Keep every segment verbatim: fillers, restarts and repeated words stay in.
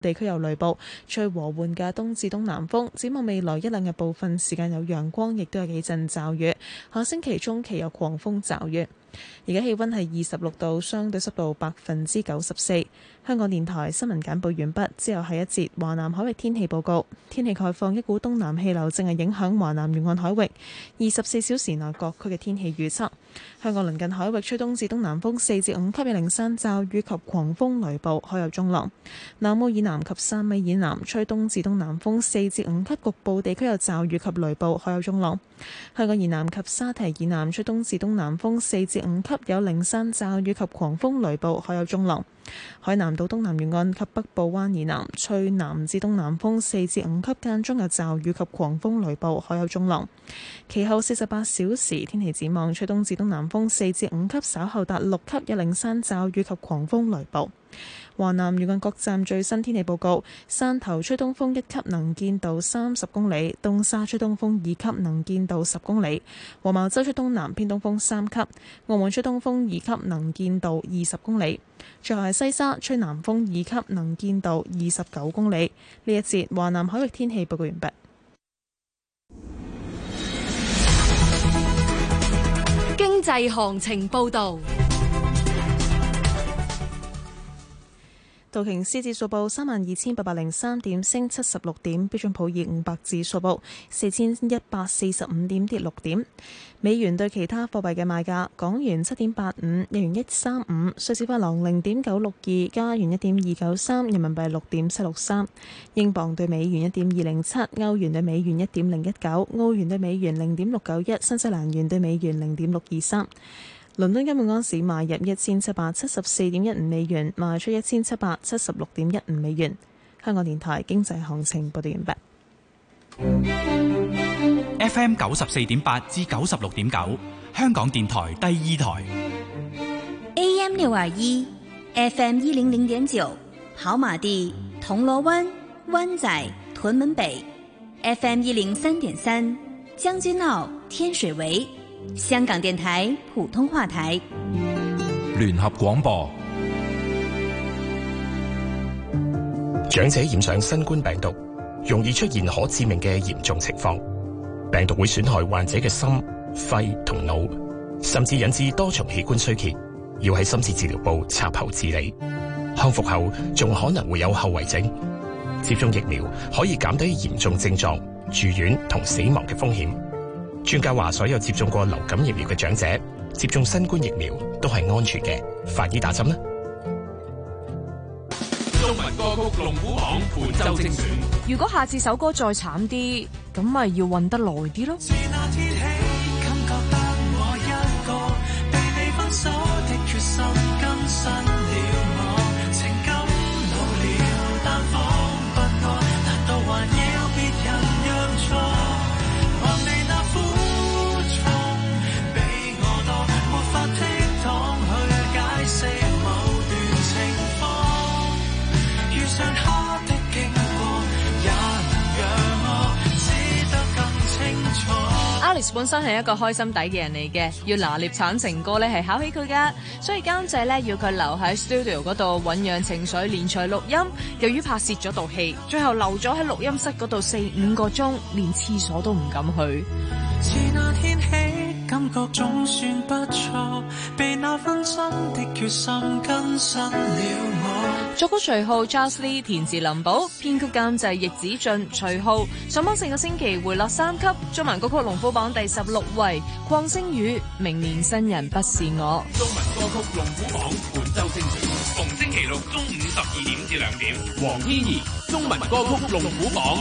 地區有雷暴，吹和緩嘅東至東南風。展望未來一兩日，部分時間有陽光，亦都有幾陣驟雨。下星期中期有狂風驟雨。而家氣溫係二十六度，相對濕度百分之九十四。香港電台新聞簡報完畢，之後係一節華南海域天氣報告。天氣概況，一股東南氣流正係影響華南沿岸海域。二十四小時內各區嘅天氣預測：香港鄰近海域吹東至東南風四至五級，有零散驟雨及狂風雷暴，海有中浪。南澳以南及三米以南吹東至東南風四至五級，局部地區有驟雨及雷暴，海有中浪。香港以南及沙堤以南吹東至東南風四至五級，有零散驟雨及狂風雷暴，海有中浪。海南島東南沿岸及北部灣以南吹南至東南風四至五級，間中有驟雨及狂風雷暴，海有中浪。其後四十八小時天氣展望，吹東至東南風四至五級，稍後達六級，有零散驟雨及狂風雷暴。華南沿岸各站最新天氣報告：汕頭吹東風一級，能見度三十公里；東沙吹東風二級，能見度十公里；黃茅洲吹東南偏東風三級；澳門吹東風二級，能見度二十公里。最後係西沙吹南風二級，能見度二十九公里。呢一節華南海域天氣報告完畢。 經濟行情報導。 道瓊斯指數報三萬二千八百零三點，升七十六點；標準普爾五百指數報四千一百四十五點，跌六點。美元對其他貨幣嘅賣價：港元七點八五，日元一三五，瑞士法郎零點九六二，加元一點二九三，人民幣六點七六三，英鎊對美元一點二零七，歐元對美元一點零一九，澳元對美元零點六九一，新西蘭元對美元零點六二三。倫敦金每盎司買入一千七百七十四點一五美元，賣出一千七百七十六點一五美元。香港電台經濟行情報道完畢。F M 九十四點八至九十六點九，香港電台第二台。 A M 六二一 ，F M 一零零點九，跑馬地、銅鑼灣、灣仔、屯門北 ，F M 一零三點三，將軍澳、天水圍。香港電台普通話台聯合廣播。 長者染上新冠病毒，容易出現可致命嘅嚴重情況。病毒會損害患者嘅心、肺同腦，甚至引致多重器官衰竭，要喺深切治療部插喉治理。康復後仲可能會有後遺症。接種疫苗可以減低嚴重症狀、住院同死亡嘅風險。專家話，所有接種過流感疫苗嘅長者接種新冠疫苗都係安全嘅，快啲打針啦！ 中文歌曲龍虎榜本周精選。 如果下次首歌再慘啲，咁咪要混得耐啲咯。 自那天起，感覺得我一個被你分手的決心更新了我，情感老了，但放不愛，難道還要別人讓座？ Alice 本身係一個開心底嘅人嚟嘅，要拿捏慘情歌咧係考起佢噶，所以監製咧要佢留喺 studio 嗰度醞釀情緒，連隨錄音。由於拍攝咗套戲，最後留咗喺錄音室嗰度四五個鐘，連廁所都唔敢去。 自那天起，感覺總算不錯，被那分身的決心更新了我。 作曲徐浩、Charles Lee， 填詞林寶，編曲監製易子俊、徐浩。上榜成個星期回落三級，中文歌曲龍虎榜第十六位，鄺星宇《明年新人不是我》。 中文歌曲龍虎榜本周精選，逢星期六中午十二點至兩點。黃天怡中文歌曲龍虎榜。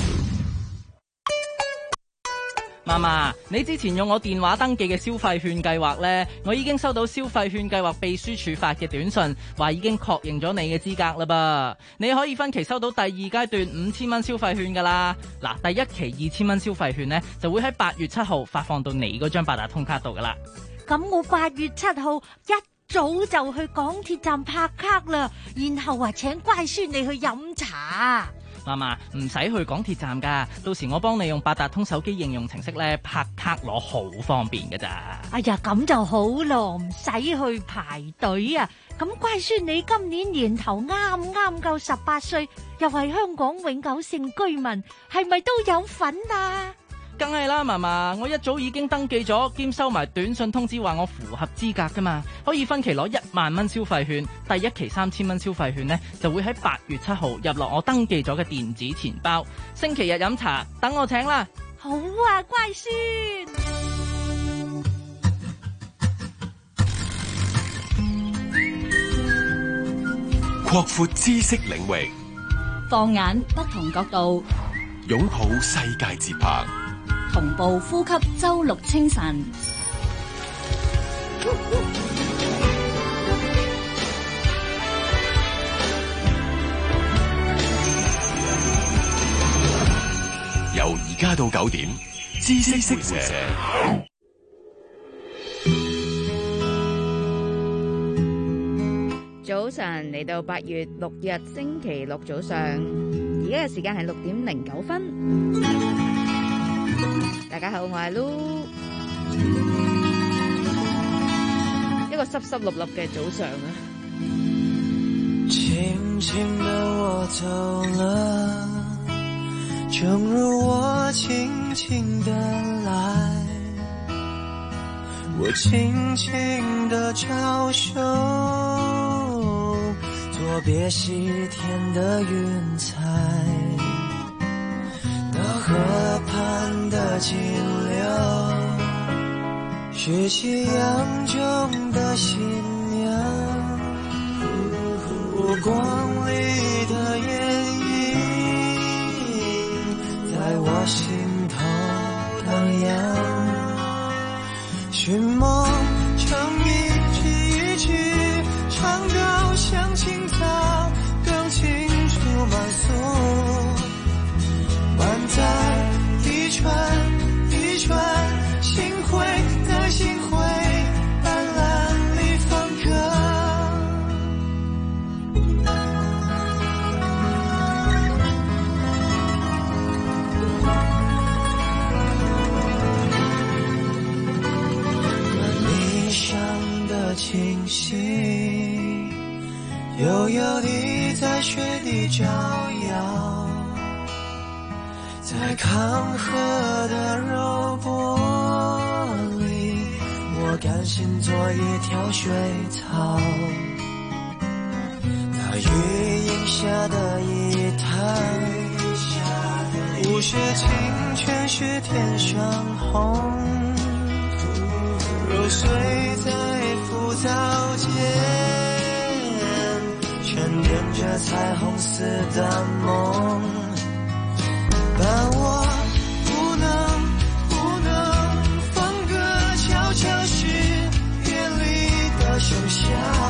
媽媽，你之前用我電話登記嘅消費券計劃呢，我已經收到消費券計劃秘書處發嘅短信，話已經確認咗你嘅資格啦噃。你可以分期收到第二階段五千蚊消費券噶啦。嗱，第一期二千蚊消費券呢，就會喺八月七號發放到你嗰張八達通卡度噶啦。 咁我八月七號一早就去港鐵站拍卡啦，然後話請乖孫你去飲茶。 嫲嫲唔使去港鐵站㗎，到時我幫你用八達通手機應用程式咧拍卡攞，好方便㗎咋。 哎呀，咁就好咯，唔使去排隊啊！咁乖孫，你今年年頭啱啱夠十八歲，又係香港永久性居民，係咪都有份啊？ 梗係啦，嫲嫲，我一早已經登記咗，兼收埋短信通知話我符合資格噶嘛，可以分期攞一萬蚊消費券，第一期三千蚊消費券呢，就會喺八月七號入落我登記咗嘅電子錢包，星期日飲茶等我請啦。 好啊，乖孫。 擴闊知識領域， 放眼不同角度， 擁抱世界節拍， 同步呼吸周六清晨。 由而家到九點，知識識社。 早晨，嚟到八月六日星期六早上，而家嘅時間係六點零九分。大家好，我係 Lu。一個濕濕立立嘅早上啊。 輕輕的我走了，正如我輕輕的來，我輕輕的招手，作別西天的雲彩，到河畔的金柳，拾起揚中的新娘，波光裏的眼影，在我心頭蕩漾，尋夢成一句一句，唱到像青草更清楚滿訴，滿載一串一串心灰的心灰，斑斕裡放歌。那理想的清晰，悠悠地在水底照耀，在康河的柔波裡，我甘心做一條水草，那雨蔭下的一灘，不是清泉是天上紅，揉碎在浮藻間，沉淀着彩虹似的夢，但我不能不能放歌，悄悄是夜裡的笙簫，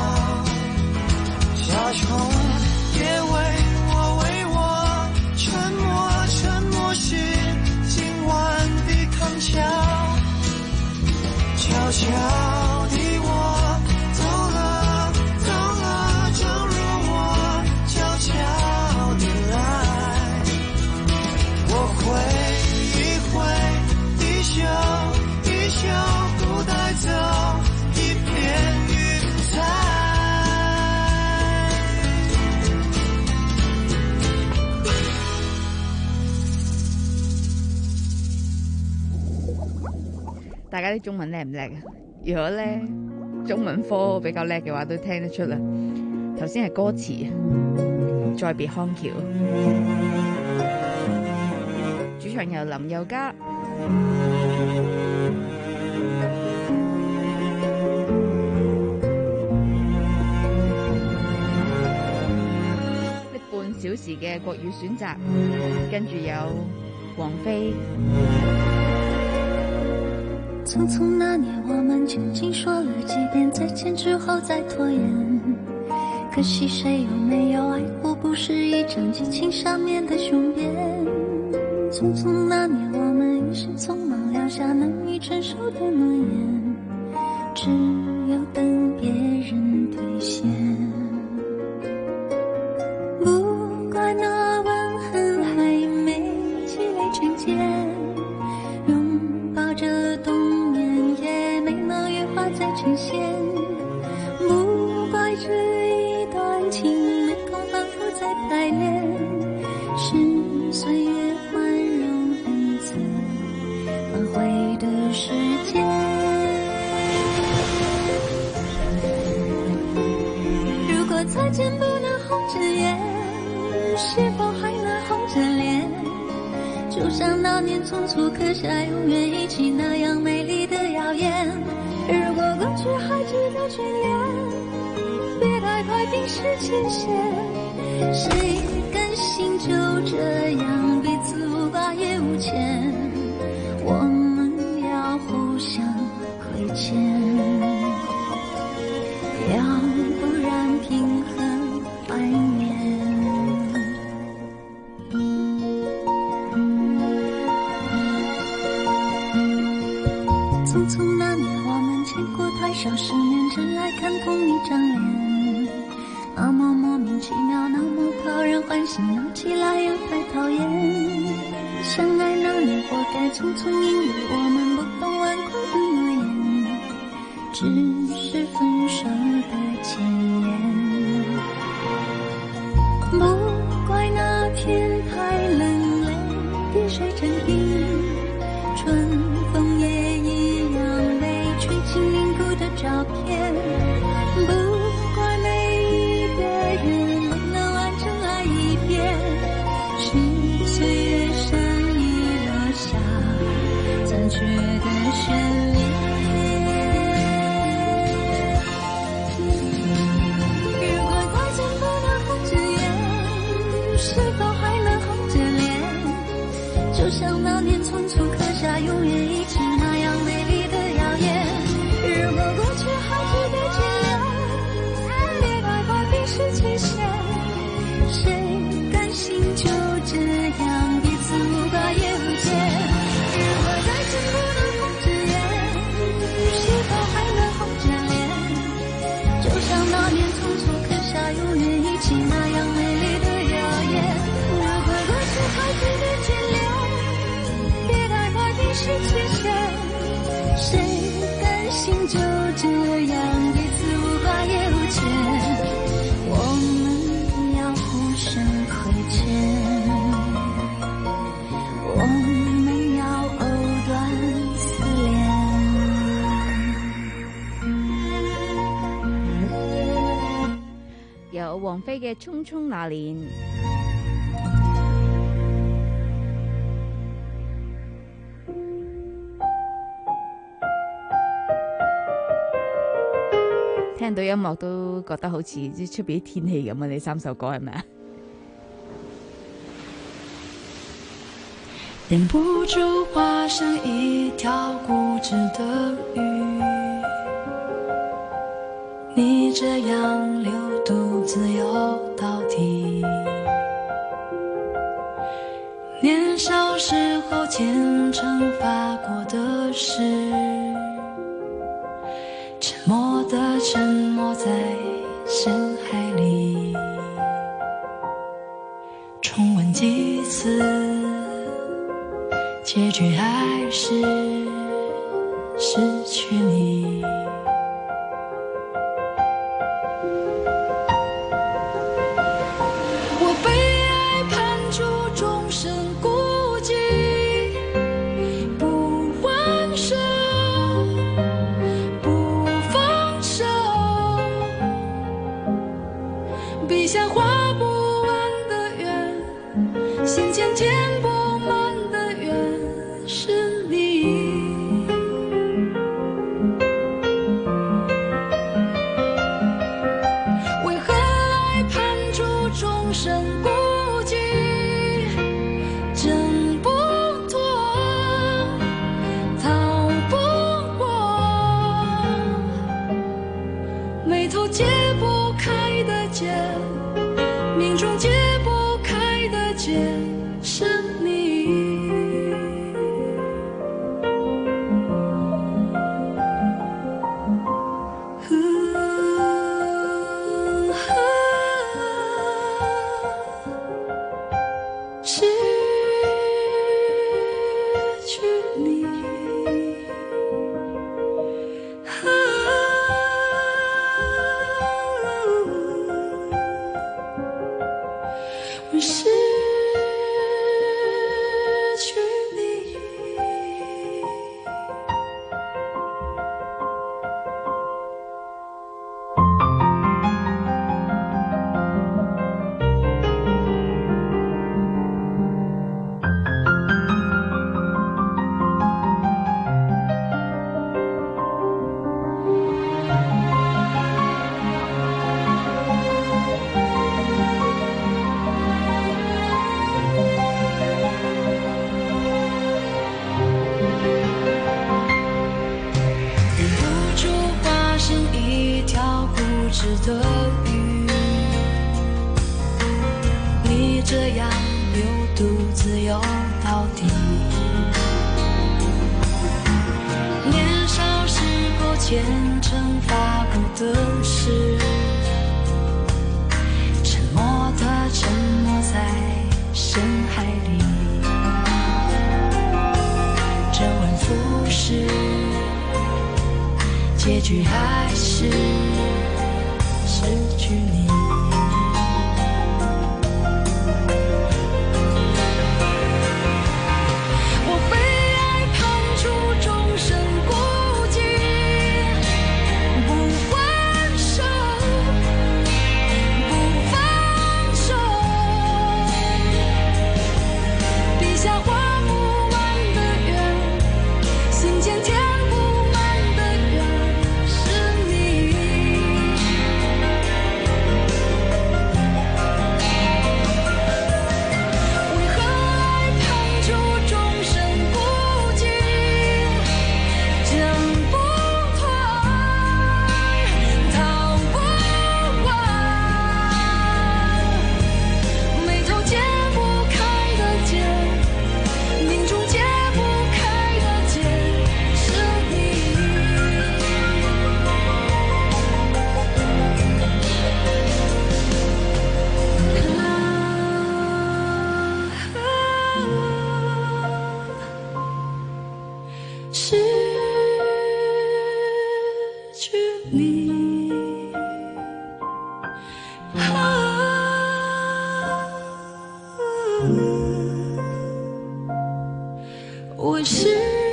夏蟲也為我為我沉默，沉默是今晚的康橋，悄悄地我走了走了，正如我悄悄地來，我揮一揮衣袖衣袖，不帶走一片雲彩。 大家啲中文叻唔叻啊？如果咧中文科比較叻嘅話，都聽得出啦。頭先係歌詞，再別康橋，主唱由林宥嘉。呢半小時嘅國語選擇，跟住有王菲。 匆匆那年，我們究竟說了幾遍再見之後再拖延？可惜誰有沒有愛過，不是一張激情上面的雄辯。匆匆那年，我們一時匆忙撂下難以承受的諾言，只有等別人兌現。不怪那吻痕是否还能红着脸？就像那年匆促刻下永远一起那样美丽的谣言。如果过去还值得眷恋，别太快冰释前嫌。谁甘心就这样彼此无挂也无牵？我们要互相亏欠，要不然平衡怀念。匆匆那年我们见过太少世面，真爱看同一张脸，那么莫名其妙，那么讨人欢喜，闹起来又太讨厌。相爱那年活该匆匆，因为我们不懂顽固的诺言，只是分手的前言。不怪那天太冷泪滴水成冰，春风也一样被吹进凝固的照片。不怪每一个人不能完整爱一遍，是岁月善意落下残缺的眷恋。如果再见不能红着眼，是否还能红着脸？就像那年匆促刻下永远一起那样美丽的谣言。如果过去还值得眷恋，别太快冰释前嫌。谁甘心就这样彼此无挂也无牵？如果再见不能红着眼，是否还能红着脸？就像那年匆促刻下永远一起那样美丽的谣言。如果过去还值得眷恋，别太快冰释前嫌。谁甘心就这样彼此无挂也无牵？我们要互相亏欠，我们要藕断丝连。 有王菲嘅《匆匆那年》。聽到音樂都覺得好似啲出邊啲天氣咁啊！你三首歌係咪啊？ 忍不住化身一條固執的魚，你這樣流獨自由到底。年少時候虔誠發過的誓，沉默的沉默在深海裡，重溫幾次，結局還是失去你。我被愛判處終身孤寂，不挽手笔下畫不完的圓，心間填不滿的緣，是你。為何愛判處終身孤寂，掙不脫，逃不過，眉頭解不開的結，命中解不開的結，是你。失去你。失独自游到底。年少时不虔诚发过的誓，沉默的沉没在深海里，周而复始，结局还是失去你。我失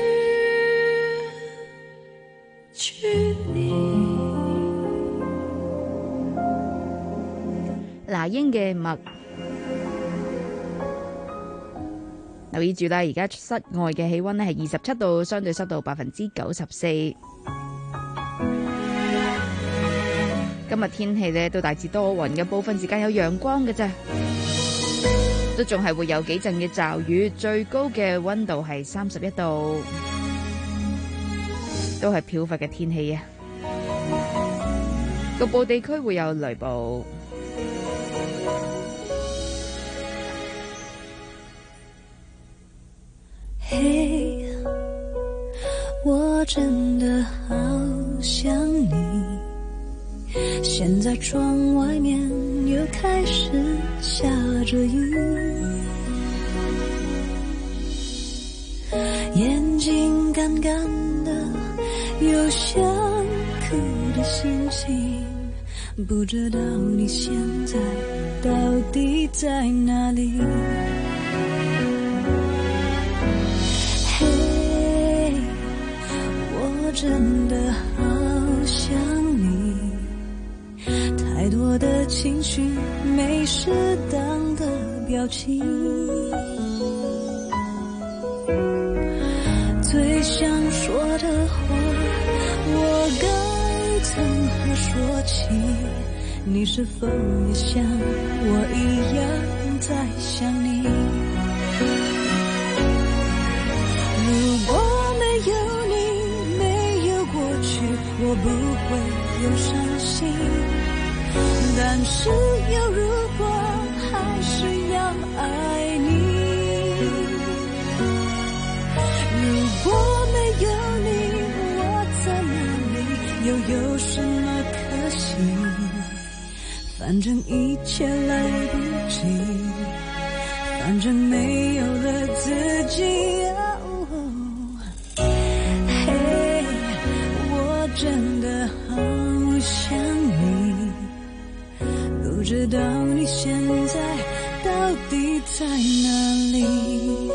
去你。 那英嘅默，留意住啦！而家室外嘅氣溫咧係二十七度，相對濕度百分之九十四。今日天氣咧都大致多雲嘅，部分時間有陽光嘅啫。都仲係會有幾陣嘅驟雨，最高嘅溫度係三十一度，都係漂忽嘅天氣啊！局部地區會有雷暴。 嘿，我真的好想你，现在窗外面又开始下着雨，眼睛干干的，有想哭的心情，不知道你现在到底在哪里。嘿，我真的好想你，太多的情绪没适当的表情，最想说的话我该从何说起，你是否也像我一样在想你。如果没有你，没有过去，我不会有伤心，但是有如果还是要爱你。如果没有你，我在哪里，又有什么可惜，反正一切来不及，反正没有了自己。嘿，我真的好想你，不知道你现在到底在哪里。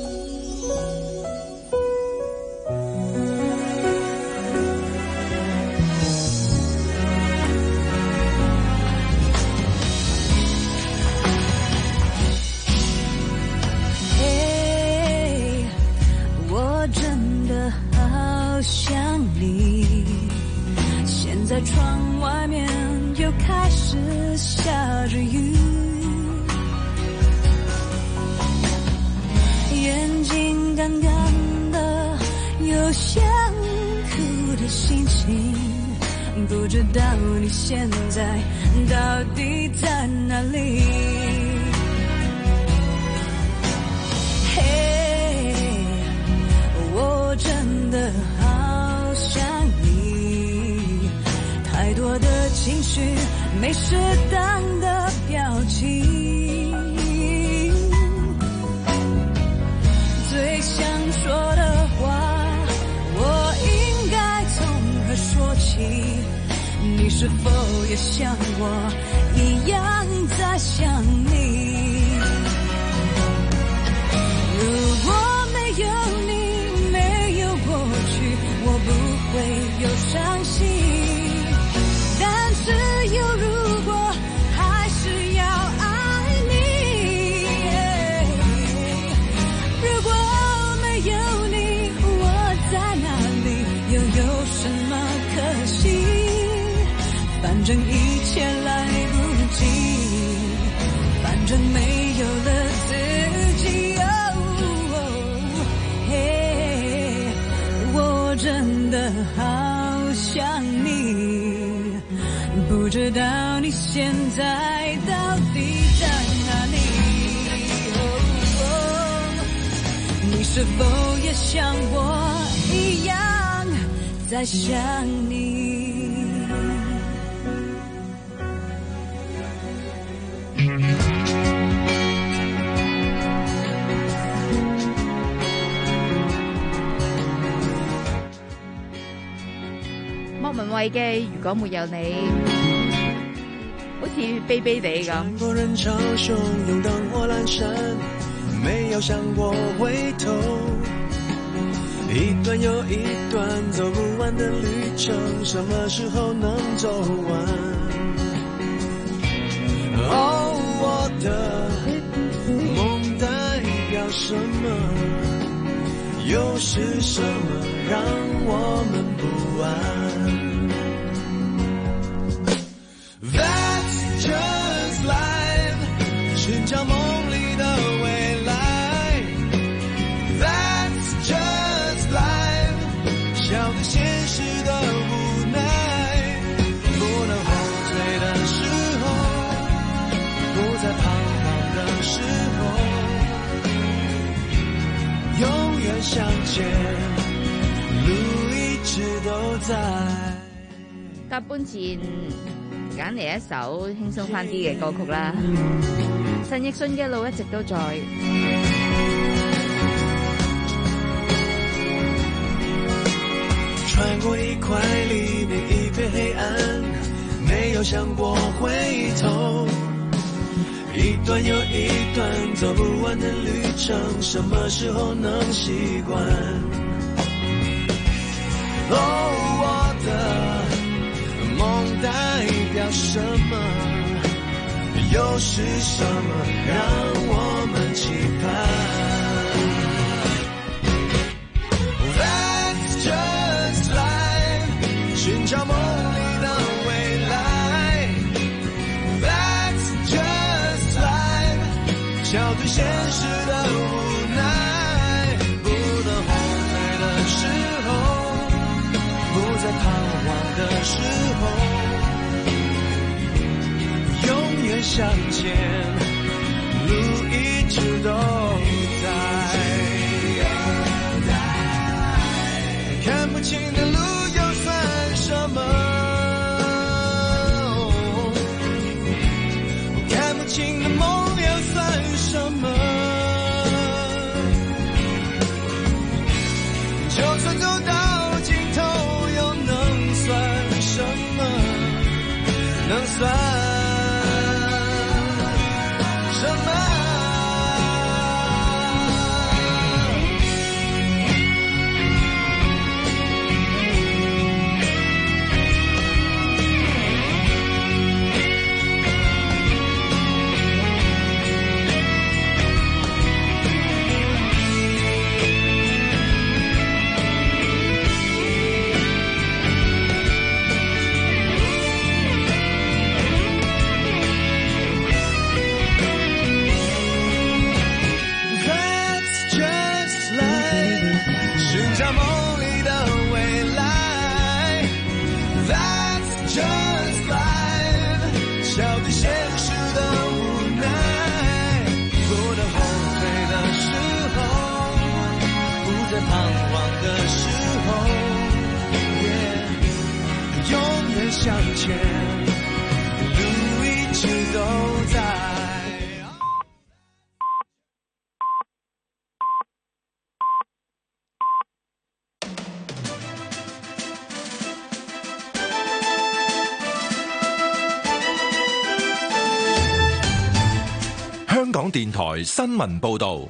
嘿，我真的好想你，现在窗外面又开始下着雨，眼睛干干的，有想哭的心情，不知道你现在到底在哪里。 没适当的表情，最想说的话我应该从何说起？你是否也像我一样在想你？如果没有你，没有过去，我不会有伤心。但是有如果，还是要爱你。如果没有你，我在哪里，又有什么可惜？反正一切来不及，反正没有了自己。真的好想你，不知道你现在到底在哪里？哦，你是否也像我一样在想你？ 莫文蔚嘅如果沒有你，好似悲悲地咁。 穿過人潮洶湧燈火闌珊，沒有想過回頭，一段又一段走不完的旅程，什麼時候能走完？哦，我的夢代表什麼？又是什麼讓我們不安？That's just life， 尋找夢裡的未來。That's just life， 笑對現實的無奈。不能後退的時候，不再彷徨的時候，永遠向前，路一直都在。 搭搬前揀嚟一首輕鬆翻啲嘅歌曲啦，陳奕迅嘅路一直都在。 穿過一塊黎明，一片黑暗，沒有想過回頭，一段又一段走不完的旅程，什麼時候能習慣？哦，我的夢代表什麼？又是什麼讓我們期盼？ That's just life， 尋找夢裡的未來。That's just life， 笑對現實的無奈。不能後退的時候，不再彷徨的時候，永遠向前，路一直都在。看不清的路又算什麼？看不清的夢又算什麼？就算走到盡頭，又能算什麼？能算向前，路電台新聞報導。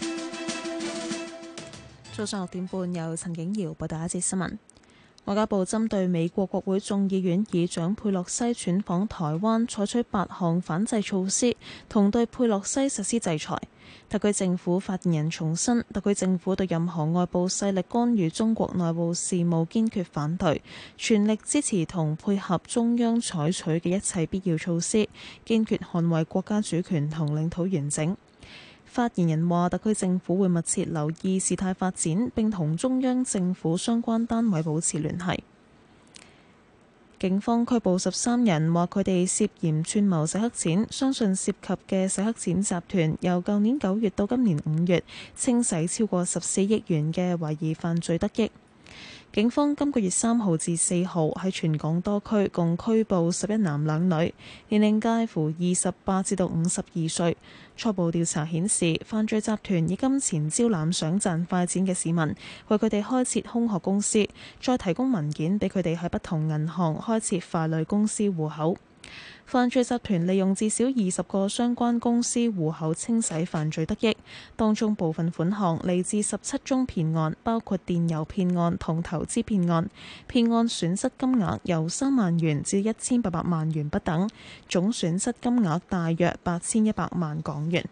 早上六點半，由陳景瑤報道一節新聞。外交部針對美國國會眾議院議長佩洛西竄訪台灣，採取八項反制措施，同對佩洛西實施制裁。特區政府發言人重申，特區政府對任何外部勢力干預中國內部事務堅決反對，全力支持同配合中央採取嘅一切必要措施，堅決捍衛國家主權同領土完整。發言人話，特區政府會密切留意事態發展，並同中央政府相關單位保持聯繫。警方拘捕十三人，話佢哋涉嫌串謀洗黑錢，相信涉及嘅洗黑錢集團由舊年九月到今年五月，清洗超過十四億元嘅懷疑犯罪得益。警方今個月三號至四號喺全港多區共拘捕十一男兩女，年齡介乎二十八至到五十二歲。初步調查顯示，犯罪集團以金錢招攬想賺快錢嘅市民，為佢哋開設空殼公司，再提供文件俾佢哋喺不同銀行開設傀儡公司戶口。犯罪集團利用至少二十個相關公司戶口清洗犯罪得益，當中部分款項嚟自十七宗騙案，包括電郵騙案同投資騙案。騙案損失金額由三萬元至一千八百萬元不等，總損失金額大約八千一百萬港元。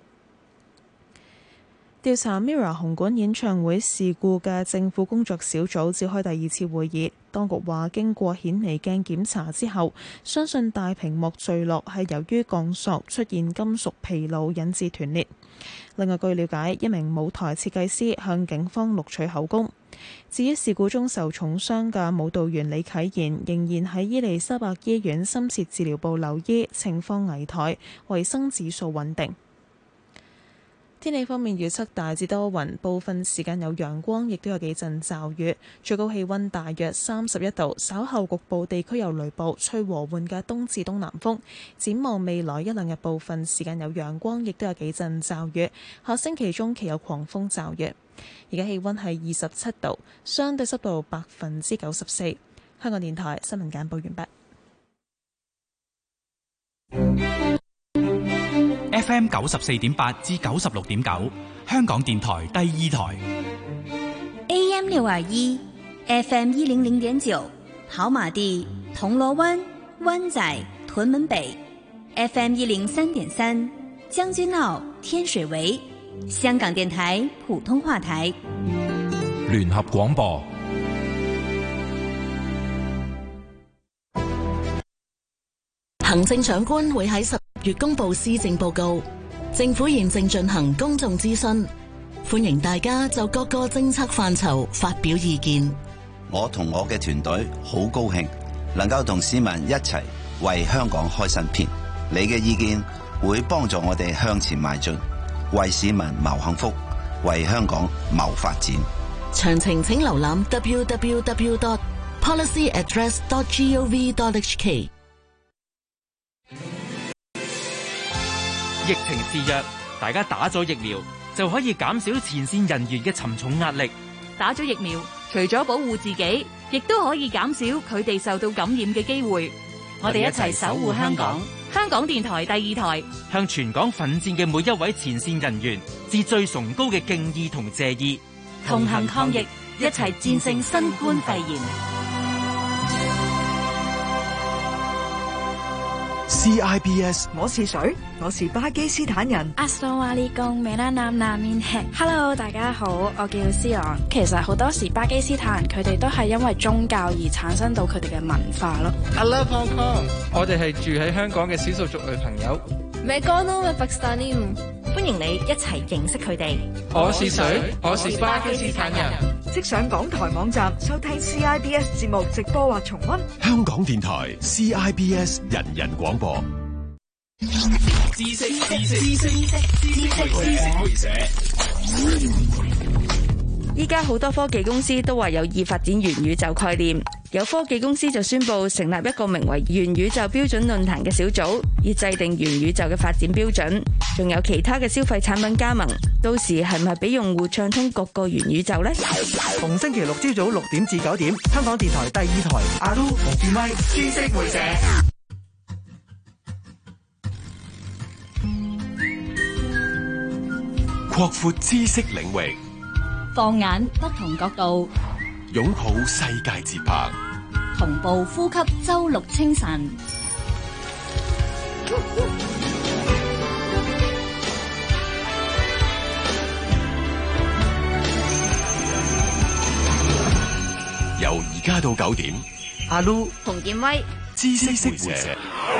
調查 MIRROR 紅館演唱會事故嘅政府工作小組召開第二次會議，當局話經過顯微鏡檢查之後，相信大屏幕墜落係由於鋼索出現金屬疲勞引致斷裂。另外據了解，一名舞台設計師向警方錄取口供。至於事故中受重傷嘅舞蹈員李啟賢，仍然喺伊利沙伯醫院深切治療部留醫，情況危殆，維生指數穩定。天氣方面預測大致多雲，部分時間有陽光，亦都有幾陣驟雨，最高氣溫大約三十一度。稍後局部地區有雷暴，吹和緩嘅東至東南風。展望未來一兩日，部分時間有陽光，亦都有幾陣驟雨。下星期中期有狂風驟雨。而家氣溫係二十七度，相對濕度百分之九十四。香港電台新聞簡報完畢。 F M 九十四點八至九十六點九，香港電台第二台。 A M 六二一 ，F M 一零零點九，跑馬地、銅鑼灣、灣仔、屯門北 ，F M 一零三點三，將軍澳、天水圍，香港電台普通話台。 聯合廣播。 行政長官會喺十月公布施政報告，政府現正進行公眾諮詢，歡迎大家就各個政策範疇發表意見。 我同我嘅團隊好高興，能夠同市民一齊為香港開新篇。你嘅意見會幫助我哋向前邁進，為市民謀幸福，為香港謀發展。 詳情請瀏覽 w w w dot policy address dot gov dot h k。 疫情肆虐，大家打咗疫苗就可以減少前線人員嘅沉重壓力。 打咗疫苗，除咗保護自己，亦都可以減少佢哋受到感染嘅機會。我哋一齊守護香港。香港電台第二台向全港奮戰嘅每一位前線人員致最崇高嘅敬意同謝意。 同行抗疫，一齊戰勝新冠肺炎。 C I B S， 我是誰？我是巴基斯坦人。 Hello， 大家好，我叫思朗。其實好多時巴基斯坦人佢哋都係因為宗教而產生到佢哋嘅文化咯。 I love Hong Kong。我哋係住喺香港嘅少數族裔朋友。 歡迎你一齊認識佢哋。 我是誰？我是巴基斯坦人。 即上港台網站收聽 C I B S 節目直播或重溫。 香港電台 C I B S 人人廣播。 知識知識知識知識會社。 依家好多科技公司都話有意發展元宇宙概念，有科技公司就宣布成立一個名為元宇宙標準論壇嘅小組，以制定元宇宙嘅發展標準。仲有其他嘅消費產品加盟，到時係咪俾用戶暢通各個元宇宙呢？ 逢星期六朝早六點至九點，香港電台第二台阿 Lu 同志咪知識會社。 擴闊知識領域， 放眼不同角度， 擁抱世界節拍， 同步呼吸周六清晨。 由而家到九點， 阿 Lu 洪建威， 知識會社。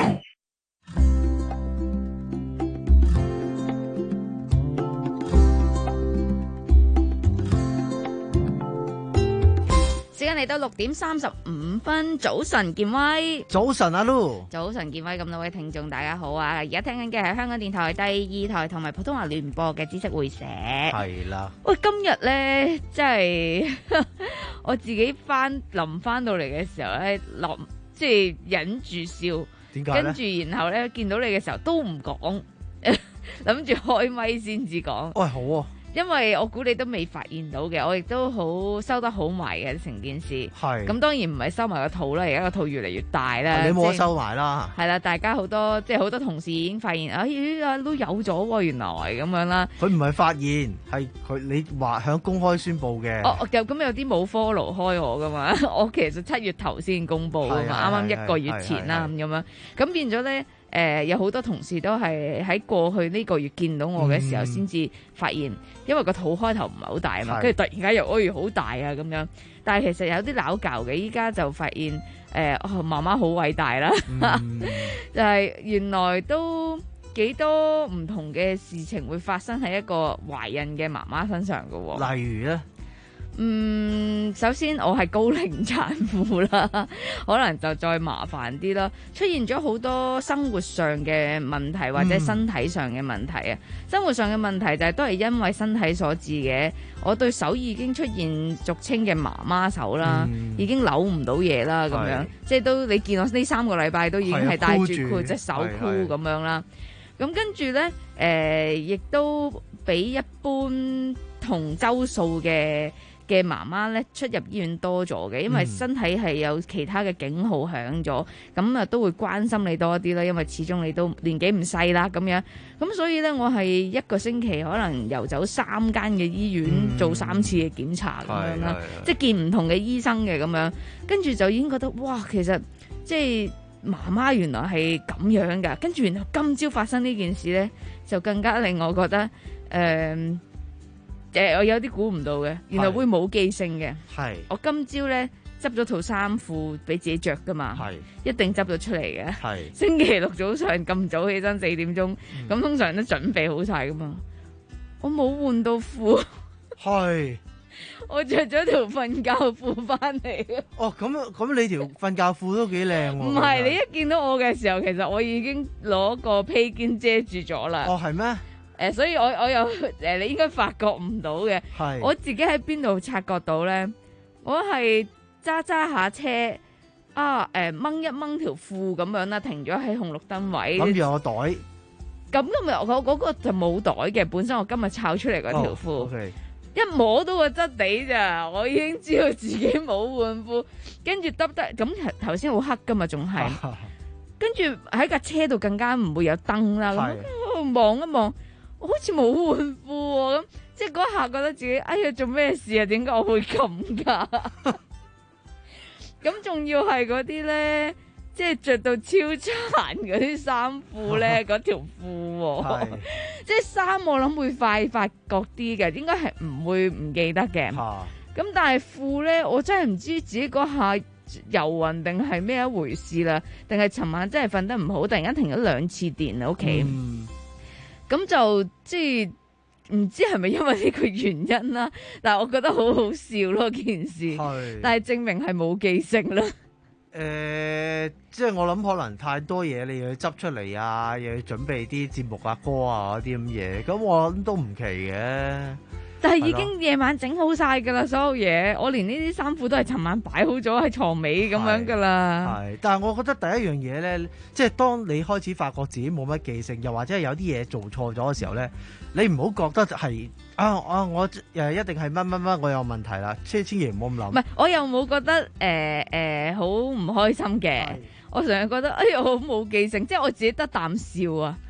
時間嚟到六點三十五分，早晨建威， 早晨阿 Lu， 早晨建威，咁多位聽眾大家好啊！而家聽緊嘅係香港電台第二台同埋普通話聯播嘅知識會社， 係啦。 喂，今日咧真係我自己翻臨翻到嚟嘅時候咧，落即係忍住笑， 點解咧？ 跟住然後咧見到你嘅時候都唔講，諗住開咪先至講。 喂，好啊。 因為我估你都未發現到嘅，我亦都好收得好埋嘅成件事。 係咁，當然唔係收埋個肚啦，而家個肚越嚟越大啦。 你冇得收埋啦。 係啦，大家好多即係好多同事已經發現，哎呀都有咗喎，原來咁樣啦。 佢唔係發現，係佢你話響公開宣佈嘅。 哦，又咁有啲冇 follow 開我噶嘛？我其實七月頭先公佈噶嘛，啱啱一個月前啦咁樣。咁變咗咧。誒、呃、有好多同事都係喺過去呢個月見到我嘅時候先至發現，嗯、因為個肚開頭唔係好大啊嘛，跟住突然間又哎好大啊咁樣。但係其實有啲拗教嘅，依家就發現誒、呃哦、媽媽好偉大啦，嗯、就係原來都幾多唔同嘅事情會發生喺一個懷孕嘅媽媽身上㗎喎。 例如咧？ 嗯，首先我係高齡產婦啦，可能就再麻煩啲啦。出現咗好多生活上嘅問題或者身體上嘅問題啊。嗯、生活上嘅問題就係都係因為身體所致嘅。我對手已經出現俗稱嘅媽媽手啦，嗯、已經扭唔到嘢啦，咁樣即係都你見我呢三個禮拜都已經係戴住佢隻手箍咁樣啦。咁跟住呢，誒、呃、亦都比一般同週數嘅嘅媽媽咧出入醫院多咗嘅，因為身體係有其他嘅警號響咗，咁啊、嗯、都會關心你多啲啦，因為始終你都年紀唔細啦咁樣，咁所以咧我係一個星期可能遊走三間嘅醫院、嗯、做三次嘅檢查咁樣啦，即係見唔同嘅醫生嘅咁樣，跟住就已經覺得哇，其實即係媽媽原來係咁樣㗎，跟住然後今朝發生呢件事咧，就更加令我覺得誒。呃誒，我有啲估唔到嘅，原來會冇記性嘅。係，我今朝咧執咗套衫褲俾自己着噶嘛，係，一定執咗出嚟嘅。係，星期六早上咁早起身四點鐘，咁、嗯、通常都準備好晒噶嘛。我冇換到褲，係，我着咗條瞓覺褲翻嚟嘅。哦，咁咁你條瞓覺褲都幾靚喎。唔係，你一見到我嘅時候，其實我已經攞個披肩遮住咗啦。哦，係咩？誒、呃，所以我我有誒、呃，你應該發覺唔到嘅。係我自己喺邊度察覺到咧？我係揸揸下車啊，誒、呃，掹一掹條褲咁樣啦，停咗喺紅綠燈位。諗住有個袋。咁今日我嗰個就冇袋嘅，本身我今日摷出嚟嗰條褲。Oh, okay. 一摸到個質地咋，我已經知道自己冇換褲，跟住耷得咁頭先好黑噶嘛，仲係。跟住喺架車度更加唔會有燈啦，咁望一望。我好似冇換褲喎，咁即係嗰下覺得自己哎呀做咩事啊？點解我會咁噶？咁仲要係嗰啲咧，即係着到超殘嗰啲衫褲咧，嗰條褲，即係衫我諗會快發覺啲嘅，應該係唔會唔記得嘅。咁但係褲咧，我真係唔知自己嗰下遊魂定係咩一回事啦，定係尋晚真係瞓得唔好，突然間停咗兩次電喺屋企。咁就即係唔知係咪因為呢個原因啦，但係我覺得好好笑咯件事，但係證明係冇記性啦。誒、呃，即係我諗可能太多嘢，你要執出嚟啊，又要準備啲節目啊、歌啊嗰啲咁嘢，咁我諗都唔奇嘅。但係已經夜晚整好晒噶啦，所有嘢，我連呢啲衫褲都係尋晚擺好咗喺床尾咁樣噶啦。係，但係我覺得第一樣嘢咧，即係當你開始發覺自己冇乜記性，又或者係有啲嘢做錯咗嘅時候咧，你唔好覺得係啊啊我誒一定係乜乜乜我有問題啦，千千祈唔好咁諗。唔係，我又冇覺得誒誒好唔開心嘅。我成日覺得哎呀好冇記性，即係我自己得啖笑啊！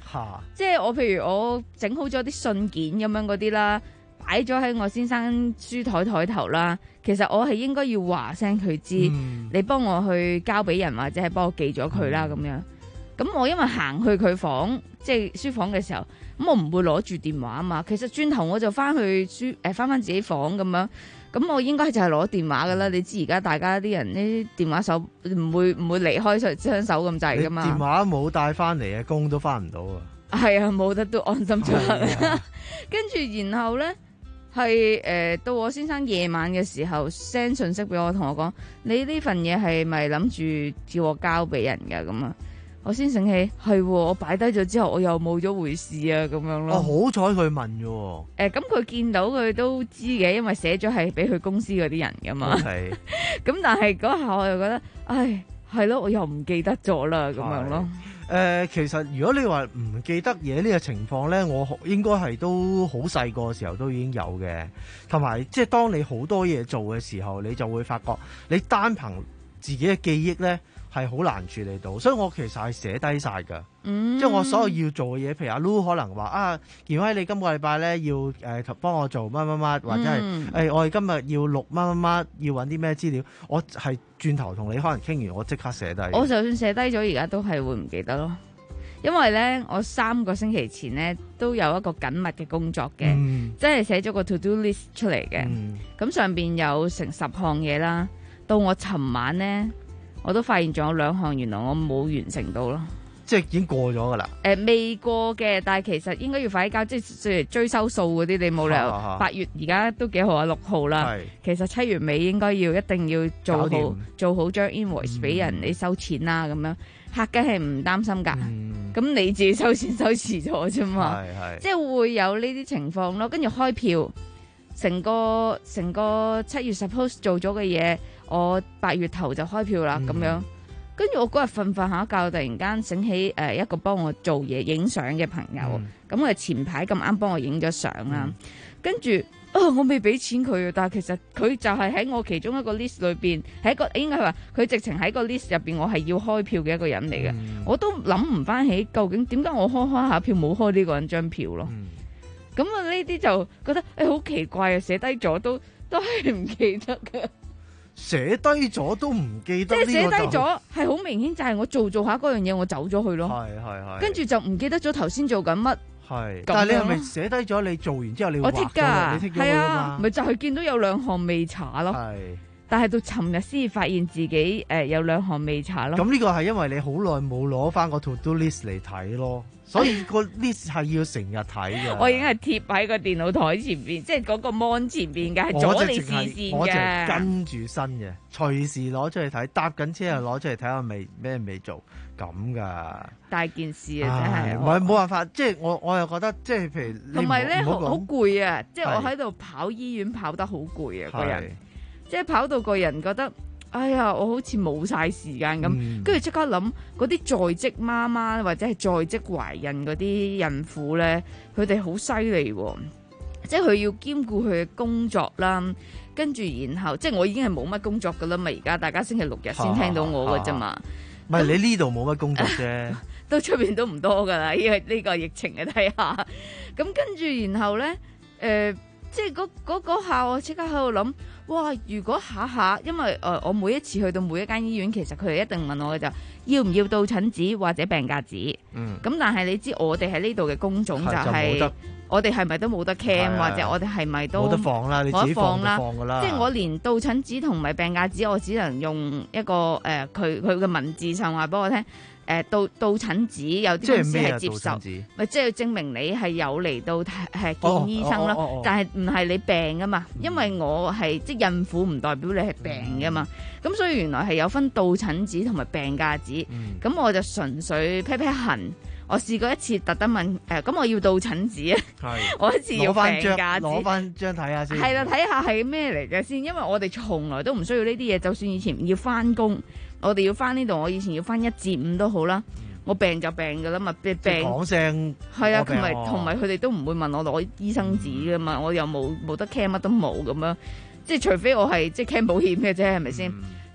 嚇！即係我譬如我整好咗啲信件咁樣嗰啲啦，擺咗喺我先生書台台頭啦。其實我係應該要話聲佢知，嗯、你幫我去交俾人或者係幫我寄咗佢啦咁樣。咁我因為行去佢房，即係書房嘅時候，咁我唔會攞住電話啊嘛。其實轉頭我就翻去書誒翻翻自己房咁樣。咁我應該就係攞電話噶啦。你知而家大家啲人呢電話手唔會唔會離開雙手咁滯噶嘛？ 電話冇帶翻嚟嘅工都翻唔到啊！ 係啊，冇得都安心出行。跟住然後咧係誒到我先生夜晚嘅時候 send 信息俾我，同我講你呢份嘢係咪諗住叫我交俾人噶咁啊？我先醒起係、哦、我擺低咗之後我又冇咗回事啊咁樣咯。 哦，好彩佢問嘅喎。 誒咁佢見到佢都知嘅，因為寫咗係俾佢公司嗰啲人噶嘛。咁、okay. 但係嗰下我又覺得，唉係咯，我又唔記得咗啦咁樣咯。 誒、呃，其實如果你話唔記得嘢呢個情況咧，我應該係都好細個嘅時候都已經有嘅，同埋即係當你好多嘢做嘅時候，你就會發覺你單憑自己嘅記憶咧係好難處理到，所以我其實係寫低晒㗎，嗯、即係我所有要做嘅嘢，譬如阿 Lu 可能話啊，健輝你今個禮拜咧要誒、呃、幫我做乜乜乜，或者係誒、嗯哎、我哋今日要錄乜乜乜，要揾啲咩資料，我係轉頭同你可能傾完，我即刻寫低。我就算寫低咗，而家都係會唔記得咯，因為咧我三個星期前咧都有一個緊密嘅工作嘅，嗯、即係寫咗個 to do list 出嚟嘅，咁、嗯、上邊有成十項嘢啦，到我尋晚咧。我都發現仲有兩項，原來我冇完成到咯，即係已經過咗㗎啦。誒、呃、未過嘅，但係其實應該要快啲交，即係追收數嗰啲，你冇理由八月而家都幾號啊？六號啦。其實七月尾應該要一定要做好做好張 invoice 俾人，你收錢啦咁樣。客嘅係唔擔心㗎，咁、嗯、你自己收錢收遲咗啫嘛。即係會有呢啲情況咯。跟住開票，成個成個七月 suppose 做咗嘅嘢。我八月頭就開票啦，咁、嗯、樣，跟住我嗰日瞓瞓下覺，突然間醒起誒一個幫我做嘢影相嘅朋友，咁佢、嗯、前排咁啱幫我影咗相啦，跟住啊我未俾錢佢，但係其實佢就係喺我其中一個 list 裏邊，係一個應該係話佢直情喺個 list 入邊，我係要開票嘅一個人嚟嘅，嗯、我都諗唔翻起究竟點解我開開下票冇開呢個人張票咯，咁啊呢啲就覺得誒好、欸、奇怪啊，寫低咗都都係唔記得嘅。寫低咗都唔記得，即係寫低咗係好明顯，就係我做做下嗰樣嘢，我走咗去咯。係係係，跟住就唔記得咗頭先做緊乜。係，但係你係咪寫低咗？你做完之後你會畫㗎？你剔咗佢啊嘛？咪就係見到有兩項未查咯。係，但係到尋日先發現自己誒、呃、有兩項未查咯。咁呢個係因為你好耐冇攞翻個 to do list 嚟睇咯。所以個 list 係要成日睇嘅。我已經係貼喺個電腦台前邊，即係嗰個 mon 前邊嘅，係阻你視線嘅。我就係跟住身嘅，隨時攞出嚟睇，搭緊車又攞出嚟睇下未咩未做咁噶。大件事啊，真係。唔係冇辦法，即係我我又覺得即係譬如同埋咧，好好攰啊！即係我喺度跑醫院跑得好攰啊，個人，即係跑到個人覺得。哎呀，我好似冇晒時間咁，跟住即刻諗嗰啲在職媽媽或者係在職懷孕嗰啲孕婦咧，佢哋好犀利喎，即係佢要兼顧佢嘅工作啦，跟住然後即係我已經係冇乜工作噶啦嘛，而家大家星期六日先聽到我㗎啫嘛，唔係你呢度冇乜工作啫，都出邊都唔多噶啦，因為呢個疫情嘅睇下，咁跟住然後咧，誒、呃，即係嗰嗰嗰下我即刻喺度諗。哇！如果下下，因為誒、呃、我每一次去到每一間醫院，其實佢哋一定問我嘅就要唔要到診紙或者病假紙。嗯。咁但係你知我哋喺呢度嘅工種就係、是，我哋係咪都冇得 cam 或者我哋係咪都冇得放啦？你自己放就放㗎啦。即係我連到診紙同埋病假紙，我只能用一個誒佢佢嘅文字上話俾我聽。誒到到診紙有啲公司係接受，咪即係證明你係有嚟到係見醫生咯，哦哦哦哦、但係唔係你病噶嘛？嗯、因為我係即係孕婦，唔代表你係病噶嘛。咁、嗯、所以原來係有分到診紙同埋病假紙。咁、嗯、我就純粹劈劈痕。我試過一次特登問誒，咁、呃、我要到診紙啊！我一次要病假紙，攞翻張睇下先。係啦，睇下係咩嚟嘅先，因為我哋從來都唔需要呢啲嘢，就算以前要翻工。我哋要翻呢度，我以前要翻一至五都好啦。我病就病噶啦嘛，病講聲係啊，同埋同埋佢哋都唔會問我攞醫生紙噶嘛，嗯、我又冇冇得 claim 乜都冇咁樣，即係除非我係即係 claim 保險嘅啫，係咪先？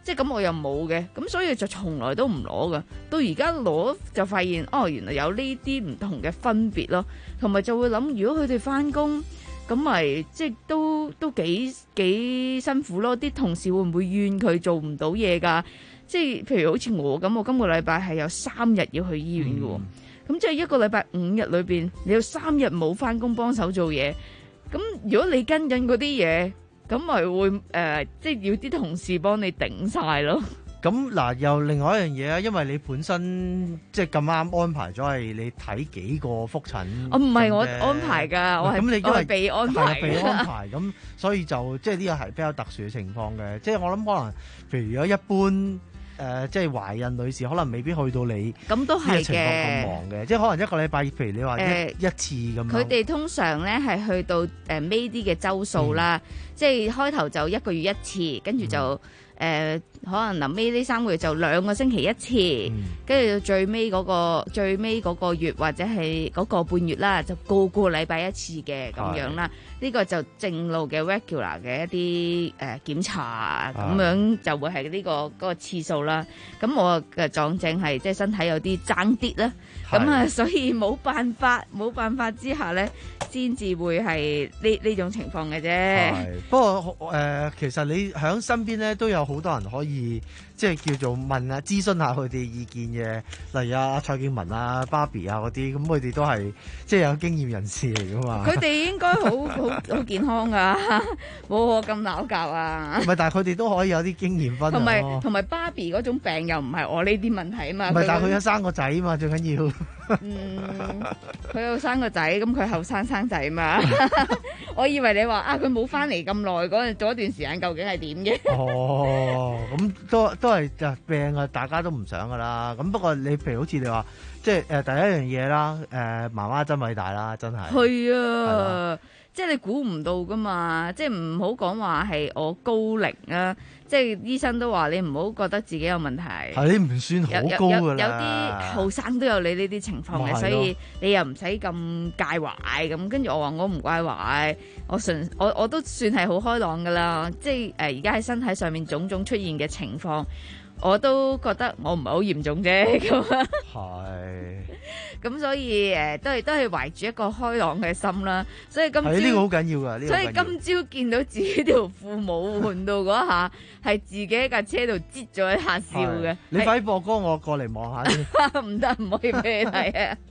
即係咁我又冇嘅，咁所以就從來都唔攞噶。到而家攞就發現，哦，原來有呢啲唔同嘅分別咯，同埋就會諗，如果佢哋翻工，咁咪即係都都幾幾辛苦咯。啲同事會唔會怨佢做唔到嘢㗎？即係譬如好似我咁，我今個禮拜係有三日要去醫院嘅喎，咁、嗯、即係一個禮拜五日裏邊，你有三日冇翻工幫手做嘢，咁如果你跟緊嗰啲嘢，咁咪會誒、呃，即係要啲同事幫你頂晒咯。 咁嗱，又另外一樣嘢啊，因為你本身即係咁啱安排咗係你睇幾個覆診， 我唔係我安排㗎，我係咁你因為被安排， 被安排咁，所以就即係呢個係比較特殊嘅情況嘅。即係我諗可能，譬如如果一般誒、呃，即係懷孕女士，可能未必去到你咁都係嘅情況咁忙嘅，即係可能一個禮拜，譬如你話一、呃、一次咁樣。 佢哋通常咧係去到誒尾啲嘅週數啦，嗯、即係開頭就一個月一次，跟住就。嗯誒、呃、可能臨尾呢三個月就兩個星期一次，跟住、嗯、到最尾嗰、嗰個最尾嗰個月或者係嗰個半月啦，就個個禮拜一次嘅咁樣啦。呢、呢個就正路嘅 regular 嘅一啲誒、呃、檢查，咁樣就會係呢、呢個嗰、嗰個次數啦。咁我嘅狀症係即係身體有啲爭啲啦，咁啊所以冇辦法冇辦法之下咧，先至會係呢呢種情況嘅啫。 不過誒、呃，其實你喺身邊咧都有好多人可以即係叫做問啊、諮詢下佢哋意見嘅，例如啊蔡敬文啊、Barbie 啊嗰啲，咁佢哋都係即係有經驗人士嚟噶嘛。 佢哋應該好好好健康噶，冇我咁鬧教啊。 唔係，但係佢哋都可以有啲經驗分享。 同埋同埋 Barbie 嗰種病又唔係我呢啲問題啊嘛。 唔係，但係佢有生個仔啊嘛，最緊要。 嗯，佢有生個仔，咁佢後生生仔嘛。我以為你話啊，佢冇翻嚟咁耐嗰嗰段時間究竟係點嘅？ 哦，咁都都係就病啊，大家都唔想噶啦。咁不過你譬如好似你話，即係誒、呃、第一樣嘢啦，誒、呃、媽媽真偉大啦，真係。 係啊，即係你估唔到噶嘛，即係唔好講話係我高齡啊。即係醫生都話你唔好覺得自己有問題， 係你唔算好高㗎啦。 有啲後生都有你呢啲情況嘅，所以你又唔使咁介懷咁。跟住我話我唔介懷，我純我我都算係好開朗㗎啦。即係誒而家喺身體上面種種出現嘅情況，我都覺得我唔係好嚴重啫。咁啊，係。咁所以誒都係都係懷住一個開朗嘅心啦。所以今朝係呢個好緊要㗎。呢個所以今朝見到自己條褲冇換到嗰下，係自己喺架車度擠咗一下笑嘅。 你快啲播歌，我過嚟望下先。 唔得，唔可以俾你睇啊！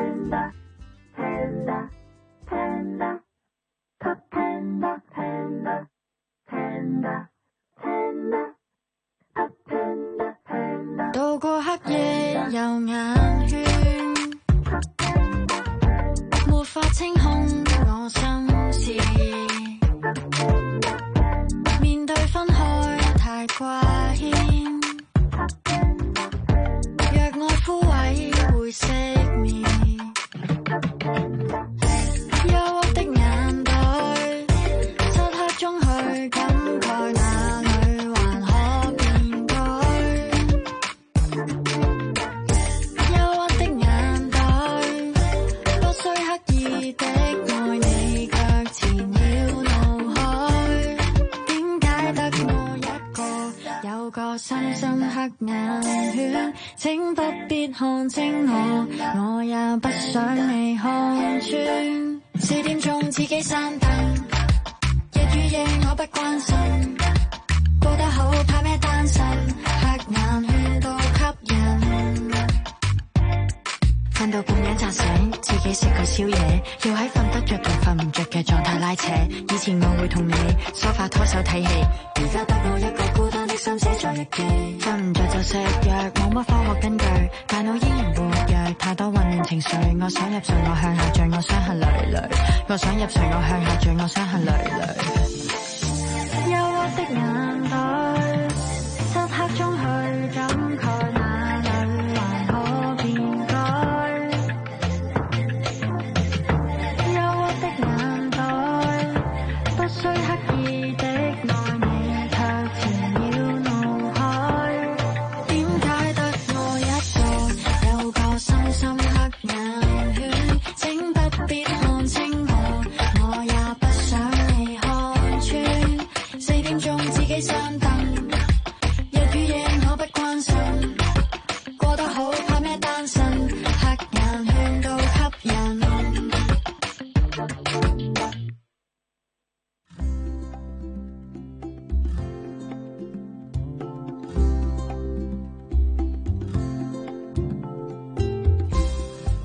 渡過黑夜有眼圈，沒法清空我心事，面對分開太掛牽，若愛枯萎會熄滅，憂鬱的眼袋，漆黑中去感慨哪裏還可變改，憂鬱的眼袋，不需刻意的愛你卻纏繞腦海，點解得我一個有個深深黑眼圈，請不必看清我，我也不想你看穿，四點鐘自己閂燈，日與夜我不關心，過得好怕咩單身，黑眼圈都吸引，瞓到半夜扎醒，自己食個宵夜，要喺瞓得着同瞓唔着嘅狀態拉扯，以前我會同你梳化拖手睇戲，而家得我一個孤單的心寫在日記，瞓唔着就食藥，冇乜科學根據，大腦依然活躍，太多混亂情緒，我想入睡我向下墜，我傷痕累累，我想入睡我向下墜，我傷痕累累，憂鬱的眼袋，漆黑中去感慨哪裏還可變改，憂鬱的眼袋，不需刻意的愛你卻纏繞腦海，點解得我一個有個深深黑眼圈，請不必看清我，我也不想你看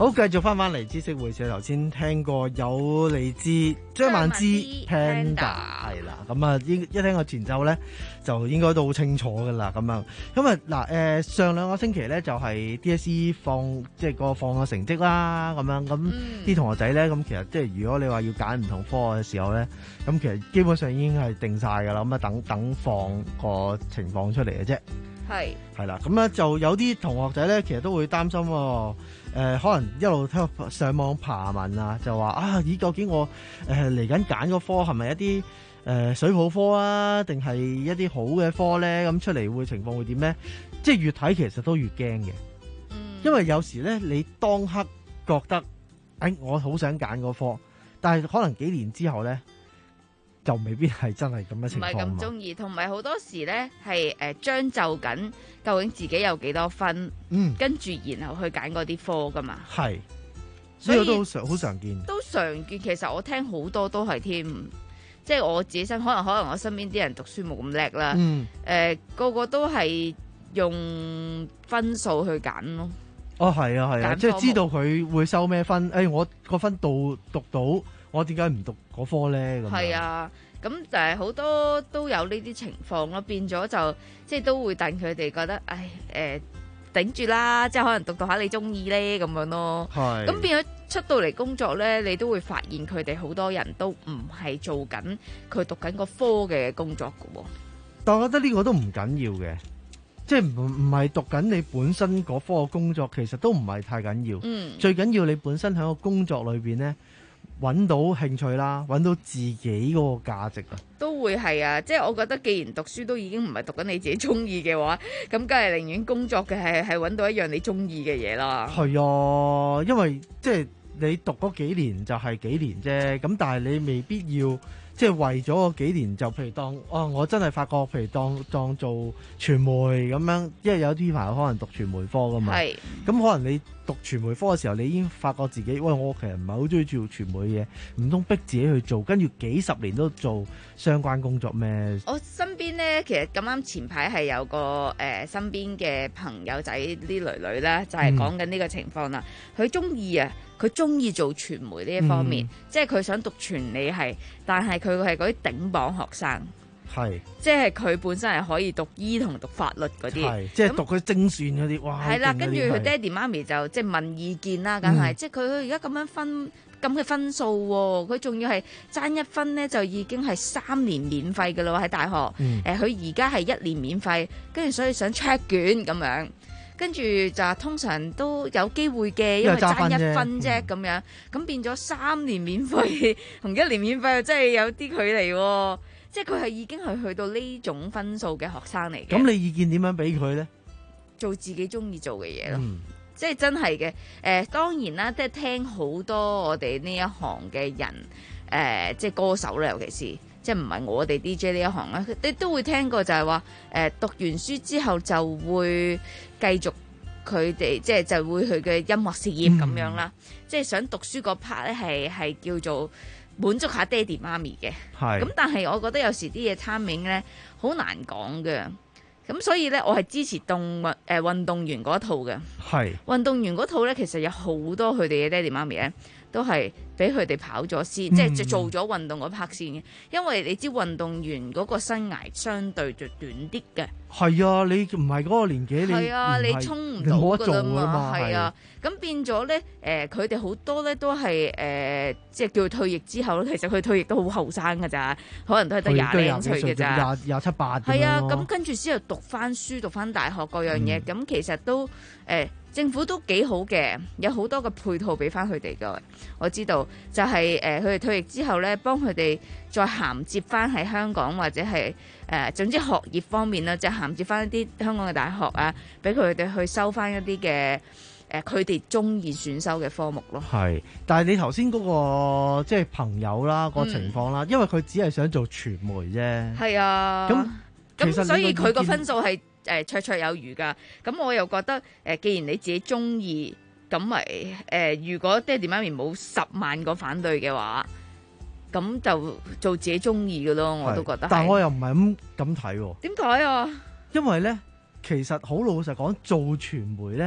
好，繼續翻翻嚟知識會社，頭先聽過有嚟自張曼芝 Panda 係啦，咁啊一一聽個前奏咧，就應該都好清楚噶啦，咁樣咁啊嗱誒上兩個星期咧就係 D S E 放即係個放個成績啦，咁樣咁啲、嗯、同學仔咧咁其實即係如果你話要揀唔同科嘅時候咧，咁其實基本上已經係定晒噶啦，咁啊等等放個情況出嚟嘅啫。係係啦，咁咧就有啲同學仔咧，其實都會擔心喎、哦呃。可能一路聽上網爬文啊，就話啊，咦，究竟我誒嚟緊揀個科係咪一啲誒、呃、水泡科啊，定係一啲好嘅科咧？咁出嚟會情況會點咧？即係越睇其實都越驚嘅、嗯，因為有時咧你當刻覺得誒、哎、我好想揀個科，但係可能幾年之後咧。就未必係真係咁嘅情況，唔係咁中意，同埋好多時咧係誒將就緊，究竟自己有幾多分，嗯，跟住然後去揀嗰啲科噶嘛，係，所以都好常好常見，都常見。其實我聽好多都係添，即係我自己身，可能可能我身邊啲人讀書冇咁叻啦，嗯，誒、呃、個個都係用分數去揀咯。哦，係啊，係啊，即係知道佢會收咩分，誒、哎，我個分度讀到。我點解唔讀嗰科咧？咁係啊，咁就係好多都有呢啲情況咯，變咗就即係都會戥佢哋覺得，唉，誒、呃、頂住啦，即係可能讀讀下你中意咧咁樣咯。係。咁變咗出到嚟工作咧，你都會發現佢哋好多人都唔係做緊佢讀緊個科嘅工作㗎喎。但我覺得呢個都唔緊要嘅，即係唔唔係讀緊你本身嗰科嘅工作，其實都唔係太緊要。嗯。最緊要你本身喺個工作裏邊咧。揾到興趣啦，揾到自己嗰個價值啊，都會係啊！即係我覺得，既然讀書都已經唔係讀緊你自己中意嘅話，咁梗係寧願工作嘅係係揾到一樣你中意嘅嘢啦。係啊，因為即係你讀嗰幾年就係幾年啫，咁但係你未必要即係為咗嗰幾年就譬如當哦，我真係發覺譬如當當做傳媒咁樣，因為有啲朋友可能讀傳媒科噶嘛，係咁可能你。讀傳媒科嘅時候，你已經發覺自己，喂，我其實唔係好中意做傳媒嘅，唔通逼自己去做，跟住幾十年都做相關工作咩？我身邊咧，其實咁啱前排係有個誒、呃、身邊嘅朋友仔啲女女咧，就係講緊呢個情況啦。佢中意啊，佢中意做傳媒呢一方面，嗯、即係佢想讀傳理系，但係佢係嗰啲頂榜學生。係，即係佢本身係可以讀醫同讀法律嗰啲，即係讀佢精算嗰啲，哇！係啦，跟住佢爹哋媽咪就即係問意見啦，梗係、嗯，即係佢而家咁樣分咁嘅分數喎，佢仲要係爭一分咧，就已經係三年免費㗎啦喎喺大學，誒、嗯，佢而家係一年免費，跟住所以想 check 卷咁樣，跟住就通常都有機會嘅，因為爭一分啫咁、嗯、樣，咁變咗三年免費同一年免費，真係有啲距離喎。即係佢係已經係去到呢種分數嘅學生嚟嘅。咁你意見點樣俾佢呢？做自己中意做嘅嘢咯，即係真係嘅。誒、呃，當然啦，即係聽好多我哋呢一行嘅人，誒、呃，即係歌手啦，尤其是即係唔係我哋 D J 呢一行啦，你都會聽過就係話，誒、呃，讀完書之後就會繼續佢哋，即係就會佢嘅音樂事業咁樣啦。嗯、即係想讀書嗰 part 咧，係係叫做。滿足下爹哋媽咪嘅，咁但係我覺得有時啲嘢timing咧好難講嘅，咁所以咧我係支持動運誒運動員嗰套嘅，係運動員嗰套咧其實有好多佢哋嘅爹哋媽咪咧都係俾佢哋跑咗先，嗯、即係做咗運動嗰 part 先嘅，因為你知運動員嗰個生涯相對就短啲嘅。係啊，你唔係嗰個年紀，你係啊，你衝唔到㗎啦嘛，係啊，咁變咗咧，誒佢哋好多咧都係誒、呃，即係叫退役之後咧，其實佢退役都好後生㗎咋，可能都係得廿零歲嘅咋，廿廿七八。係啊，咁跟住之後讀翻書、讀翻大學各樣嘢，咁、嗯、其實都誒、呃、政府都幾好嘅，有好多嘅配套俾翻佢哋㗎。我知道就係誒佢哋退役之後咧，幫佢哋再銜接翻喺香港或者係。誒、呃，總之學業方面啦，就銜接翻一啲香港嘅大學啊，俾佢哋去收翻一啲嘅誒，佢哋中意選修嘅科目咯。係，但係你頭先嗰個即係朋友啦，個情況啦，嗯、因為佢只係想做傳媒啫。係啊，咁咁所以佢個分數係誒綽綽有餘㗎。咁我又覺得誒、呃，既然你自己中意，咁咪誒，如果爹哋媽咪冇十萬個反對嘅話。咁就做自己中意嘅咯，我都覺得。但係我又唔係咁咁睇喎。點解啊？因為咧，其實好老實講，做傳媒咧，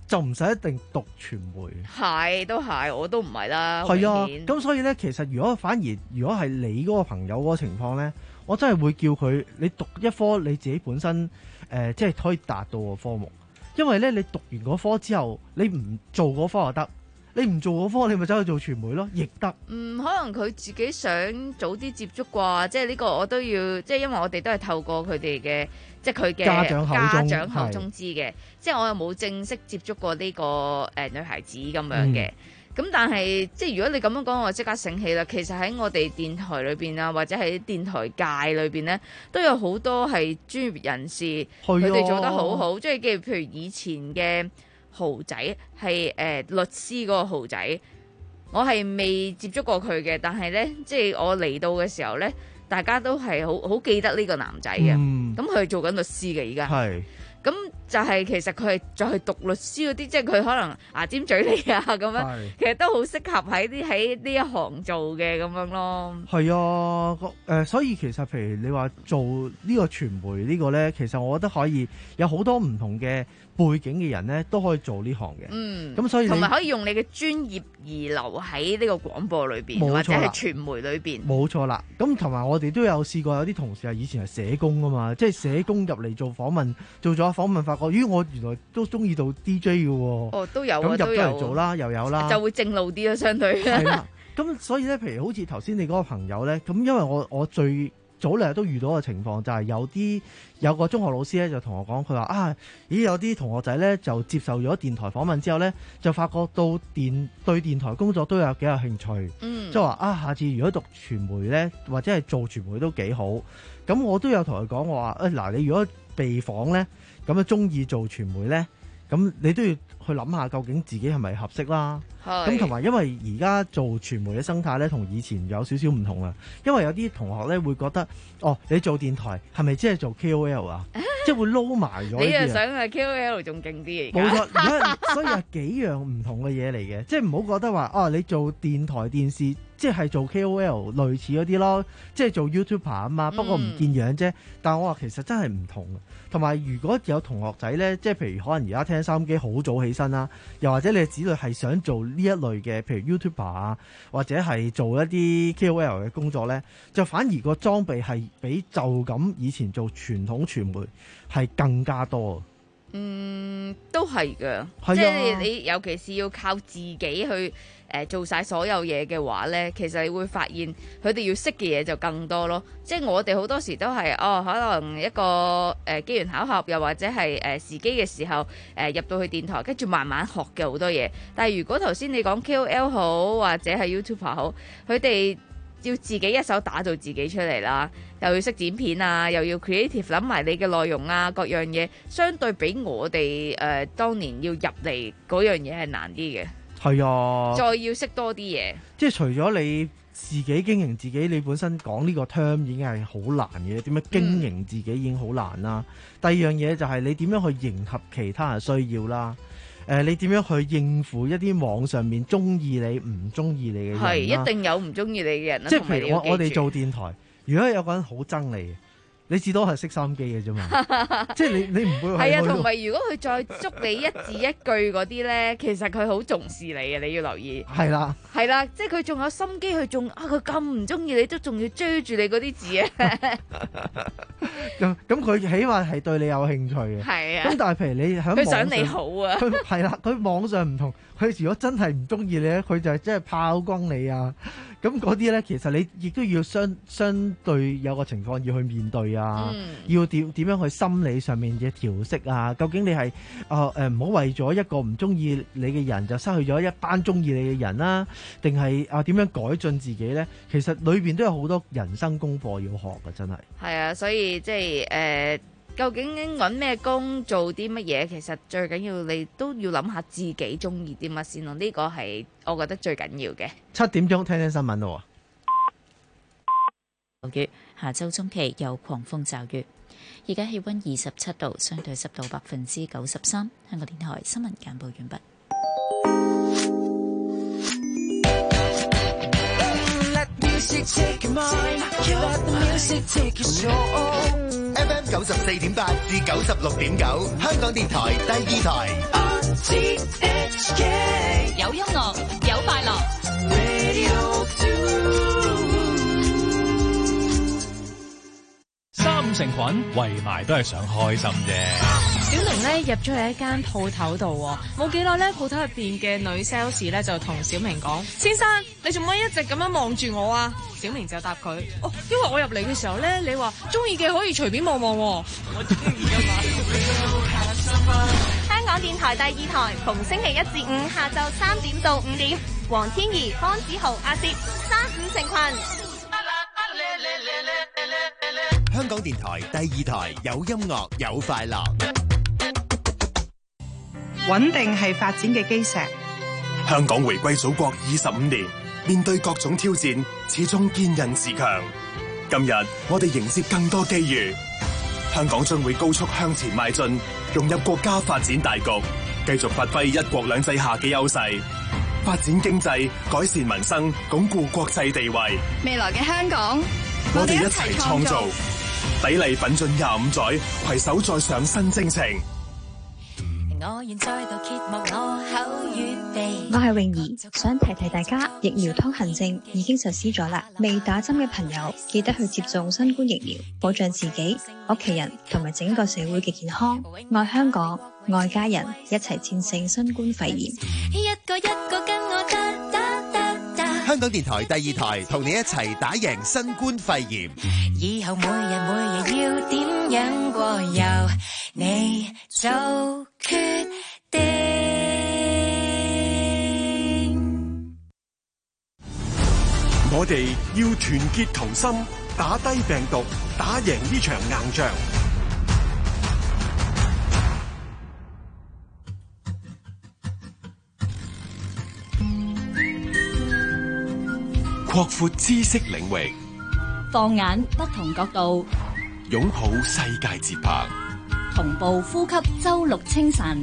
就唔使一定讀傳媒。 係都係，我都唔係啦。 係啊， 明顯咁所以咧，其實如果反而如果係你嗰個朋友嗰個情況咧，我真係會叫佢你讀一科你自己本身誒、呃，即係可以達到個科目。因為咧，你讀完嗰科之後，你唔做嗰科就得，你唔做嗰科，你咪走去做傳媒咯，亦得。 嗯，可能佢自己想早啲接觸啩，即係呢個我都要，即係因為我哋都係透過佢哋嘅，即係佢嘅家長口中家長口中知嘅，即係我又冇正式接觸過呢、這個誒、呃、女孩子咁樣嘅。咁、嗯、但係即係如果你咁樣講，我即刻醒起啦。其實喺我哋電台裏邊啊，或者喺電台界裏邊咧，都有好多係專業人士，佢哋、啊、做得好好。即係譬如譬如以前嘅豪仔係誒、呃、律師嗰個豪仔，我係未接觸過佢嘅，但係咧即係我嚟到嘅時候咧，大家都係好好記得呢個男仔嘅。咁佢係做緊律師嘅而家。係。咁就係其實佢係就係讀律師嗰啲，即係佢可能牙尖嘴利啊咁樣，其實都好適合喺啲喺呢一行做嘅咁樣咯。 係啊，誒、呃，所以其實譬如你話做呢個傳媒個呢個咧，其實我覺得可以有好多唔同嘅背景嘅人咧，都可以做呢行嘅。嗯，咁所以同埋可以用你嘅專業而留喺呢個廣播裏邊，或者係傳媒裏邊。冇錯啦。咁同埋我哋都有試過有啲同事係以前係社工啊嘛，即係社工入嚟做訪問，做咗訪問發覺，咦，我原來都中意做 D J 嘅喎。 哦，都有啊， 咁入咗嚟做啦，又有啦， 就會正路啲咯，相對。 係啦，咁所以咧，譬如好似頭先你嗰個朋友咧，咁因為我我最早兩日都遇到嘅情況就係有啲有個中學老師咧就同我講，佢話啊，咦，有啲同學仔咧就接受咗電台訪問之後咧，就發覺到電對電台工作都有幾有興趣。嗯，即係話啊，下次如果讀傳媒咧，或者係做傳媒都幾好。咁我都有同佢講，我話誒嗱，你如果被訪咧，咁啊中意做傳媒咧，咁你都要去諗下究竟自己係咪合適啦。咁同埋因為而家做傳媒嘅生態咧，同以前有少少唔同啦。因為有啲同學咧會覺得，哦，你做電台係咪即係做 K O L 啊？即係會撈埋咗。 你又想係 K O L 仲勁啲而家？ 冇錯，而家所以有幾樣唔同嘅嘢嚟嘅，即係唔好覺得話，哦，你做電台電視即係做 K O L 類似嗰啲咯，即係做 YouTuber 啊嘛，不過唔見樣啫。嗯、但係我話其實真係唔同。同埋如果有同學仔咧，即係譬如可能而家聽收音機好早起身啦，又或者你嘅子女係想做呢一類嘅，譬如 YouTuber 啊，或者係做一啲 K O L 嘅工作咧，就反而個裝備係比就咁以前做傳統傳媒係更加多。 嗯，都係㗎， 係啊、 即係你尤其是要靠自己去誒、呃、做晒所有嘢嘅話咧，其實你會發現佢哋要識嘅嘢就更多咯。即係我哋好多時都係哦，可能一個誒、呃、機緣巧合，又或者係誒、呃、時機嘅時候誒、呃、入到去電台，跟住慢慢學嘅好多嘢。但係如果頭先你講 K O L 好，或者係 YouTuber 好，佢哋要自己一手打造自己出嚟啦，又要識剪片啊，又要 creative 諗埋你嘅內容啊，各樣嘢相對比我哋誒、呃、當年要入嚟嗰樣嘢係難啲嘅。 係啊， 再要識多啲嘢。 即係除咗你自己經營自己，你本身講呢個 term 已經係好難嘅，點樣經營自己已經好難啦。嗯、第二樣嘢就係你點樣去迎合其他人需要啦。誒、呃，你點樣去應付一啲網上面中意你唔中意你嘅人啦？ 係一定有唔中意你嘅人啦。 即係譬如我我哋做電台，如果有個人好憎你，你至多係識收音機嘅啫嘛。即係你你唔會係啊，同埋如果佢再捉你一字一句嗰啲咧，其實佢好重視你嘅，你要留意。 係啦， 係啦，即係佢仲有心機，佢仲啊，佢咁唔中意你，都仲要追住你嗰啲字啊。 咁咁佢起碼係對你有興趣嘅。係啊。咁但係譬如你喺佢想你好啊。 佢係啦，佢網上唔同。佢如果真係唔中意你咧，佢就係真係炮轟你啊！咁嗰啲咧，其實你亦都要相相對有個情況要去面對啊，嗯、要點點樣去心理上面嘅調適啊？究竟你係啊誒唔好為咗一個唔中意你嘅人就失去咗一班中意你嘅人啦、啊？定係啊點樣改進自己咧？其實裏邊都有好多人生功課要學嘅，真係。係啊，所以即係誒。呃究竟揾咩工做啲乜嘢？其實最緊要你都要諗下自己中意啲乜先咯。呢個係我覺得最緊要嘅。 七點鐘聽聽新聞咯。 雨下週中期有狂風驟雨。而家氣温二十七度，相對濕度百分之九十三。香港電台新聞簡報完畢。 F M 九十四點八至九十六點九，香港電台第二台。 T H K 有音樂，有快樂。 Radio two 三五成群圍埋都係想開心啫。 小明咧入咗去一間鋪頭度，冇幾耐咧，鋪頭入邊嘅女 sales 咧就同小明講：先生，你做乜一直咁樣望住我啊？小明就答佢：哦，因為我入嚟嘅時候咧，你話中意嘅可以隨便望望。我中意㗎嘛。 香港電台第二台，逢星期一至五下晝三點到五點，黃天怡、方子豪、阿攝，三五成群。 香港電台第二台有音樂有快樂。 穩定係發展嘅基石。 香港回歸祖國二十五年，面對各種挑戰，始終堅韌自強。今日我哋迎接更多機遇，香港將會高速向前邁進，融入國家發展大局，繼續發揮一國兩制下嘅優勢，發展經濟，改善民生，鞏固國際地位。 未來嘅香港， 我哋一齊創造，砥礪奮進廿五載，攜手再上新征程。 我現在度揭幕我口語地。 我係泳兒，想提提大家，疫苗通行證已經實施咗啦。未打針嘅朋友記得去接種新冠疫苗，保障自己、屋企人同埋整個社會嘅健康。愛香港，愛家人，一齊戰勝新冠肺炎。 一個一個跟我得得得得。 香港電台第二台同你一齊打贏新冠肺炎。 以後每日每日要點樣過，由你做決定。 我哋要團結同心，打低病毒，打贏呢場硬仗。擴闊知識領域， 放眼不同角度， 擁抱世界節拍， 同步呼吸周六清晨。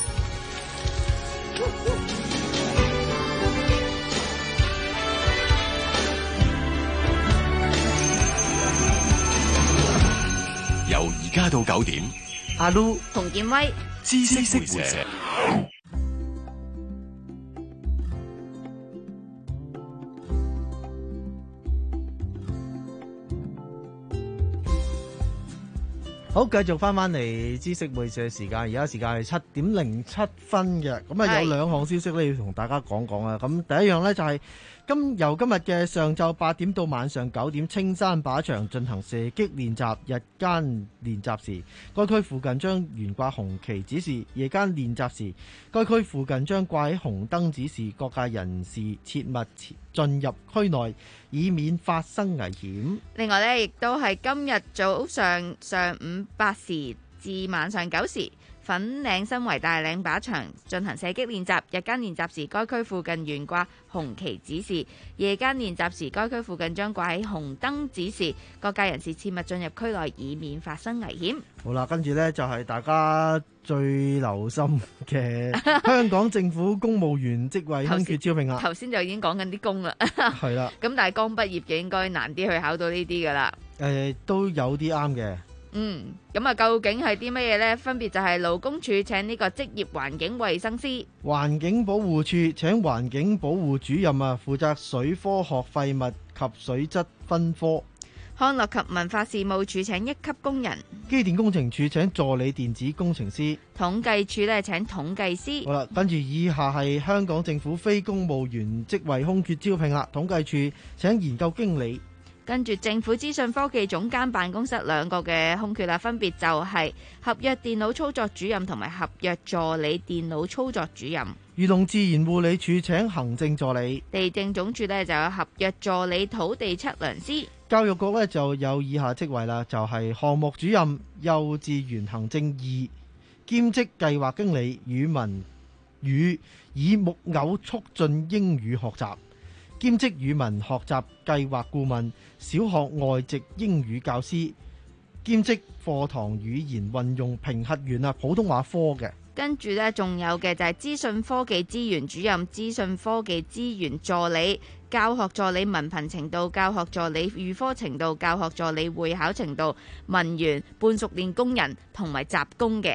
由而家到九點， 阿 Lu 洪建威， 知識會社。 好，繼續翻翻嚟知識會社時間，而家時間係七點零七分嘅，咁啊有兩項消息咧要同大家講講啊。咁第一樣呢，就係今由今日嘅上晝八點到晚上九點，青山靶場進行射擊練習。日間練習時，該區附近將懸掛紅旗指示；夜間練習時，該區附近將掛起紅燈指示，各界人士切勿進入區內，以免發生危險。 另外呢，亦都係今日早上上午八時至晚上九時，粉嶺新圍大嶺靶場進行射擊練習。日間練習時，該區附近懸掛紅旗指示；夜間練習時，該區附近將掛起紅燈指示，各界人士切勿進入區內，以免發生危險。 好啦，跟住呢，就係大家最留心嘅香港政府公務員職位空缺招聘啦。 頭先就已經講緊啲工啦， 係啦。 咁但係剛畢業嘅應該難啲去考到呢啲噶啦。 誒、呃，都有啲啱嘅。 嗯，咁啊，究竟係啲乜嘢呢？分別就係勞工處請呢個職業環境衛生師， 環境保護處請環境保護主任啊，負責水科學廢物及水質分科。 康樂及文化事務處請一級工人， 機電工程處請助理電子工程師， 統計處咧請統計師。 好啦，跟住以下係香港政府非公務員職位空缺招聘啦。統計處請研究經理。 跟住政府資訊科技總監辦公室兩個嘅空缺啦，分別就係合約電腦操作主任同埋合約助理電腦操作主任。 漁農自然護理處請行政助理。 地政總署呢就有合約助理土地測量師。 教育局呢就有以下職位啦，就係、是、項目主任、幼稚園行政二、兼職計劃經理、語文與以木偶促進英語學習、兼職語文學習計劃顧問、小學外籍英語教師、兼職課堂語言運用評核員啊，普通話科嘅。 跟住呢，仲有嘅就係資訊科技資源主任、資訊科技資源助理、教學助理文憑程度、教學助理預科程度、教學助理會考程度、文員、半熟練工人同埋雜工嘅。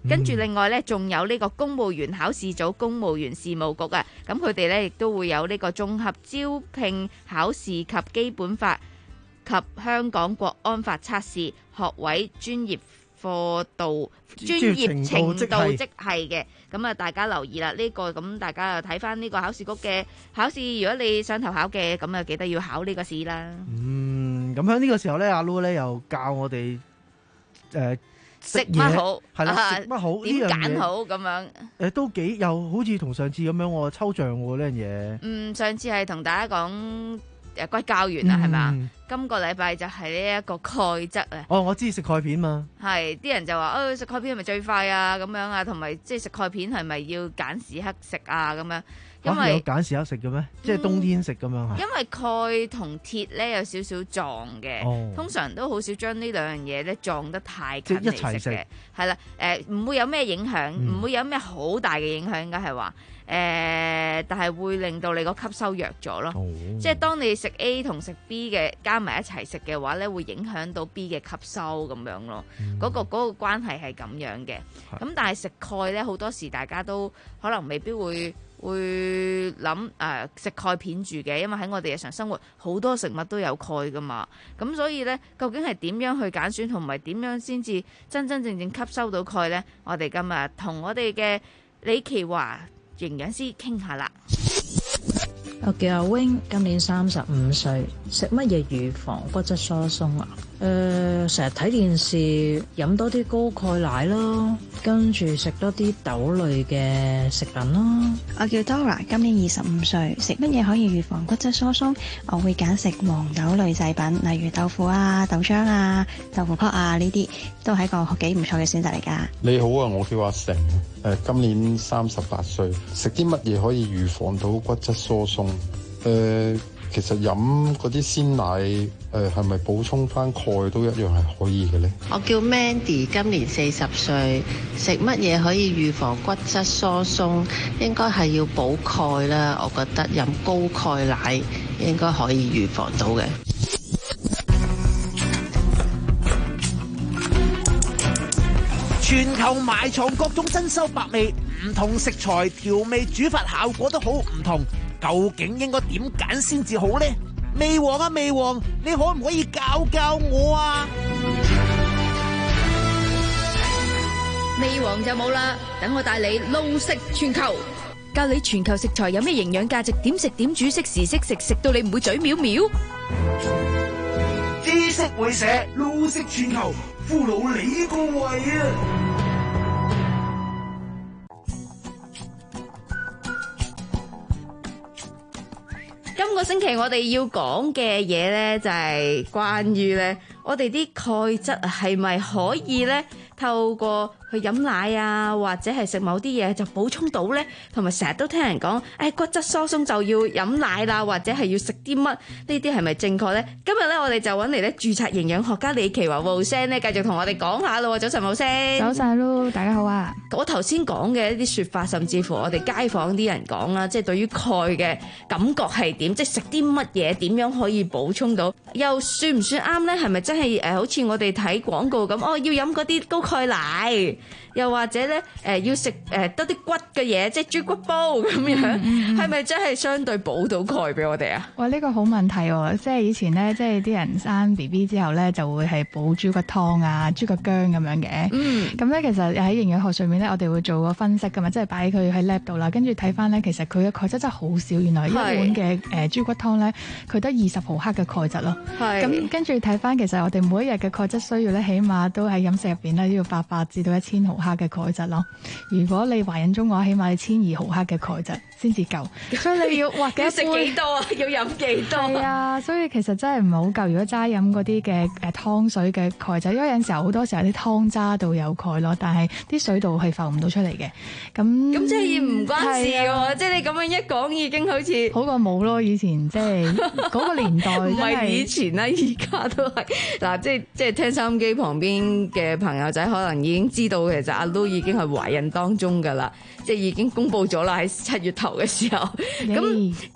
跟住另外咧，仲有呢個公務員考試組、公務員事務局啊，咁佢哋咧亦都會有呢個綜合招聘考試及基本法及香港國安法測試學位專業課度專業程度即係嘅，咁啊大家留意啦，呢、這個咁大家就睇翻呢個考試局嘅考試，如果你想投考嘅，咁啊記得要考呢個試啦。 嗯，咁喺呢個時候咧，阿 Lu 咧又教我哋誒。呃食乜好係啦，食乜好點揀好咁樣？ 誒都幾又好似同上次咁樣喎，抽象喎呢樣嘢。 嗯，上次係同大家講誒骨膠原啊，係咪啊？今個禮拜就係呢一個鈣質啊。 哦，我知食鈣片嘛。 係啲人就話，誒食鈣片係咪最快啊？咁樣啊，同埋即係食鈣片係咪要揀時刻食啊？咁樣。因為有揀時刻食嘅咩？嗯、即係冬天食咁樣嚇。 因為鈣同鐵咧有少少撞嘅，哦、通常都好少將呢兩樣嘢咧撞得太近嚟食嘅。係啦，誒、呃、唔會有咩影響，唔、嗯、會有咩好大嘅影響，應該係話誒，但係會令到你個吸收弱咗咯。哦、即係當你食 A 同食 B 嘅加埋一齊食嘅話咧，會影響到 B 嘅吸收咁樣咯。嗰、嗯嗰個嗰、嗰個關係係咁樣嘅。咁但係食鈣咧，好多時大家都可能未必會。會諗誒食鈣片住嘅，因為喺我哋日常生活好多食物都有鈣噶嘛，咁所以呢，究竟係點樣去揀選同埋點樣先至真真正正吸收到鈣呢？我哋今日同我哋嘅李奇華營養師傾下啦。 我叫阿 wing， 今年三十五歲，食乜嘢預防骨質疏鬆啊？誒、呃，成日睇電視，飲多啲高鈣奶咯，跟住食多啲豆類嘅食品咯。 我叫 Dora， 今年二十五歲，食乜嘢可以預防骨質疏鬆？我會揀食黃豆類製品，例如豆腐啊、豆漿啊、豆腐泡啊呢啲，都係一個幾唔錯嘅選擇嚟㗎。 你好啊，我叫阿成，誒，今年三十八歲，食啲乜嘢可以預防到骨質疏鬆？誒、呃。其實飲嗰啲鮮奶，誒係咪補充翻鈣都一樣係可以嘅呢？ 我叫 Mandy， 今年四十歲，食乜嘢可以預防骨質疏鬆？應該係要補鈣啦。我覺得飲高鈣奶應該可以預防到嘅。 全球埋藏各種珍饈百味，唔同食材調味煮法效果都好唔同。究竟應該點揀先至好呢？味王啊味王，你可唔可以教教我啊？ 味王就冇啦，等我帶你路食全球，教你全球食材有咩營養價值，點食點煮，適時適食，食到你唔會嘴藐藐。 知識會社路食全球，俘虜你個胃啊！ 今個星期我哋要講嘅嘢呢，就係關於呢，我哋啲鈣質係咪可以呢透過去飲奶啊，或者係食某啲嘢就補充到呢？同埋成日都聽人講，誒、哎、骨質疏鬆就要飲奶啦，或者係要食啲乜？呢啲係咪正確呢？今日呢，我哋就揾嚟呢註冊營養學家李奇華無聲呢，繼續同我哋講下咯。早晨無聲， 早晨咯，大家好啊！ 我頭先講嘅一啲説法，甚至乎我哋街坊啲人講啦，即係對於鈣嘅感覺係點？即係食啲乜嘢點樣可以補充到？又算唔算啱呢？係咪真係誒、呃？好似我哋睇廣告咁，哦，要飲嗰啲高鈣奶，又或者咧誒、呃、要食誒多啲骨嘅嘢，即係豬骨煲咁樣，係咪、嗯嗯、真係相對補到鈣俾我哋啊？ 哇！呢、呢個好問題喎、哦，即係以前咧，即係啲人生 B B 之後咧，就會係補豬骨湯啊、豬腳薑咁樣嘅。嗯，咁咧其實喺營養學上面咧，我哋會做個分析噶嘛，即係擺佢喺 lab 度啦，跟住睇翻咧，其實佢嘅鈣質真係好少，原來一碗嘅誒豬骨湯咧，佢得二十毫克嘅鈣質咯。係是。咁跟住睇翻，其實我哋每一日嘅鈣質需要咧，起碼都喺飲食入邊咧，要八百至到一千毫克嘅鈣質咯。如果你懷孕中嘅話，起碼你千二毫克嘅鈣質先至夠。所以你要哇， 要食幾多啊？要飲幾多？ 係啊，所以其實真係唔係好夠。如果齋飲嗰啲嘅誒湯水嘅鈣質，因為有陣時候好多時候啲湯渣度有鈣咯，但係啲水度係浮唔到出嚟嘅。咁咁即係唔關事喎，啊、即係你咁樣一講已經好似好過冇咯。以前即係嗰個年代， 唔係以前啦，而家都係嗱，即係即係聽收音機旁邊嘅朋友仔可能已經知道，其實阿 Lu 已經係懷孕當中㗎啦，即係已經公佈咗啦，喺七月頭嘅時候。咁咁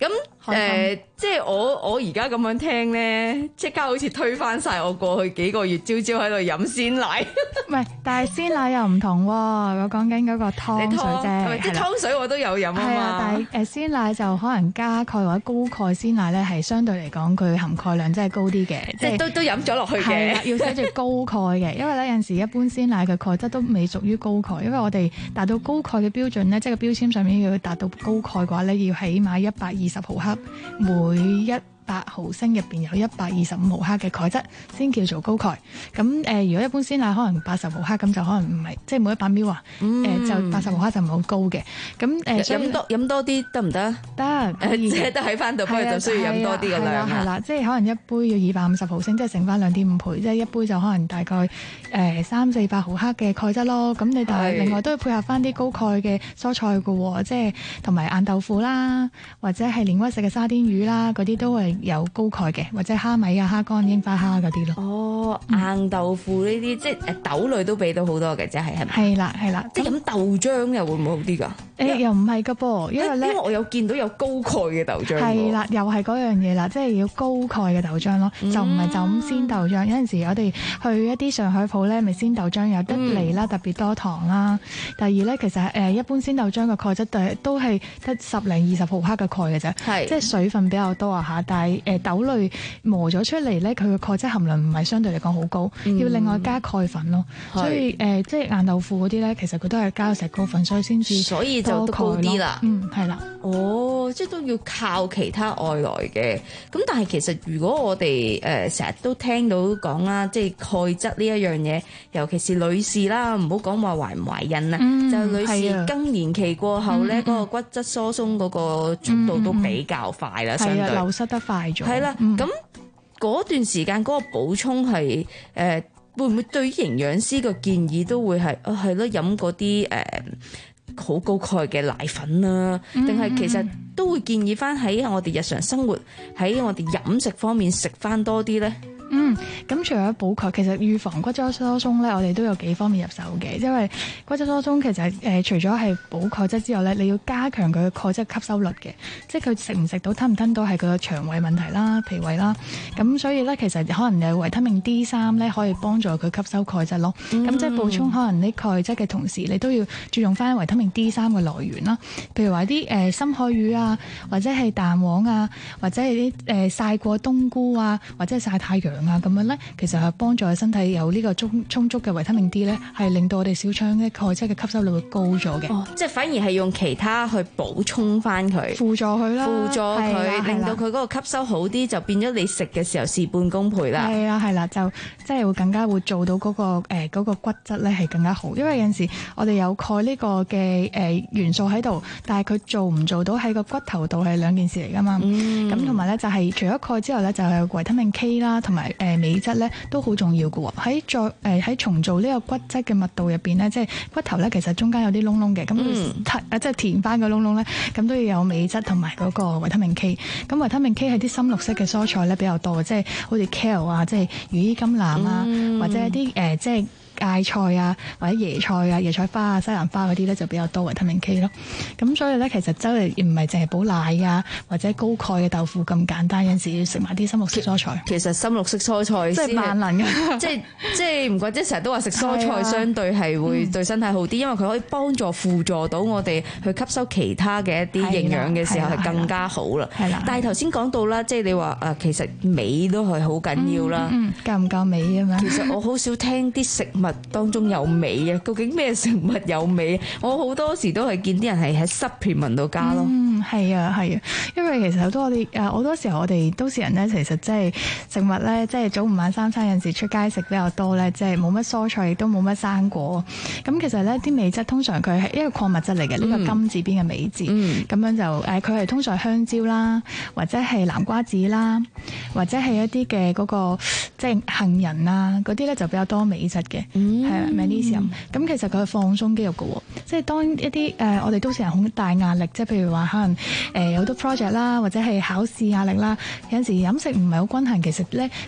開心。 呃即係我我而家咁樣聽咧，即刻好似推翻晒我過去幾個月朝朝喺度飲鮮奶。 唔係，但係鮮奶又唔同喎。我講緊嗰個湯水啫， 即係湯水我都有飲啊嘛。 係啊，但係誒鮮奶就可能加蓋或者高鈣鮮奶咧，係相對嚟講佢含鈣量真係高啲嘅， 即係都都飲咗落去嘅。 係啦，要寫住高鈣嘅，因為咧有陣時一般鮮奶嘅鈣質都未屬於高鈣，因為我哋達到高鈣嘅標準咧，即係個標籤上面要達到高鈣嘅話咧，要起碼一百二十毫克每一百毫升入邊有一百二十五毫克嘅鈣質先叫做高鈣。咁誒、呃，如果一般鮮奶可能八十毫克，咁就可能唔係，即係每一百 ml 啊，誒就八十毫克就唔係好高嘅。咁誒，飲、呃、多飲多啲得唔得？得， 即係得喺翻度，不過就需要飲多啲嘅量。 係啦，即係可能一杯要二百五十毫升，即係乘翻兩點五倍，即係一杯就可能大概誒三四百毫克嘅鈣質咯。咁你但係另外都要配合翻啲高鈣嘅蔬菜嘅喎，即係同埋硬豆腐啦，或者係連屈食嘅沙甸魚啦，嗰啲都係有高鈣嘅，或者蝦米啊、蝦乾、櫻花蝦嗰啲咯。 哦，硬豆腐呢啲、嗯、即係誒豆類都俾到好多嘅，即係係咪？ 係啦係啦， 即係飲豆漿又會唔會好啲㗎？誒、 欸、又唔係㗎噃，因為咧， 因為我有見到有高鈣嘅豆漿。 係啦，又係嗰樣嘢啦，即係要高鈣嘅豆漿咯，嗯、就唔係就咁鮮豆漿。有陣時我哋去一啲上海鋪咧，咪鮮豆漿有得嚟啦，嗯、特別多糖啦。第二咧，其實誒一般鮮豆漿嘅鈣質都係得十零二十毫克嘅鈣嘅啫，即係水分比較多啊嚇。但係誒豆類磨咗出嚟咧，佢嘅鈣質含量唔係相對嚟講好高，嗯、要另外加鈣粉咯。所以誒、呃，即係硬豆腐嗰啲咧，其實佢都係加石膏粉，所以先至所以就都高啲啦。 嗯，係啦。 哦，即係都要靠其他外來嘅。咁但係其實如果我哋誒成日都聽到講啦，即係鈣質呢一樣嘢，尤其是女士啦，唔好講話懷唔懷孕啦，嗯、就女士更年期過後咧，嗰、嗯、個骨質疏鬆嗰個速度都比較快啦，嗯、相對流失得快咗。 係啦，咁嗰、嗯、段時間嗰個補充係誒、呃，會唔會對於營養師嘅建議都會係啊？係咯，飲嗰啲誒好高鈣嘅奶粉啊，定係其實都會建議翻喺我哋日常生活喺我哋飲食方面食翻多啲咧？ 嗯，咁除咗補鈣，其實預防骨質疏鬆咧，我哋都有幾方面入手嘅。因為骨質疏鬆其實誒、呃，除咗係補鈣質之外咧，你要加強佢嘅鈣質吸收率嘅，即係佢食唔食到、吞唔吞到係佢嘅腸胃問題啦、脾胃啦。咁所以咧，其實可能有維他命 D 三咧，可以幫助佢吸收鈣質咯。咁、嗯、即係補充可能啲鈣質嘅同時，你都要注重翻維他命 D 三嘅來源啦。譬如話啲誒深海魚啊，或者係蛋黃啊，或者係啲誒曬過冬菇啊，或者係曬太陽啊咁樣咧，其實係幫助身體有呢個充充足嘅維他命 D 咧，係令到我哋小腸嘅鈣質嘅吸收率會高咗嘅。 哦，即係反而係用其他去補充翻佢， 輔助佢啦， 輔助佢，令到佢嗰個吸收好啲，就變咗你食嘅時候事半功倍啦。 係啊，係啦，就即係會更加會做到嗰、嗰個誒、呃嗰個、骨質咧係更加好，因為有陣時我哋有鈣呢個嘅誒元素喺度，但係佢做唔做到喺個骨頭度係兩件事嚟噶嘛。咁同埋咧就係、係、除咗鈣之外咧，就係、係、維他命 K 啦，同埋誒鎂質咧都好重要嘅喎。喺再誒喺重做呢個骨質嘅密度入邊咧，即係骨頭咧其實中間有啲窿窿嘅，咁佢啊即係填翻個窿窿咧，咁都要有鎂質同埋嗰個維他命 K。咁維他命 K 係啲深綠色嘅蔬菜咧比較多，即係好似 kale 啊，即係羽衣甘藍啊，嗯、或者一啲誒、呃、即係芥菜啊，或者椰菜啊、椰菜花啊、西蘭花嗰啲咧就比較多維他命 K 咯。咁所以咧，其實真係唔係淨係補奶啊，或者高鈣嘅豆腐咁簡單，有陣時要食埋啲深綠色蔬菜。 其實深綠色蔬菜即係萬能嘅， 即係即係唔怪之成日都話食蔬菜相對係會對身體好啲，因為佢可以幫助輔助到我哋去吸收其他嘅一啲營養嘅時候係更加好啦。係啦，但係頭先講到啦，即係你話誒，其實鎂都係好緊要啦。 嗯，夠唔夠鎂啊嘛？ 其實我好少聽啲食物當中有鎂啊，究竟咩食物有鎂？我好多時都係見啲人係喺 supplement 度加咯。 嗯，係啊，係啊，因為其實好多我哋誒好多時候我哋都市人咧，其實即係食物咧，即係早午晚三餐有陣時出街食比較多咧，即係冇乜蔬菜亦都冇乜生果。咁其實咧啲鎂質通常佢係一個礦物質嚟嘅，呢、嗯、個金字邊嘅鎂字。咁、嗯、樣就誒佢係通常香蕉啦，或者係南瓜子啦，或者係一啲嘅嗰個即係杏仁啊嗰啲咧就比較多鎂質嘅。係啊、嗯。Magnesium 咁其實佢係放鬆肌肉嘅喎，即係當一啲誒、呃、我哋都市人好大壓力，即係譬如話可能誒有好多 project 啦，或者係考試壓力啦，有陣時飲食唔係好均衡，其實咧佢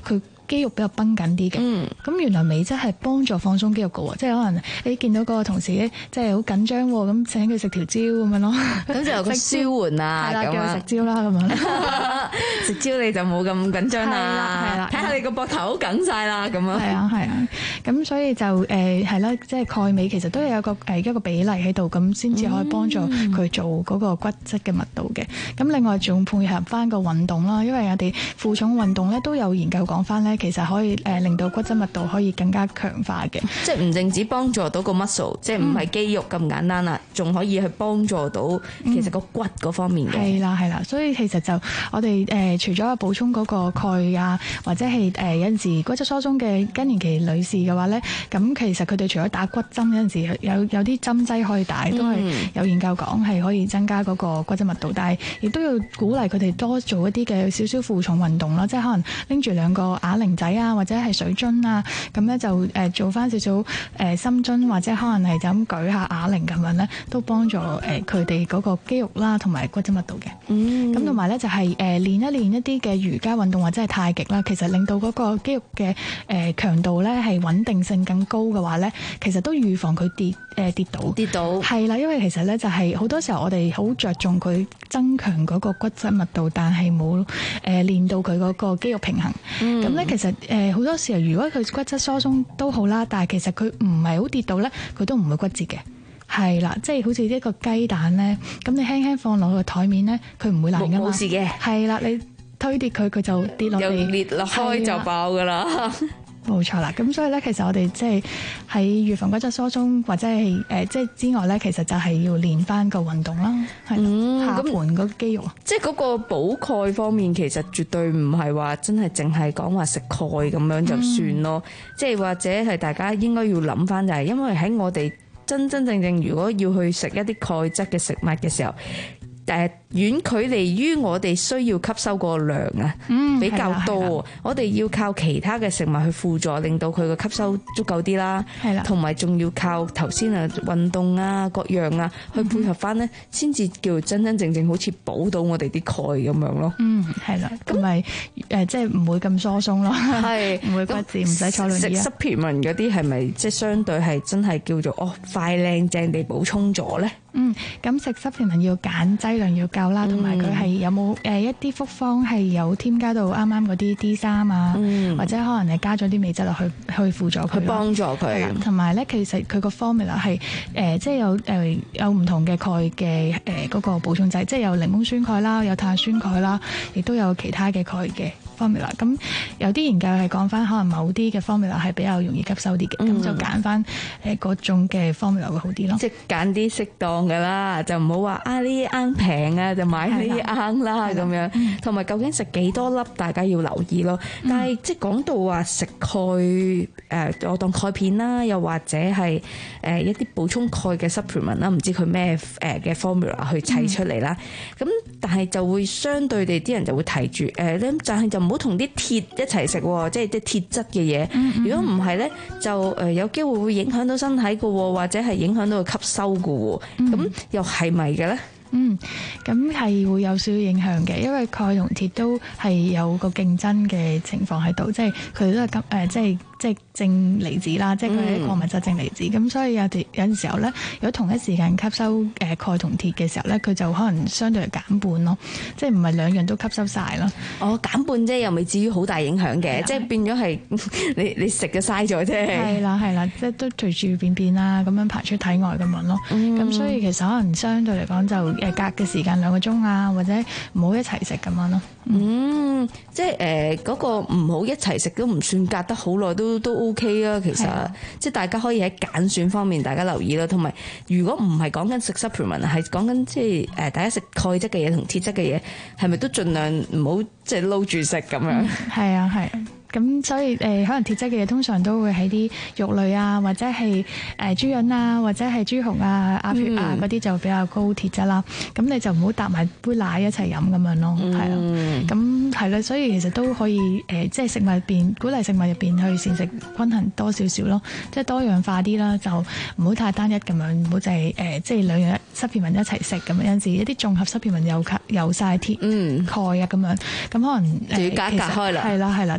肌肉比較繃緊啲嘅。咁、嗯、原來鎂質係幫助放鬆肌肉嘅喎，即係可能你見到個同事咧，即係好緊張喎，咁請佢食條蕉咁樣咯， 咁就有個舒緩啊， 係啦， 叫佢食蕉啦咁樣， 食蕉你就冇咁緊張啦，係啦，睇下你個膊頭緊晒啦咁樣。係啊係啊，咁所以就誒係啦，即係鈣鎂其實都有一個誒一個比例喺度，咁先至可以幫助佢做嗰個骨質嘅密度嘅。咁、嗯、另外仲配合翻個運動啦，因為我哋負重運動咧都有研究講翻咧，其實可以誒令到骨質密度可以更加強化嘅， 即係唔淨止幫助到個 muscle，、嗯、即係唔係肌肉咁簡單啦，仲可以去幫助到其實個骨嗰方面嘅。 係啦係啦，所以其實就我哋誒、呃、除咗補充嗰個鈣啊，或者係誒、呃、有陣時骨質疏鬆嘅更年期女士嘅話咧，咁其實佢哋除咗打骨針，有陣時有有啲針劑可以打，都係有研究講係可以增加嗰個骨質密度，但係亦都要鼓勵佢哋多做一啲嘅少少負重運動啦，即係可能拎住兩個啞鈴仔啊，或者係水樽啊，咁咧就誒做翻少少誒深蹲，或者可能係就咁舉下啞鈴咁樣咧，都幫助誒佢哋嗰個肌肉啦同埋骨質密度嘅。嗯，咁同埋咧就係誒練一練一啲嘅瑜伽運動或者係太極啦，其實令到嗰個肌肉嘅誒強度咧係穩定性更高嘅話咧，其實都預防佢跌誒、呃、跌倒跌倒係啦，因為其實咧就係好多時候我哋好着重佢增強嗰個骨質密度，但係冇誒練到佢嗰個肌肉平衡。咁咧、嗯、其實誒好、呃、多時候如果佢骨質疏鬆都好啦，但係其實佢唔係好跌到咧，佢都唔會骨折嘅。係啦，即係好似一個雞蛋咧，咁你輕輕放落個台面咧，佢唔會爛噶嘛。冇事嘅。係啦，你推跌佢，佢就跌落地， 又裂落開就爆噶啦。 冇錯啦，咁所以咧，其實我哋即係喺預防骨質疏鬆或者係誒、呃、即係之外咧，其實就係要練翻個運動啦，係、嗯、下盤嗰個肌肉。 即係嗰個補鈣方面，其實絕對唔係話真係淨係講話食鈣咁樣就算咯。嗯、即係或者係大家應該要諗翻就係，因為喺我哋真真正正如果要去食一啲鈣質嘅食物嘅時候，誒遠距離於我哋需要吸收個量啊，嗯、比較多。我哋要靠其他嘅食物去輔助，令到佢個吸收足夠啲啦。係啦，同埋仲要靠頭先啊運動啊各樣啊去配合翻咧，先至叫真真正正好似補到我哋啲鈣咁樣咯。嗯，係啦，咁咪誒即係唔會咁疏鬆咯，係唔會骨折，唔使坐輪椅。食 supplement 嗰啲係咪即係相對係真係叫做哦快靚正地補充咗咧？嗯，咁食 supplement 要揀劑量要夠啦，同埋佢係有冇誒一啲複方係有添加到啱啱嗰啲 D 三啊，嗯、或者可能係加咗啲鎂質落去去輔助佢，去幫助佢。同埋咧，其實佢個 formula 係誒即係有誒、呃、有唔同嘅鈣嘅誒嗰個補充劑，即係有檸檬酸鈣啦，有碳酸鈣啦，亦都有其他嘅鈣嘅 formula。咁有啲研究係講翻，可能某啲嘅 formula 係比較容易吸收啲嘅，咁、嗯、就揀翻誒嗰種嘅 formula 會好啲咯。即係揀啲適當嘅啦，就唔好話啊呢啲啱平啊就買呢啲啱啦咁樣。同埋究竟食幾多粒，大家要留意咯。嗯、但係即係講到話食鈣誒，我當鈣片啦，又或者係誒一啲補充鈣嘅 supplement 啦，唔知佢咩誒嘅 formula 去砌出嚟啦。咁、嗯、但係就會相對地啲人就會提住誒咧，就係就唔好同啲鐵一齊食喎，即係啲鐵質嘅嘢。嗯嗯、如果唔係咧，就誒有機會會影響到身體嘅喎，或者係影響到佢吸收嘅喎。咁、嗯、又係咪嘅咧？嗯，咁係會有少少影響嘅，因為鈣同鐵都係有個競爭嘅情況喺度，即係佢哋都係咁誒，即係即係正離子啦，即係佢係礦物質正離子，咁、嗯、所以有啲有陣時候咧，如果同一時間吸收誒鈣同鐵嘅時候咧，佢就可能相對係減半咯，即係唔係兩樣都吸收晒咯。哦，減半啫，又未至於好大影響嘅，即係變咗係你你食嘅嘥咗啫。係啦係啦，即係都隨住便便啦，咁樣排出體外咁樣咯。咁、嗯、所以其實可能相對嚟講就誒隔嘅時間兩個鐘啊，或者唔好一齊食咁樣咯。嗯，即係誒嗰個唔好一齊食都唔算隔得好耐，都都 OK 啊。其實的即係大家可以喺揀選方面大家留意啦。同埋如果唔係講緊食 supplement， 係講緊即係誒大家食鈣質嘅嘢同鐵質嘅嘢，係咪都盡量唔好即係撈住食咁樣？係啊係。咁所以誒、呃，可能鐵質嘅嘢通常都會喺啲肉類啊，或者係誒豬膶啊，或者係豬紅啊、鴨血啊嗰啲、嗯、就比較高鐵質啦。咁你就唔好搭埋杯奶一齊飲咁樣咯，係啊、嗯。咁係啦，所以其實都可以誒、呃，即係食物入邊鼓勵食物入邊去膳食均衡多少少咯，即係多樣化啲啦，就唔好太單一咁樣，唔好就係誒，即係兩樣supplement一齊食咁樣。有陣時一啲綜合supplement有有曬鐵、嗯、鈣啊咁樣，咁可能就要隔隔開啦。係啦係啦，就。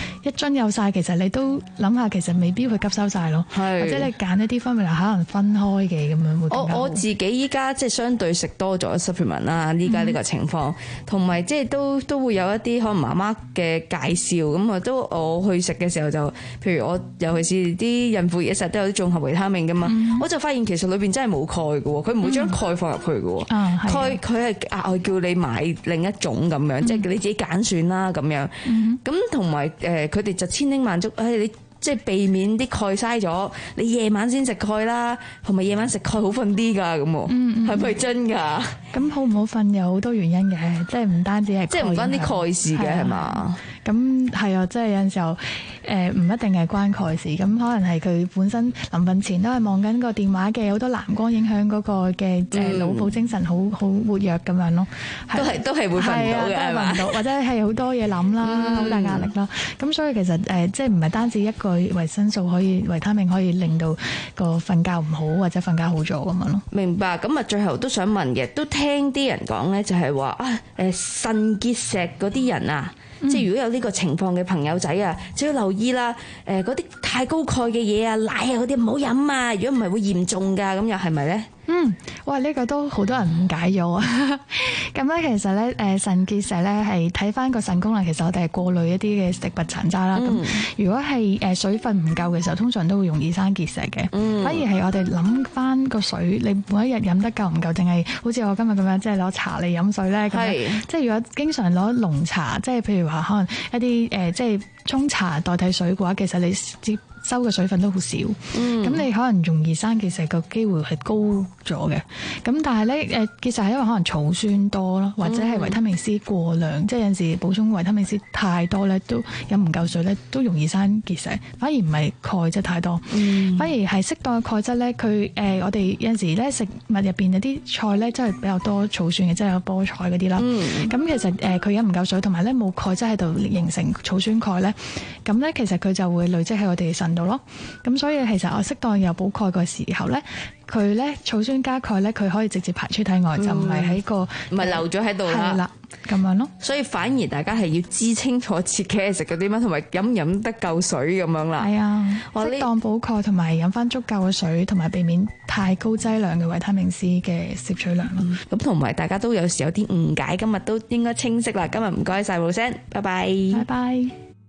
一樽有晒，其實你都諗下，其實未必會吸收晒咯，或者你揀一啲 formula 可能分開嘅咁樣會更加好。 我我自己依家即係相對食多咗 supplement 啦，依家呢個情況，同埋即係都都會有一啲可能媽媽嘅介紹，咁啊都我去食嘅時候就，譬如我尤其是啲孕婦嘢食都有啲綜合維他命噶嘛，嗯、我就發現其實裏邊真係冇鈣嘅喎，佢唔會將鈣放入去嘅喎，嗯、鈣佢係額外叫你買另一種咁樣，嗯、即係你自己揀選啦咁樣，咁同埋誒佢哋就千叮萬囑，誒、哎、你。即係避免啲鈣嘥咗，你夜晚先食鈣啦，同埋夜晚食鈣好瞓啲㗎咁喎，係咪真㗎？ 咁好唔好瞓有好多原因嘅，即係唔單止係即係唔關啲鈣事嘅係嘛？ 咁係啊，即係有陣時候誒唔、呃、一定係關鈣事，咁可能係佢本身臨瞓前都係望緊個電話嘅，好多藍光影響嗰個嘅誒腦部精神好好活躍咁樣咯， 都係都係會瞓唔到嘅係嘛？ 或者係好多嘢諗啦，好、嗯、大壓力啦，咁所以其實誒、呃、即係唔係單止一個維生素可以維他命可以令到個瞓覺唔好或者瞓覺好咗咁樣咯。 明白。咁啊最後都想問嘅，都聽啲人講咧就係話啊誒腎結石嗰啲人啊，嗯、即係如果有呢個情況嘅朋友仔啊，就要留意啦。誒嗰啲太高鈣嘅嘢啊，奶啊嗰啲唔好飲啊，如果唔係會嚴重㗎，咁又係咪咧？ 嗯，哇！呢、這個都好多人誤解咗啊。咁咧，其實咧，誒腎結石咧係睇翻個腎功能，其實我哋係過濾一啲嘅食物殘渣啦。咁、嗯、如果係誒水分唔夠嘅時候，通常都會容易生結石嘅。嗯、反而係我哋諗翻個水，你每一日飲得夠唔夠，定係好似我今日咁樣，即係攞茶嚟飲水咧？係。即係如果經常攞濃茶，即係譬如話可能一啲誒、呃，即係沖茶代替水嘅話，其實你接收嘅水分都好少，咁、嗯、你可能容易生結石個機會係高咗嘅。咁但係咧誒，其實係因為可能草酸多咯，或者係維他命 C 過量，嗯、即係有陣時補充維他命 C 太多咧，都飲唔夠水咧，都容易生結石。反而唔係鈣質太多，嗯、反而係適當嘅鈣質咧。佢誒、呃、我哋有陣時咧食物入邊有啲菜咧，真係比較多草酸嘅，即係有菠菜嗰啲啦。咁、嗯、其實誒佢飲唔夠水，同埋咧冇鈣質喺度形成草酸鈣咧，咁咧其實佢就會累積喺我哋腎度咯，咁所以其實我適當有補鈣嘅時候咧，佢咧草酸加鈣咧，佢可以直接排出體外，嗯、就唔係喺個唔係留咗喺度啦。係啦， 咁樣咯。 所以反而大家係要知清楚自己係食嗰啲乜，同埋飲唔飲得夠水咁樣啦。係啊，適當補鈣同埋飲翻足夠嘅水，同埋避免太高劑量嘅維他命 C 嘅攝取量咯。 咁同埋大家都有時有啲誤解，今日都應該清晰啦。今日唔該晒Rosanne，拜拜。 拜拜。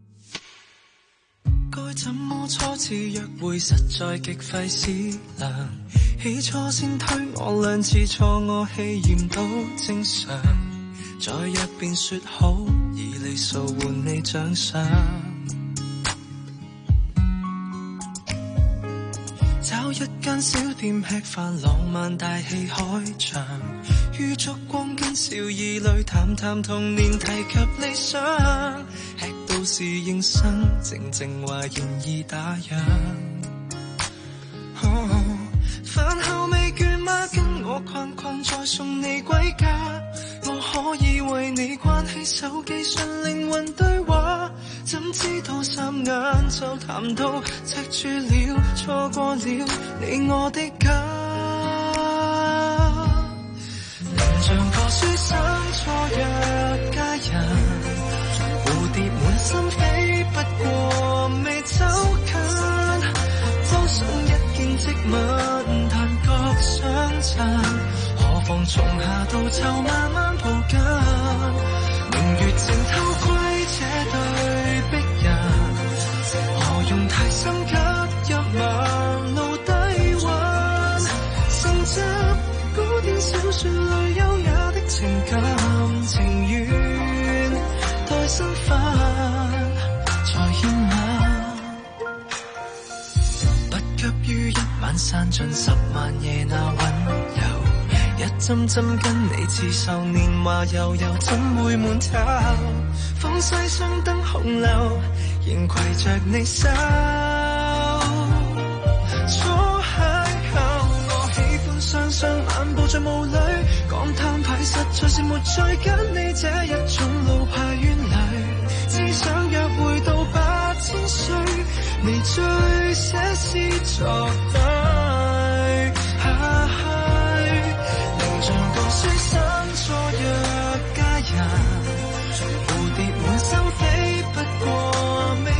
該怎麼初次約會實在極費思量，起初先推我兩次錯，我氣焰都正常，在一邊說好以里數換你獎賞，找一間小店吃飯，浪漫大戲開場，於燭光跟笑意裏談談童年，提及理想，吃到侍應生靜靜話現已打烊。哦，飯後未倦嗎？跟我困困再送你歸家，我可以為你關起手機純靈魂對話，怎知道霎眼就談到赤柱了，錯過了你我的家。能像個書生錯約佳人，蝴蝶滿心飛，不過未走近，都想一見即吻，但覺相襯，何妨從夏到秋慢慢抱緊，明月正偷窺這對璧人，何用太深給一晚露低溫，承襲古典小說裏優雅的情感，情願待身份才獻吻，不急於一晚散盡十萬夜那溫柔，一針針跟你刺繡年華悠悠，怎會悶透？放西雙燈紅樓，仍攜着你手。初邂逅，我喜歡雙雙漫步在霧裏，講攤牌實在是沒趣，跟你這一種老派冤侶，只想約會到八千歲，你最寫詩作對。能像個書生錯約佳人，蝴蝶滿心飛，不過未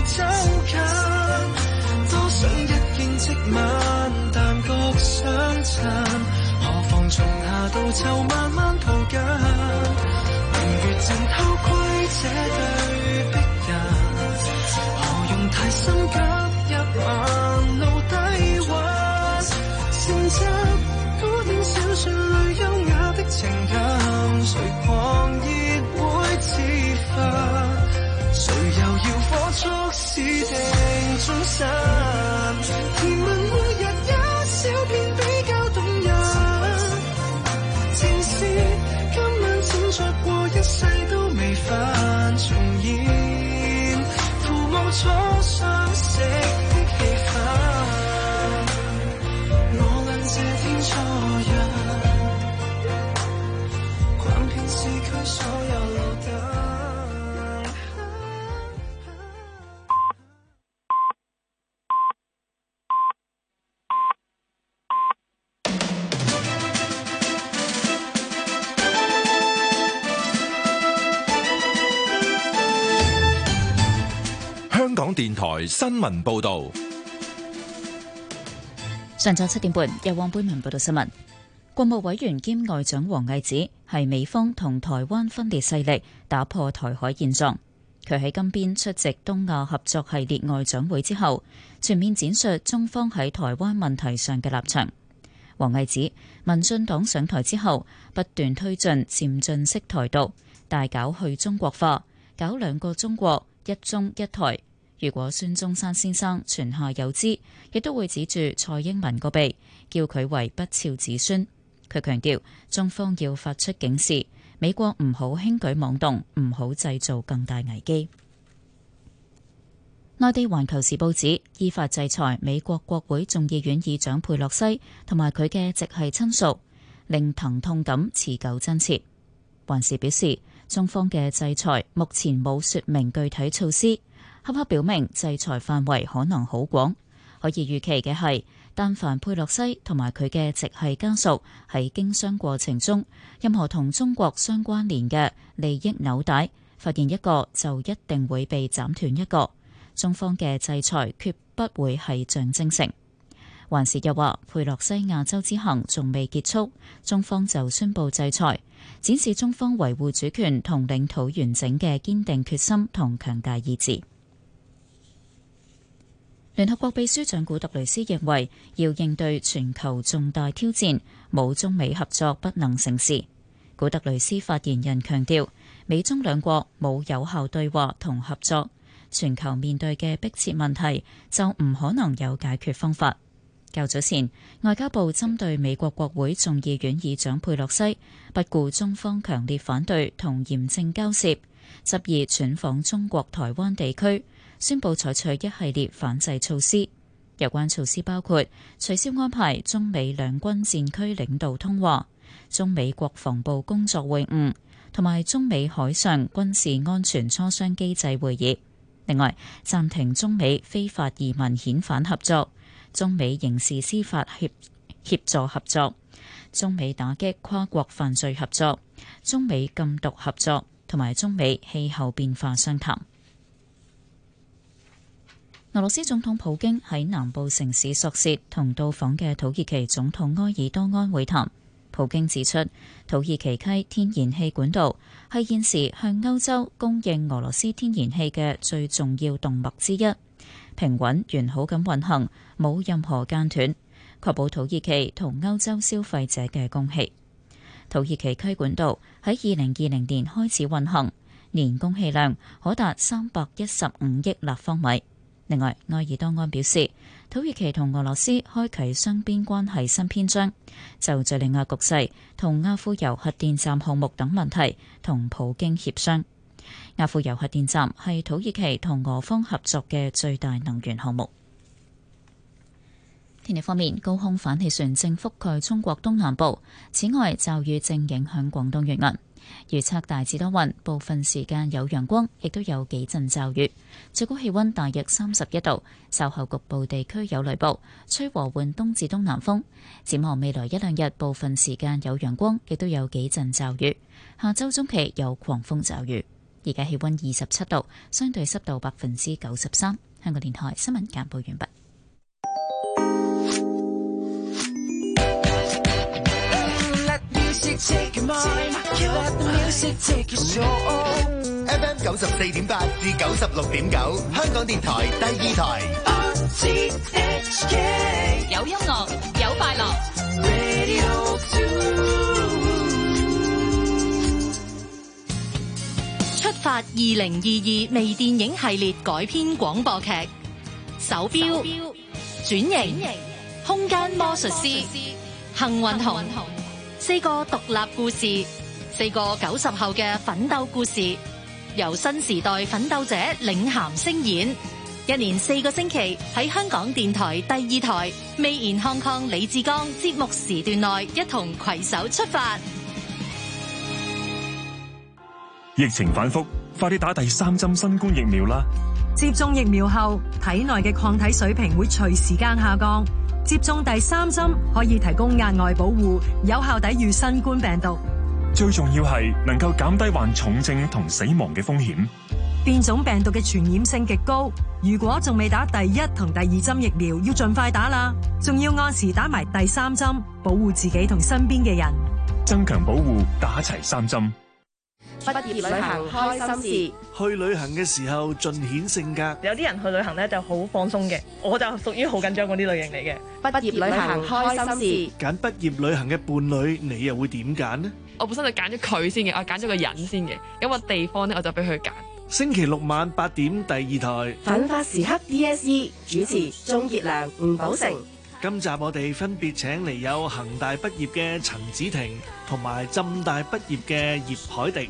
道就慢慢抱緊，明月正偷窺這對璧人，何用太心急一晚露低溫，成集古典小說裏優雅的情感，誰狂熱會自焚，誰又要火速使定終身，甜蜜每日一小片比較動人，情是今晚閃着過一世都未犯重現，父母初相識的氣氛，我倆這天初約，逛遍市區所有路燈。 香港電台新聞報道， 上晝七點半，由黃貝文報道新聞。國務委員兼外長王毅指，係美方同台灣分裂勢力打破台海現狀。佢喺金邊出席東亞合作系列外長會之後，全面展述中方喺台灣問題上嘅立場。王毅指，民進黨上台之後，不斷推進漸進式台獨，大搞去中國化，搞兩個中國、一中一台。如果孫中山先生泉下有知，亦都會指住蔡英文個鼻，叫佢為不肖子孫。佢強調，中方要發出警示，美國唔好輕舉妄動，唔好製造更大危機。內地環球時報指，依法制裁美國國會眾議院議長佩洛西同埋佢嘅直系親屬，令疼痛感持久真切。環時表示，中方嘅制裁目前冇說明具體措施，恰恰表明制裁範圍可能好廣。可以預期嘅係，但凡佩洛西同埋佢嘅直系家屬喺經商過程中，任何同中國相關聯嘅利益紐帶，發現一個就一定會被斬斷一個。中方嘅制裁決不會係象徵性。環時又話，佩洛西亞洲之行仲未結束，中方就宣布制裁，展示中方維護主權同領土完整嘅堅定決心同強大意志。聯合國秘書長古特雷斯認為，要應對全球重大挑戰，冇中美合作不能成事。古特雷斯發言人強調，美中兩國冇有效對話同合作，全球面對嘅迫切問題就唔可能有解決方法。較早前，外交部針對美國國會眾議院議長佩洛西不顧中方強烈反對同嚴正交涉，執意竄訪中國台灣地區，宣布採取一系列反制措施。有關措施包括取消安排中美兩軍戰區領導通話、中美國防部工作會晤同埋中美海上軍事安全磋商機制會議。另外，暫停中美非法移民遣返合作、中美刑事司法協協助合作、中美打擊跨國犯罪合作、中美禁毒合作同埋中美氣候變化商談。俄羅斯總統普京喺南部城市索契同到訪嘅土耳其總統埃爾多安會談。普京指出，土耳其溪天然氣管道係現時向歐洲供應俄羅斯天然氣嘅最重要動脈之一，平穩完好咁運行，冇任何間斷，確保土耳其同歐洲消費者嘅供氣。土耳其溪管道喺二零二零年開始運行，年供氣量可達三百一十五億立方米。另外，埃爾多安表示，土耳其同俄羅斯開啟雙邊關係新篇章，就敘利亞局勢同阿富油核電站項目等問題同普京協商。阿富油核電站係土耳其同俄方合作嘅最大能源項目。天氣方面，高空反氣旋正覆蓋中國東南部，此外驟雨正影響廣東沿岸。預測大致多雲，部分時間有陽光，亦都有幾陣驟雨。最高氣溫大約三十一度，稍後局部地區有雷暴，吹和緩東至東南風。展望未來一兩日，部分時間有陽光，亦都有幾陣驟雨。下周中期有狂風驟雨。而家氣溫二十七度，相對濕度百分之九十三。香港電台新聞簡報完畢。 F M 九十四點八至九十六點九，香港電台第二台。 有音樂，有快樂。 出發二零二二微電影系列改編廣播劇《手錶》轉型，空間魔術師幸運紅，四個獨立故事，四個九十後嘅奮鬥故事，由新時代奮鬥者領銜聲演，一連四個星期喺香港電台第二台 Made in Hong Kong 李志剛節目時段內一同攜手出發。 疫情反覆，快啲打第三針新冠疫苗啦！ 接種疫苗後，體內嘅抗體水平會隨時間下降。接種第三針可以提供額外保護，有效抵禦新冠病毒。 最重要係能夠減低患重症同死亡嘅風險。 變種病毒嘅傳染性極高，如果仲未打第一同第二針疫苗，要盡快打啦。仲要按時打埋第三針，保護自己同身邊嘅人。 增強保護，打齊三針。 畢業旅行開心事， 去旅行嘅時候盡顯性格。 有啲人去旅行咧就好放鬆嘅，我就屬於好緊張嗰啲類型嚟嘅。 畢業旅行開心事， 揀畢業旅行嘅伴侶，你又會點揀呢？ 我本身就揀咗佢先嘅，我揀咗個人先嘅，咁個地方咧我就俾佢揀。 星期六晚八點第二台， 奮發時刻 D S E 主持鍾傑良、吳寶成。 今集我哋分別請嚟有恒大畢業嘅陳子婷，同埋浸大畢業嘅葉海迪。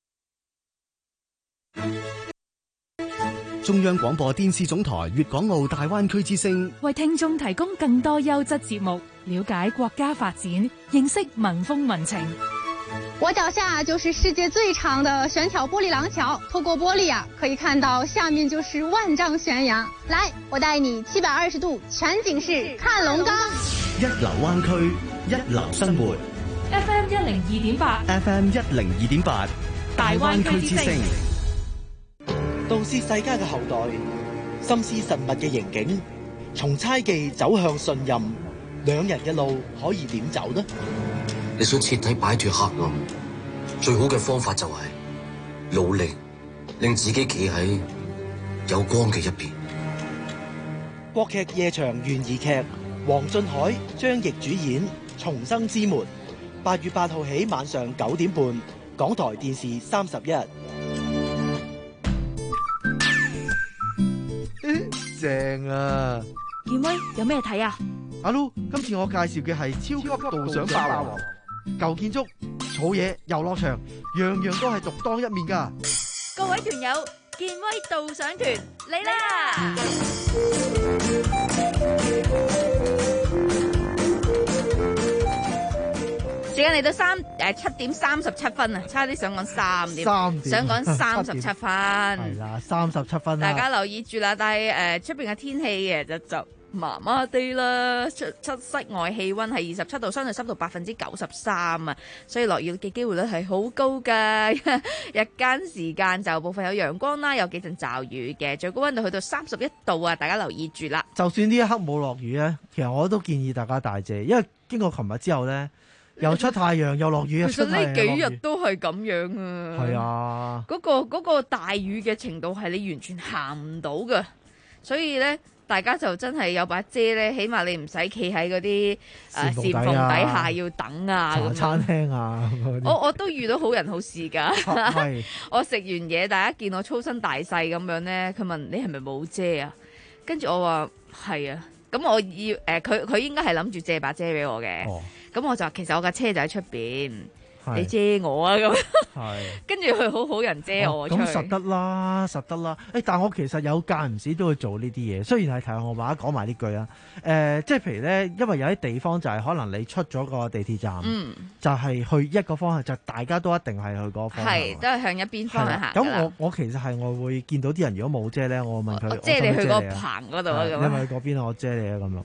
中央廣播電視總台粵港澳大灣區之聲， 為聽眾提供更多優質節目，了解國家發展，認識民風民情。 我腳下就是世界最長的懸挑玻璃廊橋，透過玻璃啊，可以看到下面就是萬丈懸崖。來，我帶你七百二十度全景式看龍崗。 一流灣區，一流生活。 F M 一零二點八 ，F M 一零二點八，大灣區之聲。 盜竊世家嘅後代，心思神密嘅刑警，從猜忌走向信任，兩人嘅路可以點走呢？ 你想徹底擺脫黑暗，最好嘅方法就係努力令自己企喺有光嘅一邊。 國劇夜場懸疑劇，黃俊凱、張譯主演《重生之門》，八月八號起晚上九點半，港台電視三十一。 正啊！ 健威有咩睇啊？ 阿 Lu，今次我介紹嘅係超級導賞霸王，舊建築、草野、遊樂場，樣樣都係獨當一面噶。 各位團友，健威導賞團嚟啦！時間嚟到三誒七點三十七分啊，差啲想講三點， 三點想講三十七分， 係啦，三十七分啦。 大家留意住啦，但係誒出邊嘅天氣嘅就就麻麻地啦，出出室外氣溫係二十七度，相對濕度百分之九十三啊，所以落雨嘅機會率係好高噶。日間時間就部分有陽光啦，有幾陣驟雨嘅，最高溫度去到三十一度啊，大家留意住啦。 就算呢一刻冇落雨咧，其實我都建議大家帶遮，因為經過琴日之後咧。又出太陽又落雨， 其實呢幾日都係咁樣啊。 係啊， 嗰個嗰個大雨嘅程度係你完全行唔到㗎，所以咧大家就真係有把遮咧，起碼你唔使企喺嗰啲誒簷篷底下要等啊。 茶餐廳啊， 我我都遇到好人好事㗎。 係我食完嘢，大家見我粗身大細咁樣咧，佢問你係咪冇遮啊？跟住我話係啊，咁我要誒佢佢應該係諗住借把遮俾我嘅。哦咁我就話其實我架車就喺出邊，你遮我啊咁。跟住佢好好人遮我出去。咁、哦、實得啦，實得啦。誒，但係我其實有間唔時都會做呢啲嘢，雖然係題外我話講埋呢句啊。誒、呃，即係譬如咧，因為有啲地方就係可能你出咗個地鐵站，嗯、就係去一個方向，就大家都一定係去嗰個方向。 係，都係向一邊方向行。 咁我我其實係我會見到啲人如果冇遮咧，我問佢， 我遮你去嗰個棚嗰度啊咁。 你咪去嗰邊啊，我遮你啊咁樣。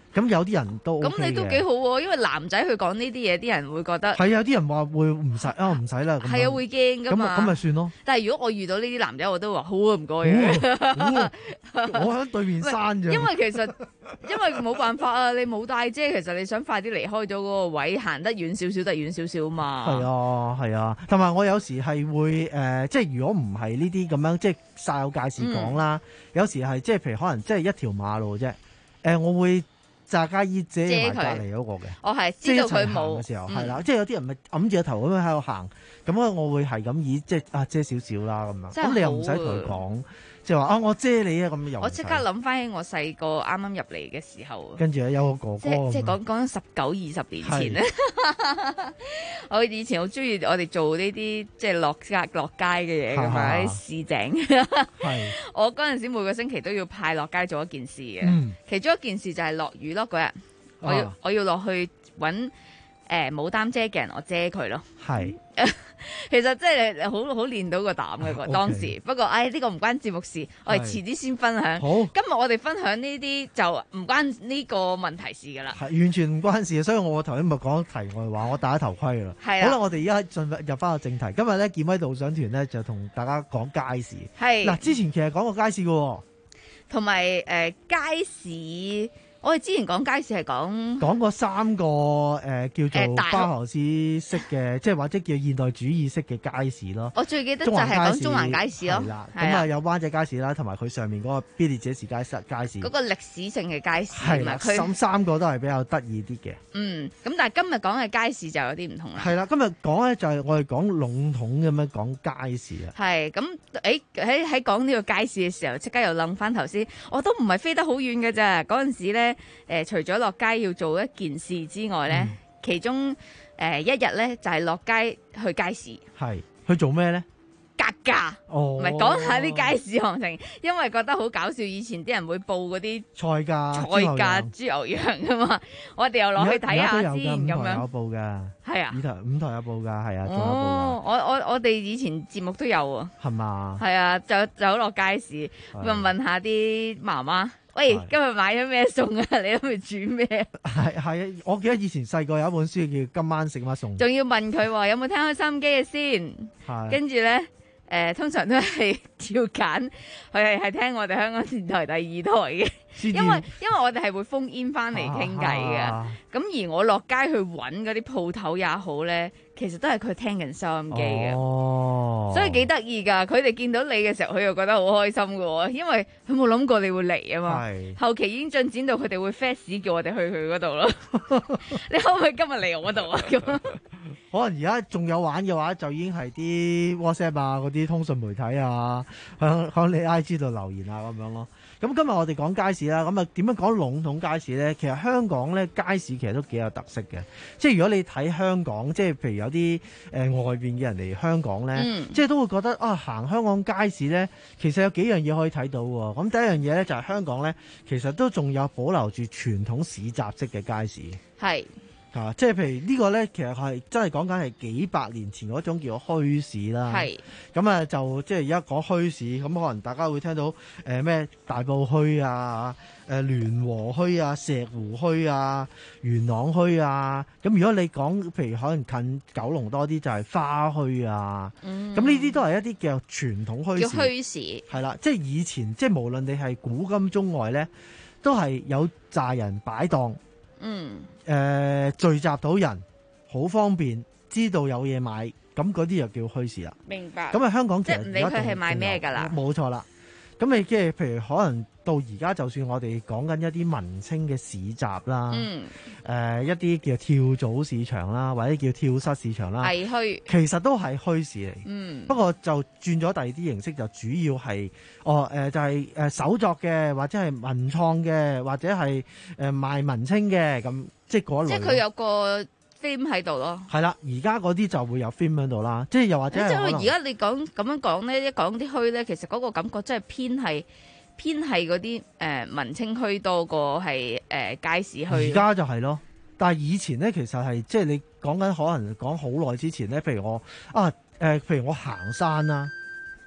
咁有啲人都 OK 咁你都幾好喎，因為男仔去講呢啲嘢，啲人會覺得係有啲人話會唔使啊，唔使啦。咁係啊，會驚噶嘛。 咁咁咪算咯。 但係如果我遇到呢啲男仔，我都話好啊，唔該嘅。 我喺對面山啫。 因為其實因為冇辦法啊，你冇帶遮，其實你想快啲離開咗嗰個位，行得遠少少得遠少少嘛。 係啊，係啊，同埋我有時係會誒、呃，即係如果唔係呢啲咁樣，即係煞有介事講啦。嗯、有時係即係譬如可能即係一條馬路啫，誒、呃，我會揸家衣遮埋隔離嗰個嘅。 我係知道佢冇嘅時候，係啦、嗯，即係有啲人咪揞住個頭咁樣喺度行，咁啊，我會係咁以即係啊遮少少啦咁樣。咁你又唔使同佢講。就話啊，我遮你啊，咁又我即刻諗翻起我細個啱啱入嚟嘅時候， 跟住有個哥哥， 即即講講十九二十年前咧。我以前好中意我哋做呢啲即係落街落街嘅嘢噶嘛，啲市井。係我嗰陣時每個星期都要派落街做一件事嘅，嗯、其中一件事就係落雨咯。嗰日我要、啊、我要落去揾誒冇擔遮嘅人，我遮佢咯。係。其實真係好好練到個膽嘅個當時，不過唉呢個唔關節目事，我哋遲啲先分享。好，今日我哋分享呢啲就唔關呢個問題事噶啦， 係完全唔關事，所以我頭先咪講題外話，我戴咗頭盔啦。係啊，好啦，我哋而家進入入翻個正題。今日咧健威導賞團咧就同大家講街市。係嗱，之前其實講過街市嘅， 同埋誒街市。我哋之前講街市係講講過三個誒、呃、叫做包豪斯式嘅，即係或者叫現代主義式嘅街市咯。 我最記得就係講中環街市咯。係啦， 咁啊有灣仔街市啦，同埋佢上面嗰個必列者士街市街市。 嗰個歷史性嘅街市。 係啦，三三個都係比較得意啲嘅。 嗯，咁但係今日講嘅街市就有啲唔同啦。 係啦，今日講咧就係我哋講籠統咁樣講街市啊。係， 咁誒喺喺講呢個街市嘅時候，即刻又諗翻頭先，我都唔係飛得好遠嘅咋，嗰陣時咧。誒、呃，除咗落街要做一件事之外咧，嗯、其中誒、呃、一日咧就係、是、落街去街市。係去做咩咧？ 格價，唔係講下啲街市行程，因為覺得好搞笑。以前啲人會報嗰啲菜價、 菜價、豬牛羊噶嘛，我哋又落去睇下先咁樣。 五台有報噶，係啊，五台五台有報噶，係啊，仲有報噶。 哦，我我我哋以前節目都有啊，係嘛？係啊，就走落街市問問下啲媽媽。喂，今日買咗咩餸啊？你諗住煮咩？ 係係啊，我記得以前細個有一本書叫《今晚食乜餸》， 仲要問佢有冇聽開收音機嘅先。係，跟住咧，誒、呃，通常都係照揀，佢係係聽我哋香港電台第二台嘅，因為因為我哋係會封煙翻嚟傾偈嘅。咁、啊、而我落街去揾嗰啲鋪頭也好咧。其實都係佢聽緊收音機嘅，哦、所以幾得意噶。佢哋見到你嘅時候，佢又覺得好開心噶，因為佢冇諗過你會嚟啊嘛。是後期已經進展到佢哋會 fax 叫我哋去佢嗰度咯。你可唔可以今日嚟我度啊？咁可能而家仲有玩嘅話，就已經係啲 WhatsApp 啊，嗰啲通訊媒體啊，響響你 I G 度留言啊咁樣咯。咁今日我哋講街市啦，咁啊點樣講籠統街市咧？其實香港咧街市其實都幾有特色嘅。即係如果你睇香港，即係譬如有啲誒、呃、外邊嘅人嚟香港咧，嗯、即係都會覺得啊，行香港街市咧，其實有幾樣嘢可以睇到喎。咁第一樣嘢咧就係、是、香港咧，其實都仲有保留住傳統市集式嘅街市。係。啊，即係譬如呢個咧，其實係真係講緊係幾百年前嗰種叫墟市啦。係是。咁啊，就即係而家講墟市，咁可能大家會聽到誒咩、呃、大埔墟啊、誒、呃、聯和墟啊、石湖墟啊、元朗墟啊。咁如果你講譬如可能近九龍多啲，就係花墟啊。嗯。咁呢啲都係一啲叫傳統墟市。叫墟市。係啦，即係以前，即係無論你係古今中外咧，都係有紮人擺檔。嗯。誒、呃、聚集到人，好方便，知道有嘢買，咁嗰啲又叫墟市啦。明白。咁啊，香港其實即係唔理佢係賣咩㗎啦。 冇錯啦。咁你即係譬如可能到而家，就算我哋講緊一啲文青嘅市集啦，嗯，誒、呃、一啲叫跳蚤市場啦，或者叫跳蚤市場啦， 係墟， 其實都係墟市嚟。 嗯。不過就轉咗第二啲形式，就主要係哦誒、呃，就係、是、誒手作嘅，或者係文創嘅，或者係誒賣文青嘅咁。即係嗰類， 即係佢有個 theme 喺度咯。 係啦，而家嗰啲就會有 theme 喺度啦。即係又或者即係而家你講咁樣講咧，一講啲墟咧，其實嗰個感覺真係偏係偏係嗰啲誒文青墟多過係誒、呃、街市墟。 而家就係咯，但係以前咧，其實係即係你講緊可能講好耐之前咧，譬如我啊誒、呃，譬如我行山啦。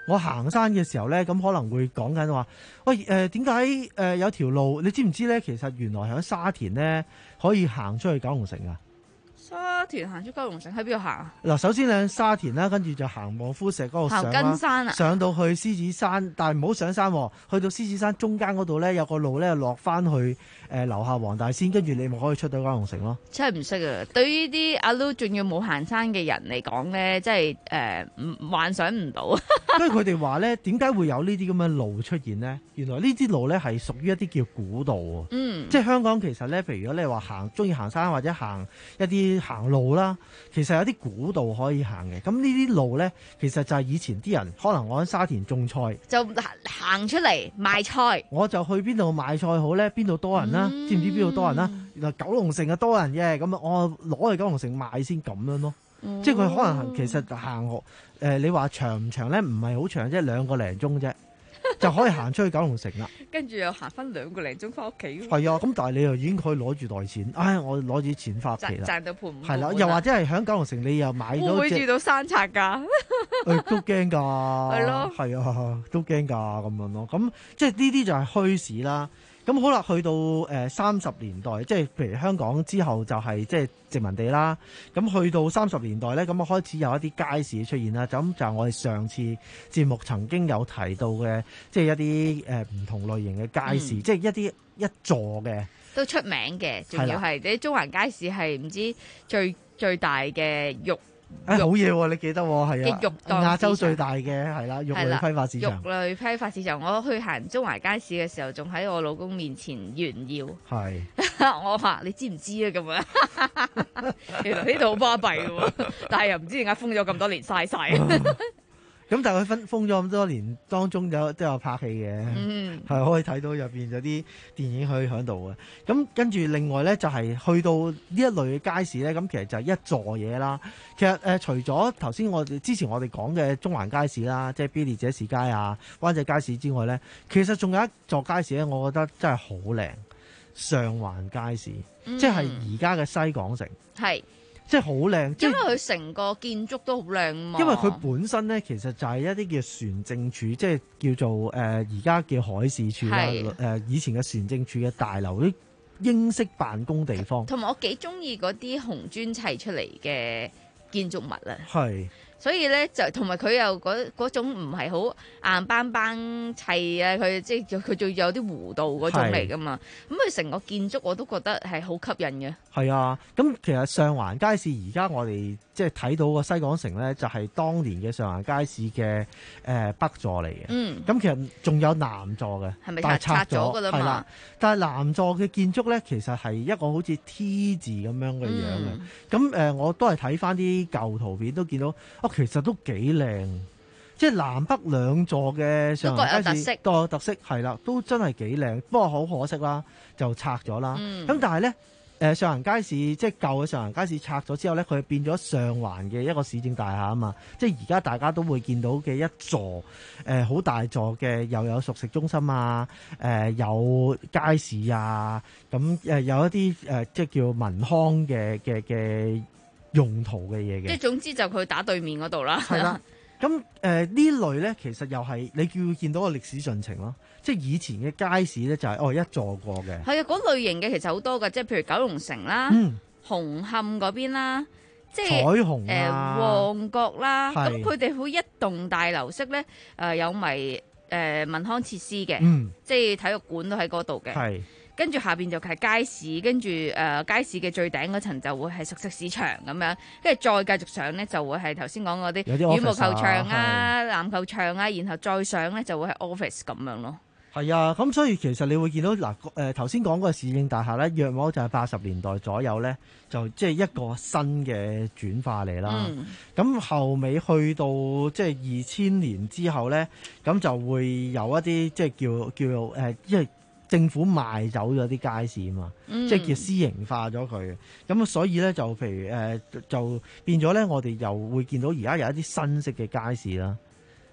我行山嘅時候咧，咁可能會講緊話，喂誒點解誒有條路？你知唔知咧？其實原來喺沙田咧可以行出去九龍城啊！ 沙田行出九龍城喺邊度行啊？ 嗱，首先你喺沙田啦，跟住就行望夫石嗰度上啦， 行根山啊， 上到去獅子山，但係唔好上山喎，去到獅子山中間嗰度咧有個路咧落翻去誒樓下黃大仙，跟住你咪可以出到九龍城咯。 真係唔識啊！對於啲阿 Lu 仲要冇行山嘅人嚟講咧，真係誒唔幻想唔到。 因為佢哋話咧，點解會有呢啲咁嘅路出現呢？原來呢啲路咧係屬於一啲叫古道喎。 嗯， 即係香港其實咧，譬如如果你話行中意行山或者行一啲行路啦，其實有啲古道可以行嘅。咁呢啲路咧，其實就係以前啲人可能我喺沙田種菜， 就行出嚟賣菜， 我就去邊度買菜好咧？邊度多人啦？嗯、知唔知邊度多人啦？原來九龍城啊多人嘅，咁啊我攞去九龍城賣先咁樣咯。嗯、即係佢可能其實行誒、呃，你話長唔長咧？唔係好長，即係兩個零鐘啫，就可以行出去九龍城啦。 跟住又行翻兩個零鐘翻屋企。 係啊，咁但係你又已經可以攞住袋錢，唉，我攞住錢翻屋企啦。 賺到盤滿。 係啦，又或者係喺九龍城，你又買到。會唔會遇到山賊㗎？ 誒，都驚㗎。 係咯。係啊，都驚㗎咁樣咯。咁即係呢啲就係墟市啦。咁好啦，去到誒三十年代，即係譬如香港之後就係即係殖民地啦。咁去到三十年代咧，咁啊開始有一啲街市出現啦。咁就係我哋上次節目曾經有提到嘅，即係一啲誒唔同類型嘅街市，嗯、即係一啲一座嘅都出名嘅，仲要係啲中環街市係唔知最最大嘅肉。 誒、哎，好嘢喎！你記得喎，係啊， 肉亞洲最大嘅係啦，肉類批發市場。 肉類批發市場，我去行中環街市嘅時候，仲喺我老公面前炫耀。係，我話你知唔知啊？咁樣，原來呢度好巴閉嘅喎，但係又唔知點解封咗咁多年嘥晒。 咁但係佢封封咗咁多年，當中有都有拍戲嘅，係、嗯、可以睇到入邊有啲電影可以喺度嘅。咁跟住另外咧，就係、是、去到呢一類嘅街市咧，咁其實就係一座嘢啦。其實誒、呃，除咗頭先我哋之前我哋講嘅中環街市啦，即係必列者士街啊、灣仔街市之外咧，其實仲有一座街市咧，我覺得真係好靚，上環街市，嗯、即係而家嘅西港城。係。即係好靚， 因為佢成個建築都好靚嘛。 因為佢本身咧，其實就係一啲叫船政處，即係叫做誒而家叫海事處啦。誒、呃、以前嘅船政處嘅大樓，啲英式辦公地方。 同埋我幾中意嗰啲紅磚砌出嚟嘅建築物啊。係。所以咧就同埋佢又嗰嗰種唔係好硬邦邦砌啊，佢即係佢仲有啲弧度嗰種嚟噶嘛。咁佢成個建築我都覺得係好吸引嘅。 係啊，咁其實上環街市而家我哋即係睇到個西港城咧，就係、是、當年嘅上環街市嘅誒、呃、北座嚟嘅。嗯。咁其實仲有南座嘅， 係咪但係拆咗㗎啦嘛？ 係啦，但係南座嘅建築咧，其實係一個好似 T 字咁樣嘅樣嘅。咁、嗯、誒、呃，我都係睇翻啲舊圖片都見到。其實都幾靚，即係南北兩座嘅上環街市，各有特色，係啦，都真係幾靚。不過好可惜啦，就拆咗啦。咁、嗯、但係咧，誒上環街市即係舊嘅上環街市拆咗之後咧，佢變咗上環嘅一個市政大廈啊嘛。即係而家大家都會見到嘅一座誒好、呃、大座嘅，又有熟食中心啊，誒、呃、有街市啊，咁誒、呃、有一啲誒、呃、即係叫民康嘅嘅嘅用途嘅嘢嘅， 即係總之就佢打對面嗰度啦。係啦， 咁誒、呃、呢類咧，其實又係你叫見到個歷史進程咯。即係以前嘅街市咧，就係、是、哦一座過嘅。係啊， 嗰類型嘅其實好多㗎，即係譬如九龍城啦、嗯、紅磡嗰邊啦，即係彩虹啊、 呃、旺角啦。咁佢哋會一棟大樓式咧，誒、呃、有埋誒、呃、民康設施嘅、嗯，即係體育館都喺嗰度嘅。係。跟住下邊就係街市，跟住誒、呃、街市嘅最頂嗰層就會係熟食市場咁樣，跟住再繼續上咧就會係頭先講嗰啲羽毛球場啊、籃球場啊，然後再上咧就會係 office 咁樣咯。 係啊，咁所以其實你會見到嗱誒頭先講嗰個市政大廈咧，約莫就係八十年代左右咧，就即係一個新嘅轉化嚟啦。咁、嗯、後尾去到即係二千年之後咧，咁就會有一啲即係叫叫做誒，因為政府賣走咗啲街市啊嘛，嗯、即係叫私營化咗佢，咁所以咧就譬如誒、呃、就變咗咧，我哋又會見到而家有一啲新式嘅街市啦，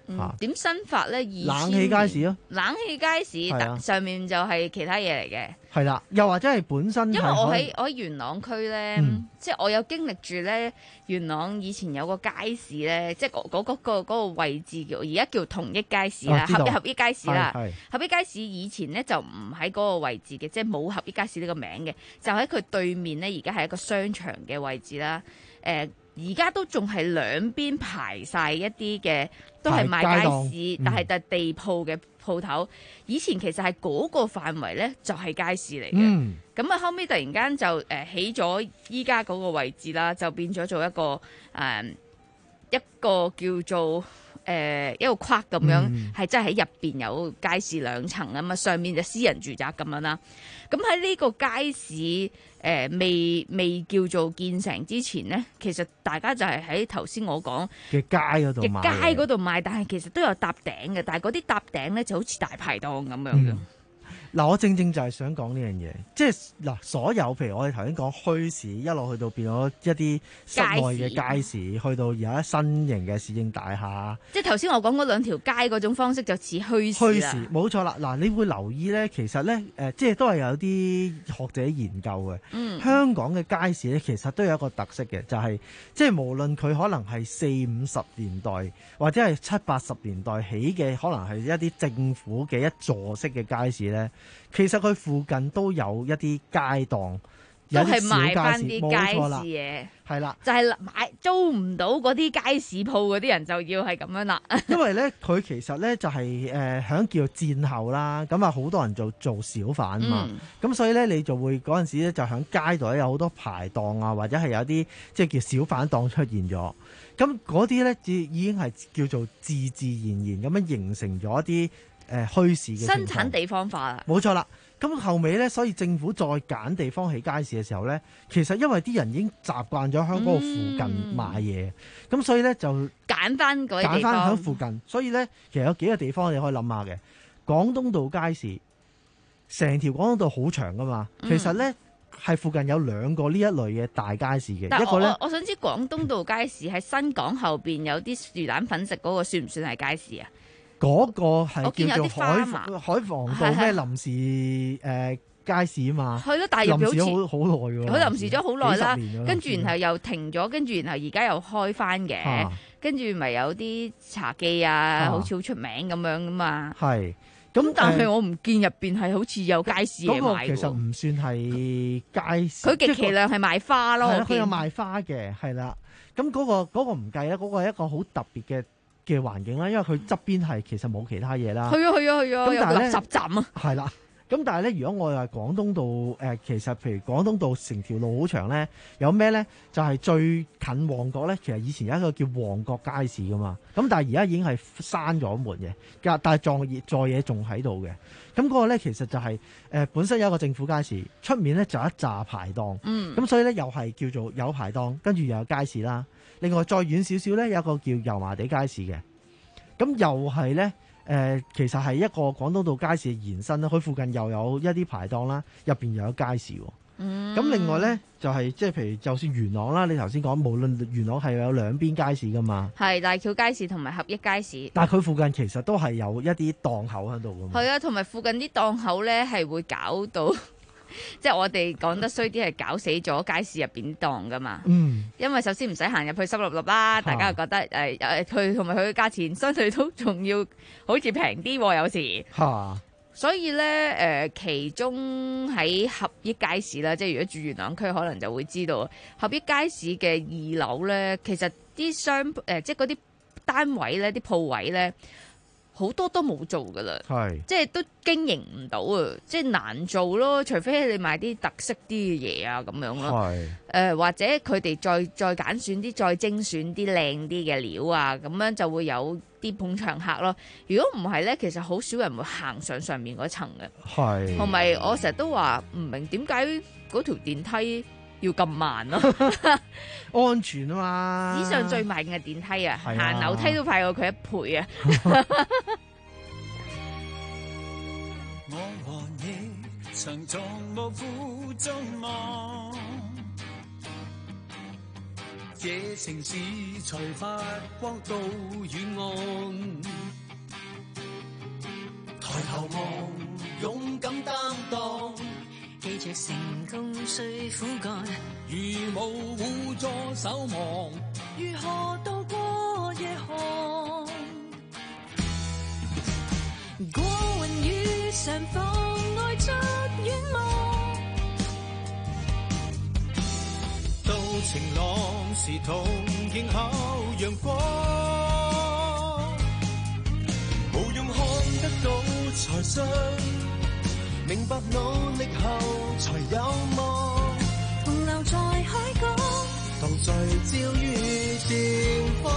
嗯，點新法咧？ 冷氣街市咯， 冷氣街市、啊、上面就係其他嘢嚟嘅。 係啦，又或者係本身因為我喺我喺元朗區咧， 嗯、 即係我有經歷住咧，元朗以前有個街市咧，即係嗰嗰嗰個嗰個位置叫而家叫統一街市啦，合一合一街市啦，合一街市以前咧就唔喺嗰個位置嘅，即係冇合一街市呢個名嘅，就喺佢對面咧，而家係一個商場嘅位置啦，誒、呃。而家都仲係兩邊排晒一啲嘅，都係賣街市，但係就地鋪嘅鋪頭。以前其實係嗰個範圍咧，就係街市嚟嘅。咁啊、嗯，後尾突然間就誒、呃、起咗依家嗰個位置啦，就變咗做一個誒、呃、一個叫做誒、呃、一個框咁樣，係、嗯、真係喺入邊有街市兩層啊嘛，上面就私人住宅咁樣啦。咁喺呢個街市誒、呃、未未叫做建成之前咧，其實大家就係喺頭先我講嘅街嗰度賣，嘅街嗰度賣，但係其實都有搭頂嘅，但係嗰啲搭頂咧就好似大排檔咁樣嘅。 嗯嗱，我正正就係想講呢樣嘢，即係嗱，所有譬如我哋頭先講墟市，一路去到變咗一啲室內嘅街市，街市去到而家新型嘅市政大廈。 即係頭先我講嗰兩條街嗰種方式就似墟市啦。墟市冇錯啦，嗱，你會留意咧，其實咧誒、呃，即係都係有啲學者研究嘅。嗯，香港嘅街市咧，其實都有一個特色嘅，就係、是、即係無論佢可能係四五十年代或者係七八十年代起嘅，可能係一啲政府嘅一座式嘅街市咧。其實佢附近都有一啲街檔， 都係賣翻啲街市嘢， 係啦， 就係買租唔到嗰啲街市鋪嗰啲人就要係咁樣啦。 因為咧，佢其實咧就係誒響叫戰後啦，咁啊好多人就做小販嘛，咁、嗯、所以咧你就會嗰陣時咧就響街度有好多排檔啊，或者係有啲即係叫小販檔出現咗，咁嗰啲咧已已經係叫做自自然然咁樣形成咗一啲。誒墟市嘅生產地方化啦， 冇錯啦。咁後尾咧，所以政府再揀地方起街市嘅時候咧，其實因為啲人已經習慣咗香港附近買嘢，咁、嗯、所以咧就揀翻嗰啲地方， 揀翻喺附近。所以咧，其實有幾個地方你可以諗下嘅。廣東道街市，成條廣東道好長噶嘛，嗯、其實咧係附近有兩個呢一類嘅大街市嘅。一個咧， 我想知廣東道街市喺新港後邊有啲魚蛋粉食嗰個算唔算係街市啊？ 嗰個係叫做海海防道咩臨時誒、呃、街市啊嘛， 係咯，但係入咗好好耐喎， 佢臨時咗好耐啦，跟住然後又停咗，跟住然後而家又開翻嘅，跟住咪有啲茶記啊，啊好似好出名咁樣噶嘛。係，咁但係我唔見入邊係好似有街市嘢賣。嗰個其實唔算係街市， 佢極其量係賣花咯。 佢有賣花嘅，係啦。咁嗰、嗰個嗰、嗰個唔計啦，嗰、嗰個係一個好特別嘅嘅環境啦，因為佢側邊係其實冇其他嘢啦。 係啊係啊係啊，有垃圾站啊。 係啦，咁但係咧，如果我話廣東道誒、呃，其實譬如廣東道成條路好長咧，有咩咧？就係、是、最近旺角咧，其實以前有一個叫旺角街市噶嘛。咁但係而家已經係閂咗門嘅，但係在嘢在嘢仲喺度嘅。咁嗰個咧其實就係、是、誒、呃、本身有一個政府街市，出面咧就有一紮排檔。嗯。咁所以咧又係叫做有排檔，跟住又有街市啦。另外再遠少少咧，有一個叫油麻地街市嘅，咁又係咧誒，其實係一個廣東道街市嘅延伸啦。佢附近又有一啲排檔啦，入邊又有街市喎。嗯。咁另外咧就係即係譬如就算元朗啦，你頭先講無論元朗係有兩邊街市噶嘛， 係大橋街市同埋合一街市。 但係佢附近其實都係有一啲檔口喺度噶嘛。 係啊，同埋附近啲檔口咧係會搞到。即係我哋講得衰啲係搞死咗街市入邊啲檔噶嘛，嗯，因為首先唔使行入去濕立立啦，大家又覺得誒誒，佢同埋佢嘅價錢相對都仲要好似平啲有時，吓，所以咧誒、呃，其中喺合益街市啦，即係如果住元朗區可能就會知道，合益街市嘅二樓咧，其實啲商誒、呃，即係嗰啲單位咧，啲鋪位咧。好多都冇做噶啦，係即係都經營唔到啊！即係難做咯，除非你買啲特色啲嘅嘢啊咁樣咯。係誒、呃，或者佢哋再再揀選啲再精選啲靚啲嘅料啊，咁樣就會有啲捧場客咯。如果唔係咧，其實好少人會行上上面嗰層嘅。係同埋我成日都話唔明點解嗰條電梯要咁慢咯， 安全啊嘛！ 史上最慢嘅電梯啊，行樓梯都快過佢一倍啊！ 我和你曾從無負眾望， 這城市才發光到遠岸。抬頭望，勇敢擔當，記着成功需苦幹。如無互助守望，如何渡過夜寒？過雲雨上妨礙着遠望，到晴朗時同迎候陽光。無用看得到才信，明白努力後才有望。同留在海港，同聚焦於前方。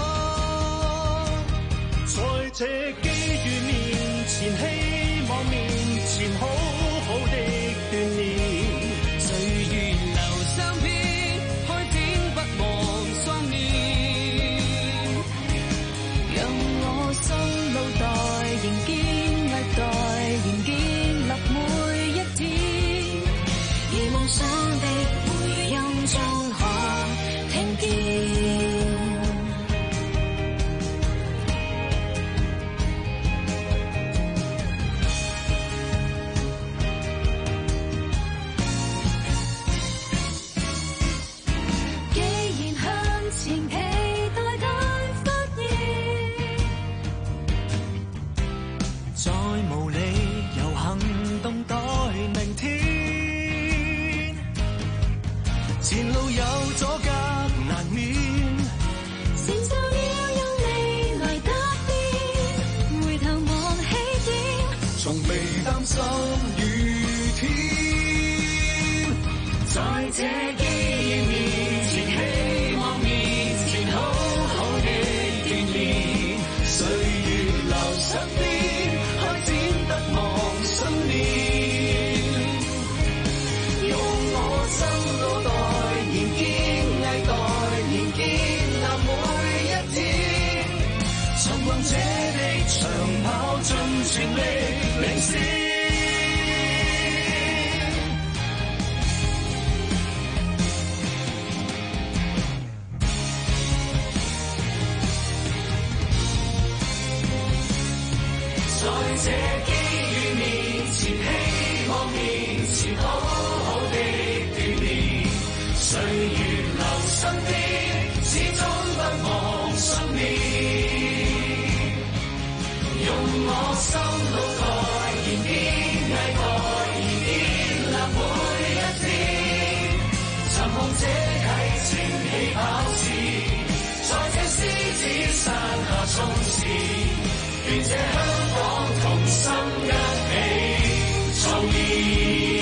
在這機遇面前，希望面前，好好的鍛鍊。歲月留相片，開展不忘雙面。讓我心腦袋仍堅毅待，仍建立每一天。而夢想的回音中可聽見。前路有阻隔難免，承受要用你來答辯，回頭望起點，從未擔心雨天。在這機遇面前，希望面前，好好的鍛鍊。歲月留身邊，開展不忘信念。用我心腦袋仍堅毅待，仍建立每一天。尋夢者的長跑盡全力領先。在這機遇面前，希望面前，好好的鍛鍊。歲月留身邊，始終不忘信念。用我心腦袋，仍堅毅待，仍建立每一天。尋夢者啟程起跑線，在這獅子山下衝刺。願這香港同心一起創意。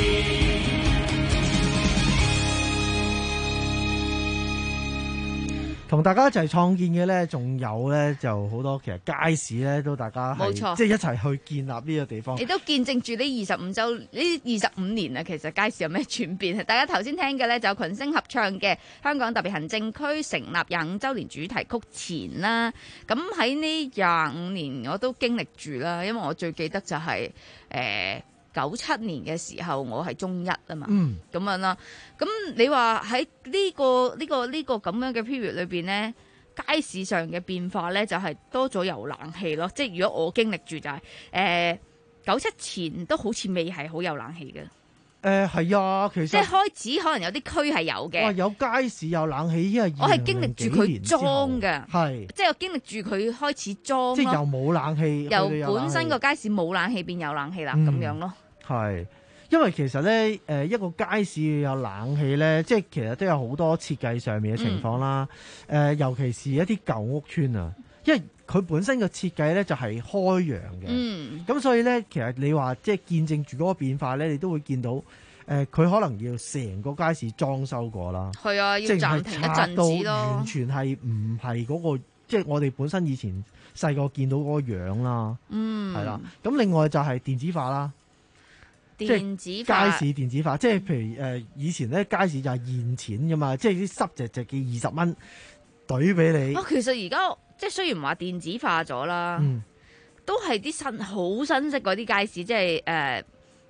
同大家一齊創建嘅咧，仲有咧就好多，其實街市咧都大家係冇錯即係一齊去建立呢個地方。 亦都見證住呢二十五週呢二十五年啊，其實街市有咩轉變？大家頭先聽嘅咧就有群星合唱嘅香港特別行政區成立廿五週年主題曲前啦。咁喺呢廿五年我都經歷住啦，因為我最記得就係、是、誒。呃九七年嘅時候，我係中一啊嘛，咁、嗯、樣啦。咁你話喺呢個呢、呢個呢、呢個咁樣嘅 period 裏邊呢，街市上嘅變化呢，就係、是、多咗有冷氣咯。即係如果我經歷住就係誒九七前都好似未係好有冷氣嘅。誒係啊，其實即係開始可能有啲區係有嘅。 哇！有街市有冷氣，因為我係經歷住佢裝嘅， 係即係我經歷住佢開始裝， 即係又冇冷氣， 由本身個街市冇冷氣變有冷氣啦，咁、嗯、樣咯。 係，因為其實咧，誒一個街市要有冷氣咧，即係其實都有好多設計上面嘅情況啦。誒、嗯呃，尤其是一啲舊屋邨啊，因為佢本身嘅設計咧就係開揚嘅。嗯。咁所以咧，其實你話即係見證住嗰個變化咧，你都會見到誒，佢、呃、可能要成個街市裝修過啦。係啊，要暫停一陣子咯。完全係唔係嗰個，即係我哋本身以前細個見到嗰個樣啦。嗯。係啦。咁另外就係電子化啦。 電子化街市電子化，即係譬如誒、呃、以前咧街市就係現錢㗎嘛，即係啲濕隻隻嘅二十蚊懟俾你。 哦，其實而家即係雖然話電子化咗啦，嗯、都係啲新好新式嗰啲街市，即係誒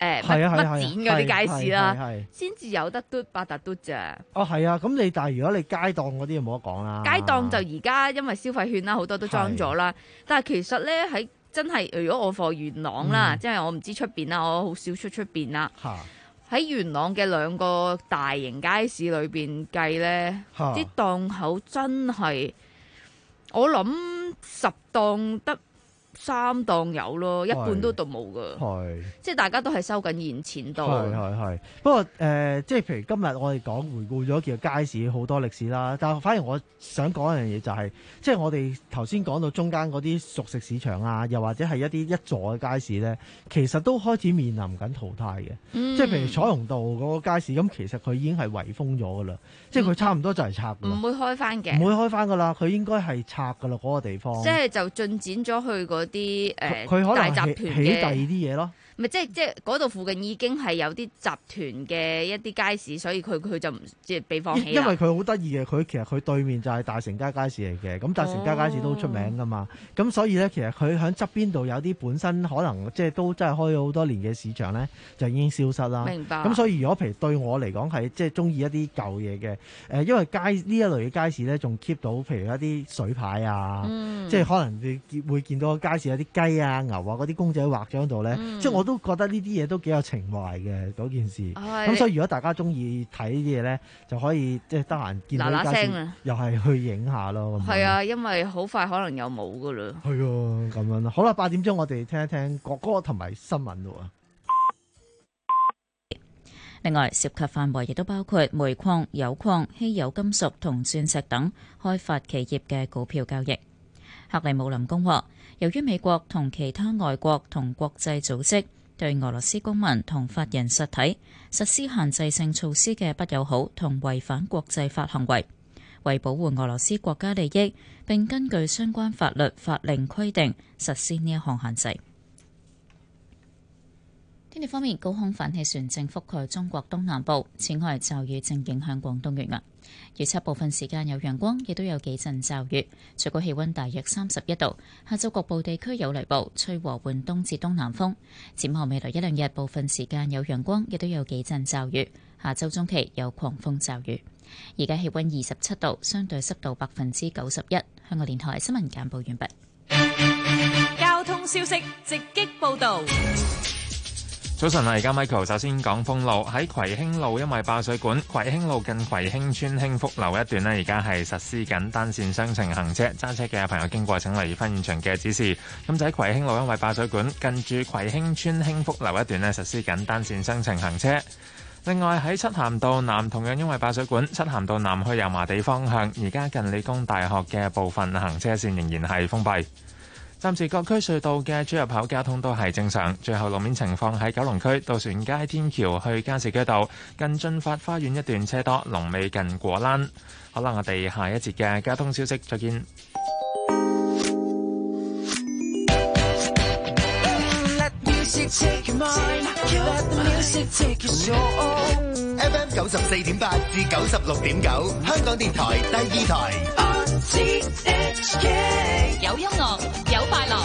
誒乜乜展嗰啲街市啦，先至有得嘟八達嘟咋。 哦，係啊，咁你但係如果你街檔嗰啲就冇得講啦。 街檔就而家因為消費券啦，好多都裝咗啦。但係其實咧喺真係，如果我貨元朗啦，即係、嗯、我唔知出邊啦，我好少出出邊啦。喺元朗嘅兩個大型街市裏邊計咧，啲檔口真係我諗十檔得三檔有咯，一半都都冇噶，即係大家都係收緊現錢多。 係係係。不過誒、呃，即係譬如今日我哋講回顧咗叫街市好多歷史啦，但係反而我想講一樣嘢就係、是，即係我哋頭先講到中間嗰啲熟食市場啊，又或者係一啲一座嘅街市咧，其實都開始面臨緊淘汰嘅。嗯、即係譬如彩虹道嗰個街市，咁其實佢已經係圍封咗噶啦，即係佢差唔多就係拆㗎啦。唔會開翻嘅。唔會開翻㗎啦，佢應該係拆㗎啦嗰個地方。 即係就進展咗去嗰啲誒佢可能大集團嘅起第二啲嘢咯。 咪即係即係嗰度附近已經係有啲集團嘅一啲街市，所以佢佢就唔即係被放棄啦。因為佢好得意嘅，佢其實佢對面就係大成街街市嚟嘅，咁大成街街市都出名噶嘛。咁、哦、所以咧，其實佢喺側邊度有啲本身可能即係都真係開咗好多年嘅市場咧，就已經消失啦。 明白。咁所以如果譬如對我嚟講係即係中意一啲舊嘢嘅，誒，因為街呢一類嘅街市咧，仲 keep 到譬如一啲水牌啊，嗯、即係可能你會見到街市有啲雞啊、牛啊嗰啲公仔畫咗喺度咧，嗯、即係我都覺得呢啲嘢都幾有情懷嘅嗰件事。咁所以如果大家中意睇呢啲嘢咧，就可以即係得閒見到街市，又係去影下咯。 係啊，因為好快可能又冇噶啦。 係啊，咁樣啦。好啦，八點鐘我哋聽一聽國歌同埋新聞咯。 另外，涉及範圍亦都包括煤礦、鈾礦、稀有金屬同鑽石等開發企業嘅股票交易。克里姆林宮話，由於美國同其他外國同國際組織對俄羅斯公民同法人實體實施限制性措施嘅不友好同違反國際法行為，為保護俄羅斯國家利益，並根據相關法律法令規定實施呢一項限制。天氣方面，高空反氣旋正覆蓋中國東南部，此外驟雨正影響廣東沿岸。預測部分時間有陽光，亦都有幾陣驟雨，最高氣溫大約三十一度。下晝局部地區有雷暴，吹和緩東至東南風。展望未來一兩日，部分時間有陽光，亦都有幾陣驟雨。下週中期有狂風驟雨。而家氣溫二十七度，相對濕度百分之九十一。香港電台新聞簡報完畢。 交通消息直擊報道。 早晨啊，而家 Michael 首先講封路，喺葵興路，因為爆水管，葵興路近葵興村興福樓一段呢，而家係實施緊單線雙程行車，揸車嘅朋友經過請留意翻現場嘅指示。咁就喺葵興路，因為爆水管，近住葵興村興福樓一段呢，實施緊單線雙程行車。另外喺漆咸道南，同樣因為爆水管，漆咸道南去油麻地方向，而家近理工大學嘅部分行車線仍然係封閉。暫時各區隧道嘅出入口交通都係正常。最後路面情況喺九龍區渡船街天橋去加士居道近進發花園一段車多，龍尾近果欄。好啦，我哋下一節嘅交通消息再見。 F M 九十四點八至九十六點九，香港電台第二台。 有音樂，有快樂。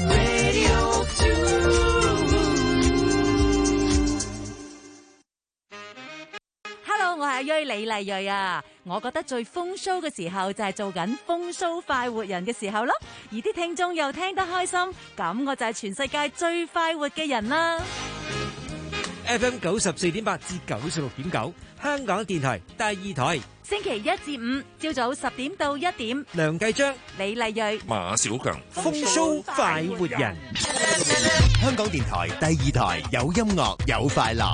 Hello， 我係阿瑞李麗蕊啊！我覺得最風騷嘅時候就係做緊風騷快活人嘅時候咯，而啲聽眾又聽得開心，咁我就係全世界最快活嘅人啦。 F M 九十四點八至九十六點九，香港電台第二台。 星期一至五朝早十點到一點， 梁繼章、 李麗蕊、 馬小強， 風騷快活人。 香港電台第二台有音樂有快樂。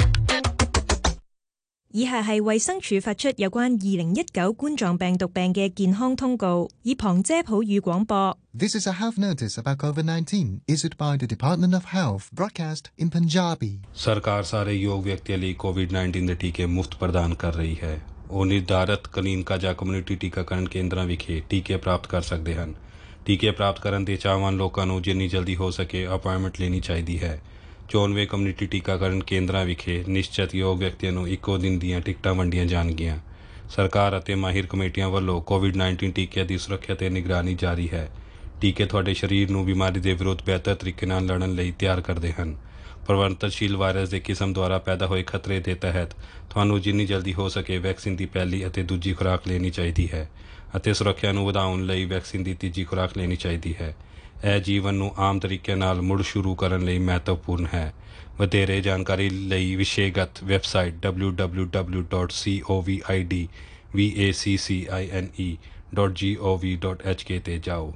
以下係衛生署發出有關二零一九冠狀病毒病嘅健康通告，以旁遮普語廣播。 This is a health notice about COVID nineteen issued by the Department of Health, broadcast in Punjabi. सरकार सारे योग व्यक्तियों ਲਈ Covid nineteen ਦੇ ਟੀਕੇ ਮੁਫਤ ਪ੍ਰਦਾਨ ਕਰ ਰਹੀ ਹੈ। ਉਹ ਨਿਰਧਾਰਤ ਕਲੀਨਿਕਾਂ ਜਾਂ ਕਮਿਊਨਿਟੀ ਟੀਕਾਕਰਨ ਕੇਂਦਰਾਂ ਵਿਖੇ ਟੀਕੇ ਪ੍ਰਾਪਤ ਕਰ ਸਕਦੇ ਹਨ। ਟੀਕੇ ਪ੍ਰਾਪਤ ਕਰਨ ਦੇ ਚਾਹਵਾਨ ਲੋਕਾਂ ਨੂੰ ਜਿੰਨੀ ਜਲਦੀ ਹੋ ਸਕੇ ਅਪਾਇੰਟਮੈਂਟ ਲੈਣੀ ਚਾਹੀਦੀ ਹੈ। ਚੋਣਵੇਂ ਕਮਿਊਨਿਟੀ ਟੀਕਾਕਰਨ ਕੇਂਦਰਾਂ ਵਿਖੇ ਨਿਸ਼ਚਿਤ ਯੋਗ ਵਿਅਕਤੀਆਂ ਨੂੰ ਇੱਕੋ ਦਿਨ ਦੀਆਂ ਟਿਕਟਾਂ ਵੰਡੀਆਂ ਜਾਣਗੀਆਂ। ਸਰਕਾਰ ਅਤੇ ਮਾਹਿਰ ਕਮੇਟੀਆਂ ਵੱਲੋਂ ਕੋਵਿਡ ਨਾਈਨਟੀਨ ਟੀਕਿਆਂ ਦੀ ਸੁਰੱਖਿਆ ਤੇ ਨਿਗਰਾਨੀ ਜਾਰੀ ਹੈ। ਟੀਕੇ ਤੁਹਾਡੇ ਸਰੀਰ ਨੂੰ ਬਿਮਾਰੀ ਦੇ ਵਿਰੁੱਧ ਬਿਹਤਰ ਤਰੀਕੇ ਨਾਲ ਲੜਨ ਲਈ ਤਿਆਰ ਕਰਦੇ ਹਨ। ਪ੍ਰਵਰਤਨਸ਼ੀਲ ਵਾਇਰਸ ਦੇ ਕਿਸਮ ਦੁਆਰਾ ਪੈਦਾ ਹੋਏ ਖਤਰੇ ਦੇ ਤਹਿਤ ਤੁਹਾਨੂੰ ਜਿੰਨੀ ਜਲਦੀ ਹੋ ਸਕੇ ਵੈਕਸੀਨ ਦੀ ਪਹਿਲੀ ਅਤੇ ਦੂਜੀ ਖੁਰਾਕ ਲੈਣੀ ਚਾਹੀਦੀ ਹੈ ਅਤੇ ਸੁਰੱਖਿਆ ਨੂੰ ਵਧਾਉਣ ਲਈ ਵੈਕਸੀਨ ਦੀ ਤੀਜੀ ਖੁਰਾਕ ਲੈਣੀ ਚਾਹੀਦੀ ਹੈ। ਇਹ ਜੀਵਨ ਨੂੰ ਆਮ ਤਰੀਕੇ ਨਾਲ ਮੁੜ ਸ਼ੁਰੂ ਕਰਨ ਲਈ ਮਹੱਤਵਪੂਰਨ ਹੈ। ਵਧੇਰੇ ਜਾਣਕਾਰੀ ਲਈ ਵਿਸ਼ੇਗਤ website W W W dot covid vaccine dot gov dot hk ਤੇ ਜਾਓ।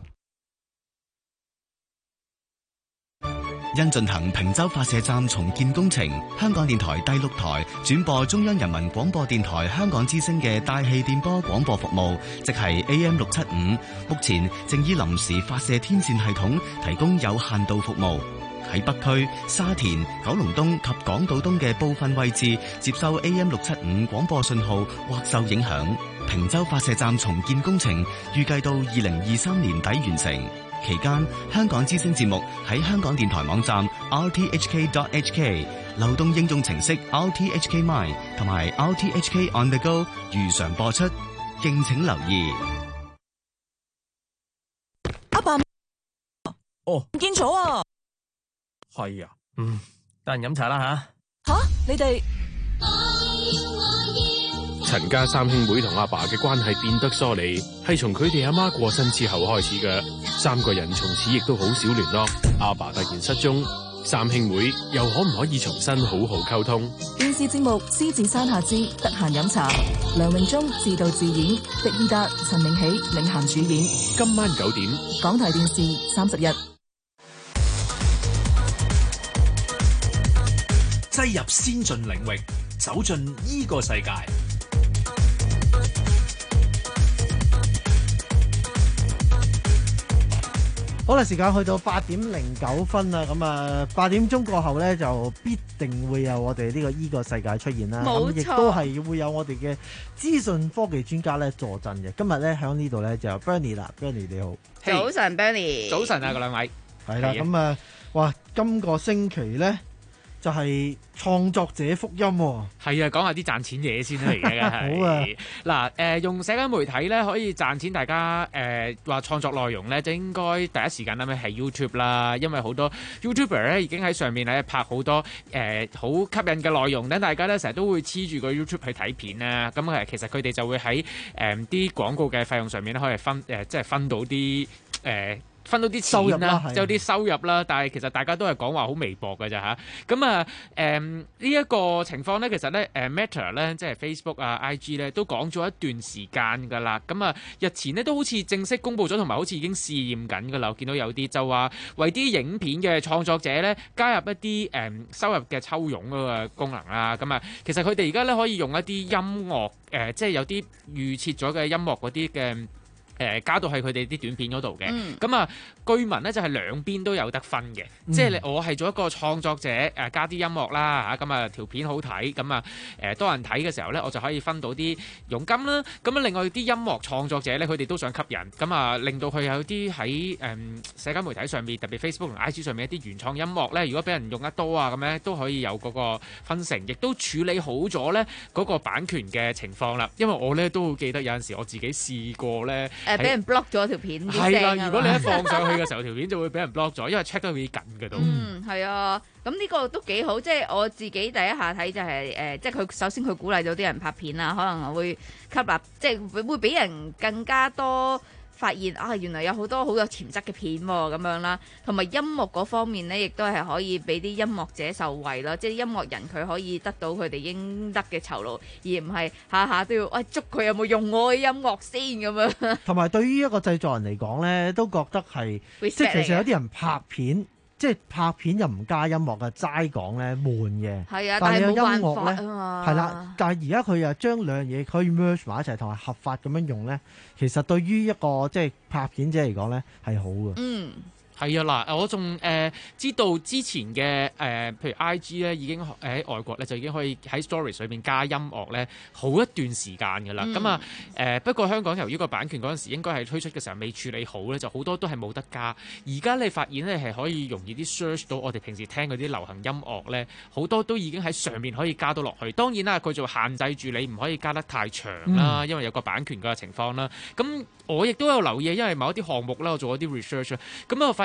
因進行坪洲發射站重建工程，香港電台第六台轉播中央人民廣播電台香港之聲嘅大氣電波廣播服務，即係 A M 六七五，目前正以臨時發射天線系統提供有限度服務。喺北區、沙田、九龍東及港島東嘅部分位置接收 A M 六七五廣播信號或受影響。坪洲發射站重建工程預計到二零二三年底完成。期間，香港之聲節目喺香港電台網站 r t h k dot h k、流動應用程式 r t h k mine 同埋 r t h k on the go 如常播出，敬請留意。 阿爸， 哦， 唔見咗啊！ 係啊，嗯，得閒飲茶啦吓。吓，你哋陳家三兄妹同阿爸嘅關係變得疏離，係從佢哋阿媽過身之後開始嘅。三個人從此亦都好少聯絡。阿爸突然失蹤，三兄妹又可唔可以重新好好溝通？ 電視節目《獅子山下之得閒飲茶》，梁榮忠自導自演，狄義達、陳明喜領銜主演。 今晚九點， 港台電視三十一。 擠入先進領域，走進呢個世界。 好啦，時間去到八點零九分啦，咁啊八點鐘過後咧就必定會有我哋呢個依個世界出現啦，咁亦都係會有我哋嘅資訊科技專家咧坐鎮嘅。今日咧喺呢度咧就有 Bernie 啦 ，Bernie 你好， 早晨 Bernie， 早晨啊，嗰兩位， 係啦，咁啊，哇，今個星期咧就係創作者福音喎、哦， 係啊，講下啲賺錢嘢先啦，而家係。 好啊， 嗱，誒、呃、用社交媒體咧可以賺錢，大家誒話、呃、創作內容咧就應該第一時間諗起係 YouTube 啦，因為好多 YouTuber 咧已經喺上面咧拍好多誒好、呃、吸引嘅內容咧，大家咧成日都會黐住個 YouTube 去睇片啦。咁誒其實佢哋就會喺誒啲廣告嘅費用上面咧可以分誒、呃，即係分到啲誒。呃分到啲錢啦，即係有啲收入啦，但係其實大家都係講話好微薄嘅咋嚇。咁啊誒呢一個情況咧，其實咧誒 Meta 咧即係 Facebook 啊 I G 咧都講咗一段時間㗎啦。咁啊日前咧都好似正式公布咗，同埋好似已經試驗緊㗎啦。我見到有啲就話為啲影片嘅創作者咧加入一啲誒、嗯、收入嘅抽傭嗰個功能啦。咁啊其實佢哋而家咧可以用一啲音樂誒、呃，即係有啲預設咗嘅音樂嗰啲嘅。誒加到喺佢哋啲短片嗰度嘅，咁、嗯、啊據聞咧就係兩邊都有得分嘅，嗯、即係我係做一個創作者誒加啲音樂啦嚇，咁啊條片好睇，咁啊誒多人睇嘅時候咧，我就可以分到啲佣金啦。咁啊另外啲音樂創作者咧，佢哋都想吸引，咁啊令到佢有啲喺誒社交媒體上面，特別 Facebook 同 I G 上面一啲原創音樂咧，如果俾人用得多啊咁咧，都可以有嗰個分成，亦都處理好咗咧嗰個版權嘅情況啦。因為我咧都會記得有陣時我自己試過咧。 誒俾人 block 咗條片， 係啦。如果你一放上去嘅時候，條片就會俾人 block 咗，因為 check 得幾緊嘅都。 嗯，係啊。咁呢個都幾好，即係我自己第一下睇就係、是、誒、呃，即係佢首先佢鼓勵到啲人拍片啊，可能會吸納，即係會會俾人更加多發現啊，原來有好多好有潛質嘅片喎、啊，咁樣啦。同埋音樂嗰方面咧，亦都係可以俾啲音樂者受惠啦，即係音樂人佢可以得到佢哋應得嘅酬勞，而唔係下下都要喂捉佢有冇用我嘅音樂先咁樣。同埋對於一個製作人嚟講咧，都覺得係即係其實有啲人拍片。即係拍片又唔加音樂嘅，齋講咧悶嘅。係啊，但係有音樂咧，係啦。但係而家佢又將兩樣嘢可以 merge 埋一齊，同埋合法咁樣用咧，其實對於一個即係拍片者嚟講咧係好嘅。嗯。 係啊，嗱，我仲誒、呃、知道之前嘅誒、呃，譬如 I G 咧已經誒喺外國咧就已經可以喺 Stories 裏邊加音樂咧，好一段時間㗎啦。咁、嗯、啊誒，不過香港由於個版權嗰陣時應該係推出嘅時候未處理好咧，就好多都係冇得加。而家你發現咧係可以容易啲 search 到我哋平時聽嗰啲流行音樂咧，好多都已經喺上面可以加到落去。當然啦，佢就限制住你唔可以加得太長啦，嗯、因為有個版權嘅情況啦。咁我亦都有留意，因為某一啲項目咧，我做一啲 research，咁我發現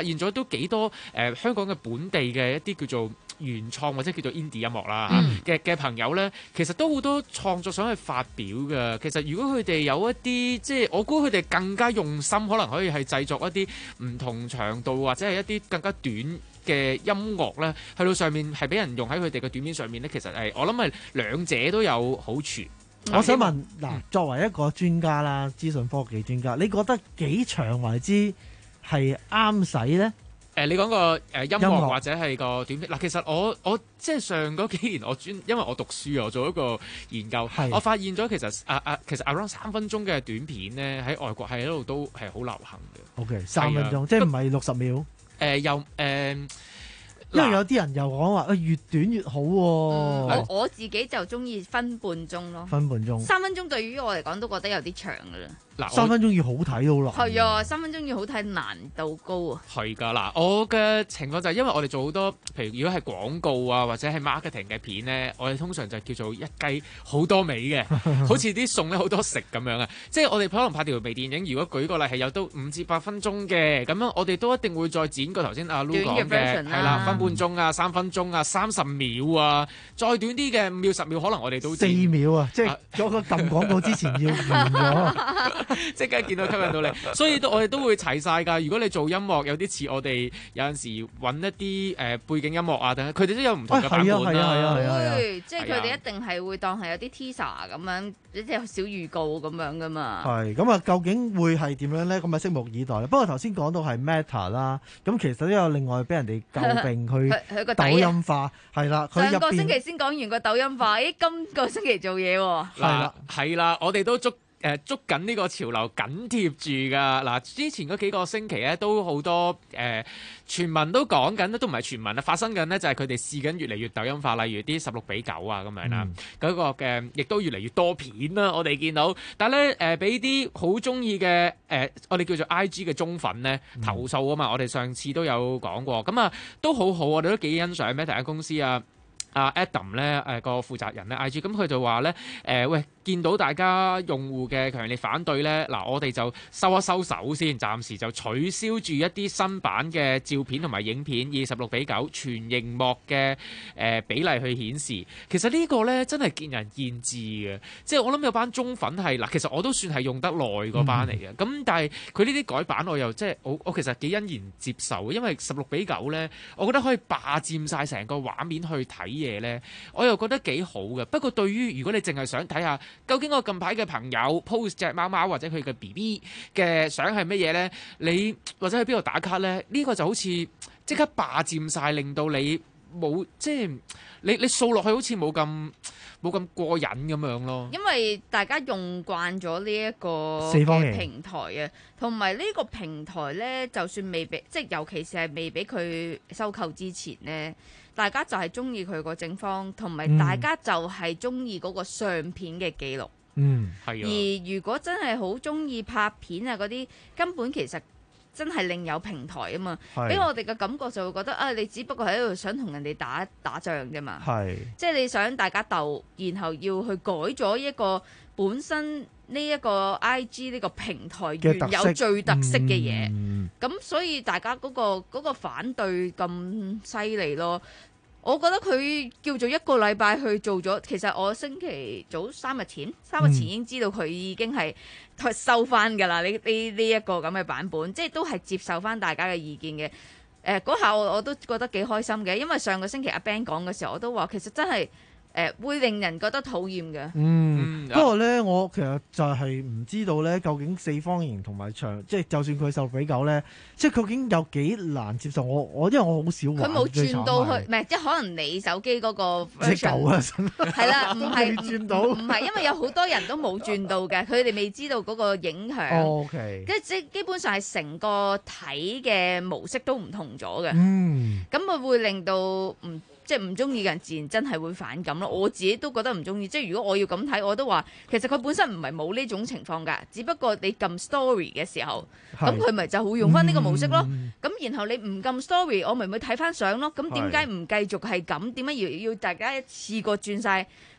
現咗都幾多誒、呃、香港嘅本地嘅一啲叫做原創或者叫做 indie 音樂啦嘅嘅朋友咧，其實都好多創作想去發表嘅。其實如果佢哋有一啲即係我估佢哋更加用心，可能可以係製作一啲唔同長度或者係一啲更加短嘅音樂咧，去到上面係俾人用喺佢哋嘅短片上面咧。其實係我諗係兩者都有好處。 我想問嗱，作為一個專家啦，資訊科技專家，你覺得幾長為之係啱使咧？ 誒、呃，你講個誒音樂音樂或者係個短片嗱，其實我我即係上嗰幾年我專，因為我讀書啊，我做一個研究，我發現咗其實啊啊，其實 around 三分鐘嘅短片咧，喺外國係一路都係好流行嘅。 OK， 三分鐘，即係唔係六十秒？誒、 呃，又誒。呃因為有啲人又講話，誒越短越好喎、啊嗯。我我自己就中意分半鐘咯。 分半鐘。三分鐘對於我嚟講都覺得有啲長噶啦。 嗱， 三分鐘要好睇到難。 係啊，三分鐘要好睇難度高啊。 係㗎，嗱，我嘅情況就係因為我哋做好多，譬如如果係廣告啊或者係 marketing 嘅片咧，我哋通常就叫做一雞好多味嘅，好似啲餸咧好多食咁樣啊。即係我哋可能拍條微電影，如果舉個例係有都五至八分鐘嘅，咁樣我哋都一定會再剪過頭先阿 Lu 講嘅，係啦，分半鐘啊、三分鐘啊、三十秒啊，再短啲嘅五秒、十秒，可能我哋都四秒啊，即係嗰個撳廣告之前要完咗。 即刻見到吸引到你，所以都我哋都會齊晒㗎。如果你做音樂，有啲似我哋有陣時揾一啲誒、呃、背景音樂啊，等佢哋都有唔同嘅版本啦。 係啊係啊係啊！ 會即係佢哋一定係會當係有啲 teaser 咁樣，即係小預告咁樣㗎嘛。 係咁啊，究竟會係點樣咧？咁啊，拭目以待。不過頭先講到係 Meta 啦，咁其實都有另外俾人哋詬病佢抖音化，係啦。佢上個星期先講完個抖音化，咦？今個星期做嘢喎。 係啦，係啦，我哋都捉。誒捉緊呢個潮流緊貼住㗎嗱，之前嗰幾個星期咧都好多誒、呃、傳聞都講緊，都唔係傳聞啦，發生緊呢就係佢哋試緊越嚟越抖音化，例如啲十六比九啊咁樣啦，嗰、嗯、個嘅亦都越嚟越多片啦，我哋見到，但係咧誒俾啲好中意嘅誒我哋叫做 I G 嘅忠粉咧投訴啊嘛，我哋上次都有講過，咁啊都好好，我哋都幾欣賞 Meta 公司啊。阿 Adam 咧誒個負責人咧 I G， 咁佢就話咧誒喂，見到大家用戶嘅強烈反對咧，嗱我哋就收一收手先，暫時就取消住一啲新版嘅照片同埋影片，以十六比九全螢幕嘅誒、呃、比例去顯示。其實呢個咧真係見仁見智嘅，即係我諗有班忠粉係嗱，其實我都算係用得耐嗰班嚟嘅，咁、嗯、但係佢呢啲改版我又即係我我其實幾欣然接受，因為十六比九咧，我覺得可以霸佔晒成個畫面去睇嘢。嘢咧，我又覺得幾好嘅。不過對於如果你淨係想睇下究竟我近排嘅朋友 post 隻貓貓或者佢嘅 B B 嘅相係乜嘢咧，你或者去邊度打卡咧，呢個就好似即刻霸佔晒，令到你冇即係你你掃落去好似冇咁冇咁過癮咁樣咯。 因為大家用慣咗呢一個四方形平台啊，同埋呢個平台咧，就算未俾即係尤其是係未俾佢收購之前咧。大家就係中意佢個正方，同埋大家就係中意嗰個相片嘅記錄。 嗯， 係啊。而如果真係好中意拍片啊嗰啲，根本其實真係另有平台啊嘛。俾我哋嘅感覺就會覺得啊，你只不過喺度想同人哋打打仗啫嘛。係。即係你想大家鬥，然後要去改咗一個本身呢一個 I G 呢個平台原有最特色嘅嘢。咁、嗯、所以大家嗰、嗰個嗰個反對咁犀利咯。我覺得佢叫做一個禮拜去做咗，其實我星期早三日前，三日前已經知道佢已經係收翻㗎啦。呢呢呢一個咁嘅版本，即係都係接受翻大家嘅意見嘅。誒、呃、嗰下我我都覺得幾開心嘅，因為上個星期阿 Ben 講嘅時候，我都話其實真係。誒、呃、會令人覺得討厭嘅。 嗯，不過咧，我其實就係唔知道咧，究竟四方形同埋長，即係就算佢十六比九咧，即係究竟有幾難接受？我我因為我好少玩。 佢冇轉到去，唔係即係可能你手機嗰個 version 啊， 係啦，唔係轉到， 唔係因為有好多人都冇轉到嘅，佢哋未知道嗰個影響。 哦、OK， 跟住即係基本上係成個睇嘅模式都唔同咗嘅。 嗯， 咁咪會令到唔。即係唔中意嘅人，自然真係會反感咯。我自己都覺得唔中意。即係如果我要咁睇，我都話其實佢本身唔係冇呢種情況㗎，只不過你撳 story 嘅時候，咁佢咪就會用翻呢個模式咯。咁、嗯、然後你唔撳 story，我咪會睇翻相咯。咁點解唔繼續係咁？點解要要大家一次過轉晒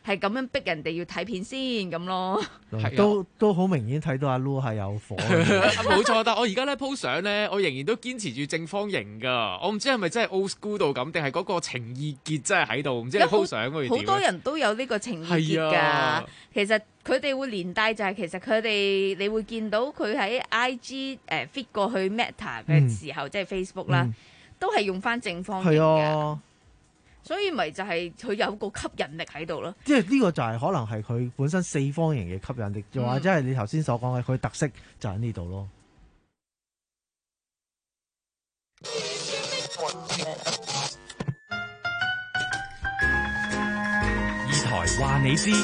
係咁樣逼人哋要睇片先咁咯。 都都好明顯睇到阿 Lu 係有火嘅。 冇錯，但我而家咧 po 相咧，我仍然都堅持住正方形㗎。我唔知係咪真係 old school 到咁，定係嗰個情意結真係喺度？唔知你 po 相會點？ 好多人都有呢個情意結㗎。啊、其實佢哋會連帶就係、是、其實佢哋你會見到佢喺 I G 誒 fit 過去 Meta 嘅時候，嗯、即係 Facebook 啦，嗯、都係用翻正方形嘅。所以咪就係佢有個吸引力喺度咯， 即係呢個就係可能係佢本身四方形嘅吸引力，又、嗯、或者係你頭先所講嘅佢特色就喺呢度咯。 二台話你知，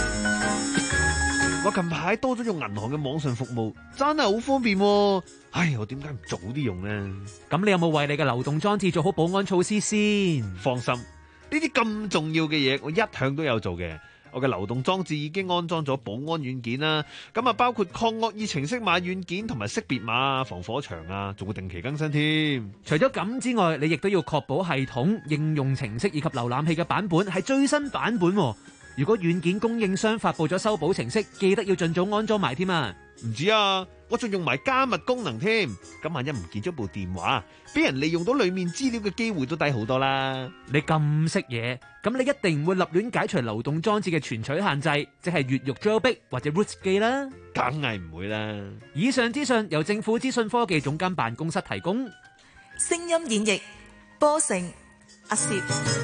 我近排多咗用銀行嘅網上服務，真係好方便喎。唉，我點解唔早啲用呢？ 咁你有冇為你嘅流動裝置做好保安措施先？ 放心，呢啲咁重要嘅嘢，我一向都有做嘅。我嘅流動裝置已經安裝咗保安軟件啦，咁啊包括抗惡意程式碼軟件同埋識別碼、防火牆啊，仲會定期更新添。 除咗咁之外，你亦都要確保系統、應用程式以及瀏覽器嘅版本係最新版本。如果軟件供應商發佈咗修補程式，記得要盡早安裝埋添啊！ 唔止啊，我仲用埋加密功能添。咁萬一唔見咗部電話，俾人利用到裏面資料嘅機會都低好多啦。 你咁識嘢，咁你一定唔會立亂解除流動裝置嘅存取限制，即係越獄 jailbreak 或者 root 機啦。 梗係唔會啦。 以上資訊由政府資訊科技總監辦公室提供。 聲音演繹波成阿攝。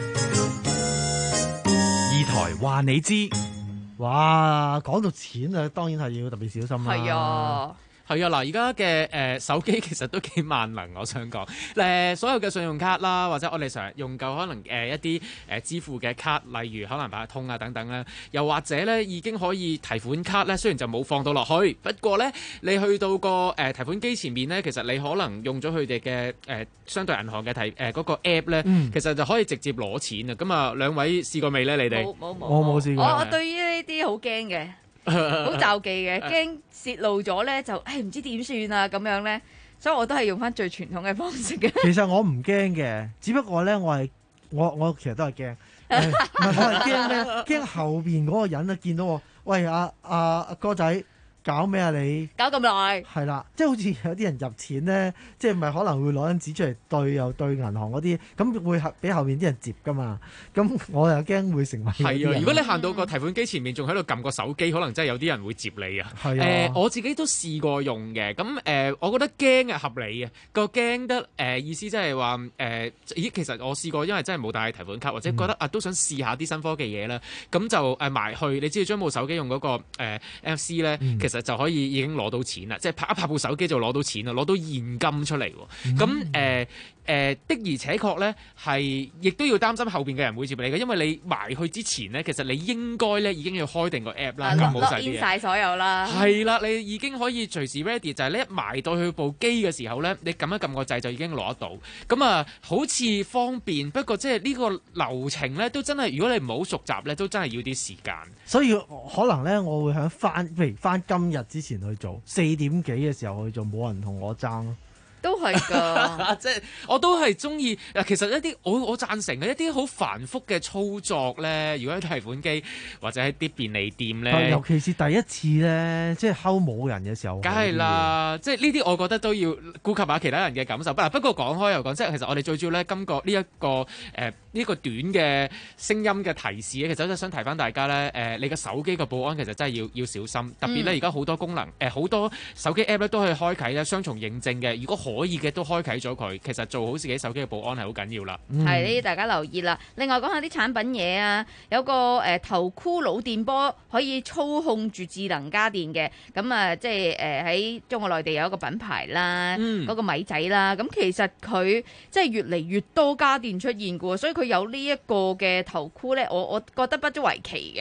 二台話你知。 哇，講到錢啊，當然係要特別小心啦。 係啊。係啊，嗱，而家嘅誒手機其實都幾萬能，我想講誒、呃、所有嘅信用卡啦，或者我哋成日用夠可能誒、呃、一啲誒、呃、支付嘅卡，例如可能八達通啊等等咧，又或者咧已經可以提款卡咧，雖然就冇放到落去，不過咧你去到個誒、呃、提款機前面咧，其實你可能用咗佢哋嘅誒相對銀行嘅提誒嗰、呃那個 app 咧，嗯、其實就可以直接攞錢啊！咁啊，兩位試過未咧？你哋冇冇冇， 我冇試過。 我我對於呢啲好驚嘅。好罩忌嘅，驚泄露咗咧就誒唔知點算啊咁樣咧，所以我都係用翻最傳統嘅方式嘅。 其實我唔驚嘅，只不過咧我係我我其實都係驚，唔係我係驚咩？驚後邊嗰個人啊見到我，喂阿阿阿哥仔。搞咩啊你？ 搞咁耐？係啦，即係好似有啲人入錢咧，即係咪可能會攞張紙出嚟對又對銀行嗰啲，咁會俾後面啲人接噶嘛？咁我又驚會成為係啊！如果你行到個提款機前面，仲喺度撳個手機，可能真係有啲人會接你啊！ 係啊、 呃，我自己都試過用嘅，咁誒、呃，我覺得驚係合理嘅。個驚得誒、呃、意思即係話誒，咦，其實我試過，因為真係冇帶提款卡，或者覺得、嗯、啊都想試下啲新科技嘢啦，咁就誒埋去，你知道將部手機用嗰、那個誒 M F C 咧，嗯、其實就可以已經攞到錢啦，即係拍一拍部手機就攞到錢啦，攞到現金出嚟喎。咁誒誒的而且確咧，係亦都要擔心後邊嘅人會接你嘅，因為你埋去之前咧，其實你應該咧已經要開定個 app 啦，撳好晒啲嘢， 晒所有啦。 係啦，你已經可以隨時 ready，就係你一埋到去部機嘅時候咧，你撳一撳個掣就已經攞得到。咁啊，好似方便，不過即係呢個流程咧，都真係如果你唔好熟習咧，都真係要啲時間。 所以可能咧，我會響翻，譬如翻今日之前去做，四點幾嘅時候去做，冇人同我爭咯。 都係㗎， 即係我都係中意嗱。其實一啲我我贊成嘅一啲好繁複嘅操作咧，如果喺提款機或者喺啲便利店咧， 尤其是第一次咧，即係睺冇人嘅時候， 梗係啦。即係呢啲我覺得都要顧及下其他人嘅感受。不不過講開又講，即係其實我哋最主要咧，今個呢一個誒呢個短嘅聲音嘅提示咧，其實都想提翻大家咧，誒、呃、你嘅手機嘅保安其實真係要要小心，特別咧而家好多功能誒好、呃、多手機 app 咧都可以開啟咧雙重認證嘅，如果可以嘅都開啟咗佢，其實做好自己手機嘅保安係好緊要啦。 係呢啲大家留意啦。另外講下啲產品嘢啊，有個誒、呃、頭箍腦電波可以操控住智能家電嘅，咁啊即係誒喺中國內地有一個品牌啦，嗰、嗯、個米仔啦，咁其實佢即係越嚟越多家電出現嘅喎，所以佢有呢一個嘅頭箍咧，我我覺得不足為奇嘅。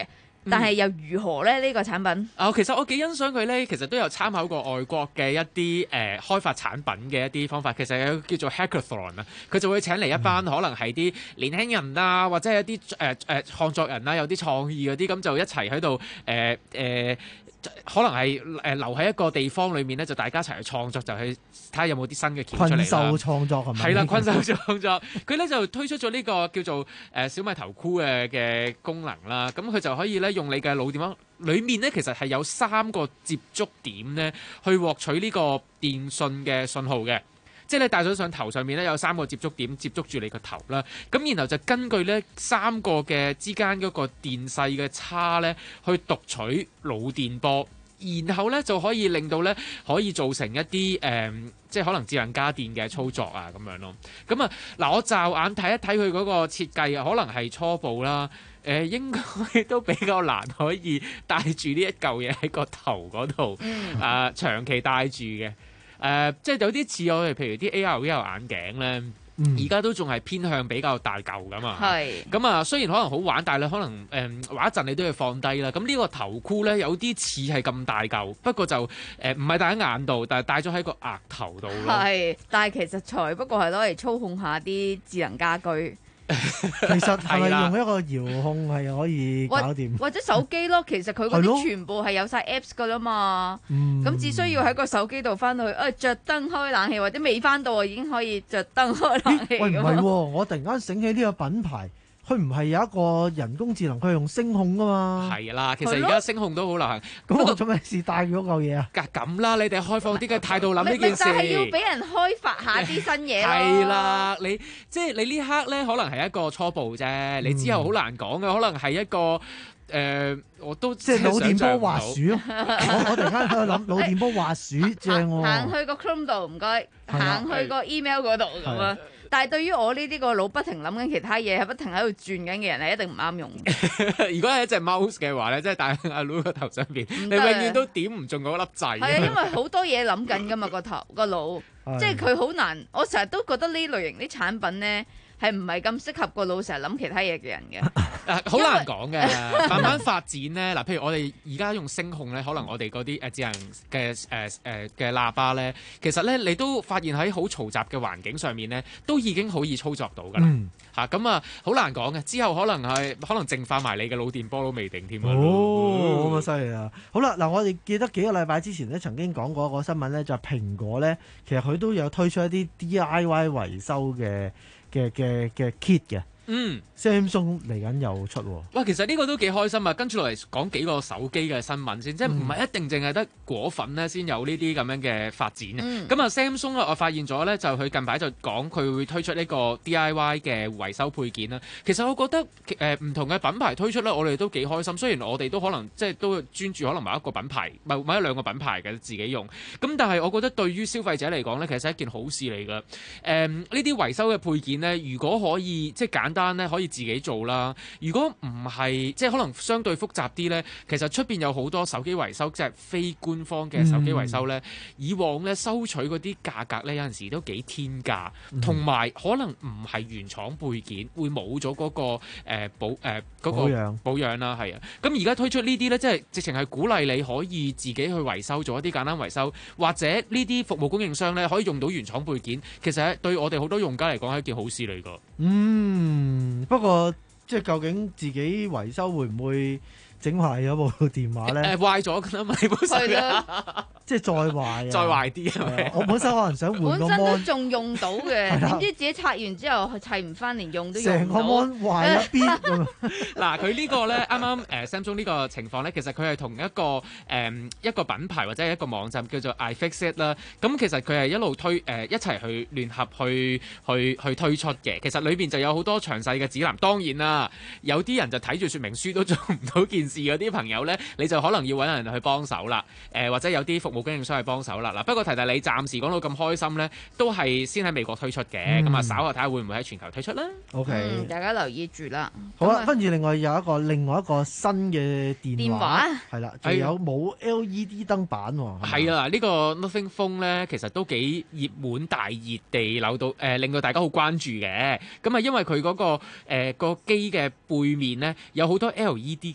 但係又如何咧？呢、呢個產品啊、哦，其實我幾欣賞佢咧，其實都有參考過外國嘅一啲誒、呃、開發產品嘅一啲方法。其實有叫做 hackathon 啊，佢就會請嚟一班、嗯、可能係啲年輕人啊，或者係一啲誒誒創作人啊，有啲創意嗰啲，咁就一齊喺度誒誒。可能係誒、呃、留喺一個地方裏面咧，就大家一齊去創作，就去睇下有冇啲新嘅橋出嚟啦。 困獸創作係咪？ 係啦，困獸創作，佢咧就推出咗呢個叫做誒、呃、小米頭箍嘅嘅功能啦。咁佢就可以咧用你嘅腦電話裏面咧，其實係有三個接觸點咧，去獲取呢個電訊嘅信號嘅。即係你戴咗上頭上面咧，有三個接觸點接觸住你個頭啦，咁然後就根據咧三個嘅之間嗰個電勢嘅差咧，去讀取腦電波，然後咧就可以令到咧可以造成一啲誒、呃，即係可能智能家電嘅操作啊咁樣咯。咁啊嗱，我驟眼睇一睇佢嗰個設計啊，可能係初步啦，誒、呃、應該都比較難可以戴住呢一嚿嘢喺個頭嗰度，啊、呃、長期戴住嘅。誒、呃，即係有啲似我哋，譬如啲 A R V R 眼鏡咧，而家、嗯、都仲係偏向比較大嚿噶嘛。係是。咁啊，雖然可能好玩，但係你可能誒、呃、玩一陣你都要放低啦。咁呢個頭箍咧有啲似係咁大嚿，不過就誒唔係戴喺眼度，但係戴咗喺個額頭度咯。係， 但係其實才不過係攞嚟操控下啲智能家居。 其實係咪用一個遙控係可以搞掂？ 或者手機咯，其實佢嗰啲全部係有晒 apps 噶啦嘛。咁、嗯、只需要喺個手機度翻到去，誒着燈開冷氣，或者未翻到已經可以着燈開冷氣。喂，唔係喎， 我突然間醒起呢個品牌。佢唔係有一個人工智能，佢係用聲控噶嘛？ 係啦，其實而家聲控都好流行。 咁我做咩事帶咗嚿嘢啊？ 咁啦，你哋開放啲嘅態度諗呢件事。 就係要俾人開發下啲新嘢咯。 係啦，你即係你呢刻咧，可能係一個初步啫。嗯、你之後好難講嘅，可能係一個誒、呃，我都即係腦電波滑鼠咯。我我突然間喺度諗腦電波滑鼠正喎。 行去個 Chrome 度唔該，行去個 email 嗰度咁啊。但係對於我呢啲個腦不停諗緊其他嘢，係不停喺度轉緊嘅人係一定唔啱用。 如果係一隻 mouse 嘅話咧，即係戴喺阿 Lu 個頭上邊，你永遠都點唔中嗰粒掣。係啊， 因為好多嘢諗緊噶嘛，個頭個腦，即係佢好難。我成日都覺得呢類型啲產品咧係唔係咁適合個腦成日諗其他嘢嘅人嘅。 誒好難講嘅，慢慢發展咧。嗱，譬如我哋而家用聲控咧，可能我哋嗰啲誒智能嘅誒誒嘅喇叭咧，其實咧你都發現喺好嘈雜嘅環境上面咧，都已經好易操作到㗎啦。嚇咁啊，好難講嘅。之後可能係可能淨化埋你嘅腦電波都未定添啊。 哦，咁啊犀利啊！好啦，嗱，我哋記得幾個禮拜之前咧，曾經講過一個新聞咧，就係蘋果咧，其實佢都有推出一啲 D I Y 維修嘅嘅嘅嘅 kit 嘅。嗯 ，Samsung 嚟緊又出喎。 哇，其實呢個都幾開心啊！跟住落嚟講幾個手機嘅新聞先，即係唔係一定淨係得果粉咧先有呢啲咁樣嘅發展嘅。咁啊、嗯、，Samsung 咧，我發現咗咧，就佢近排就講佢會推出呢個 D I Y 嘅維修配件啦。其實我覺得誒唔、呃、同嘅品牌推出咧，我哋都幾開心。雖然我哋都可能即係都專注可能某一個品牌，某某一兩個品牌嘅自己用。咁但係我覺得對於消費者嚟講咧，其實係一件好事嚟㗎。誒、呃，呢啲維修嘅配件咧，如果可以即係簡單咧，可以自己做啦。如果唔係，即係可能相對複雜啲咧，其實出邊有好多手機維修，即係非官方嘅手機維修咧。嗯、以往咧收取嗰啲價格咧，有陣時都幾天價，同埋、嗯、可能唔係原廠配件，會冇咗嗰個誒、呃、保誒嗰、呃嗰個保養保養啦，係啊。咁而家推出呢啲咧，即係直情係鼓勵你可以自己去維修，做一啲簡單維修，或者呢啲服務供應商咧可以用到原廠配件。其實對我哋好多用家嚟講係一件好事嚟㗎。 嗯。不過，即係究竟自己維修會唔會整壞咗部電話咧？誒、 呃、壞咗㗎啦嘛，你本身啊， 即係再壞啊， 再壞啲係咪？ 我本身可能想換個 mon， 本身都仲用到嘅，點知自己拆完之後砌唔翻，連用都用唔到。成個 mon 壞一邊咁。 嗱，佢呢個咧，啱啱誒 Samsung 呢個情況咧，其實佢係同一個誒、嗯、一個品牌或者一個網站叫做 iFixit 啦。咁其實佢係一路推誒、呃、一齊去聯合去去去推出嘅。其實裏邊就有好多詳細嘅指南。當然啦，有啲人就睇住說明書都做唔到件事嗰啲朋友咧，你就可能要揾人去幫手啦。誒、呃、或者有啲服務供應商去幫手啦。嗱，不過提提你，暫時講到咁開心咧，都係先喺美國推出嘅。咁啊、嗯，稍後睇下會唔會喺全球推出啦。 OK， 嗯、大家留意住啦。 好啦，跟住另外有一個另外一個新嘅電話，係啦，仲有冇 L E D 燈板喎？ 係啊，呢個 Nothing Phone 咧，其實都幾熱門大熱地扭到誒、呃，令到大家好關注嘅。咁啊，因為佢嗰、嗰個誒、呃、個機嘅背面咧，有好多 L E D 嘅燈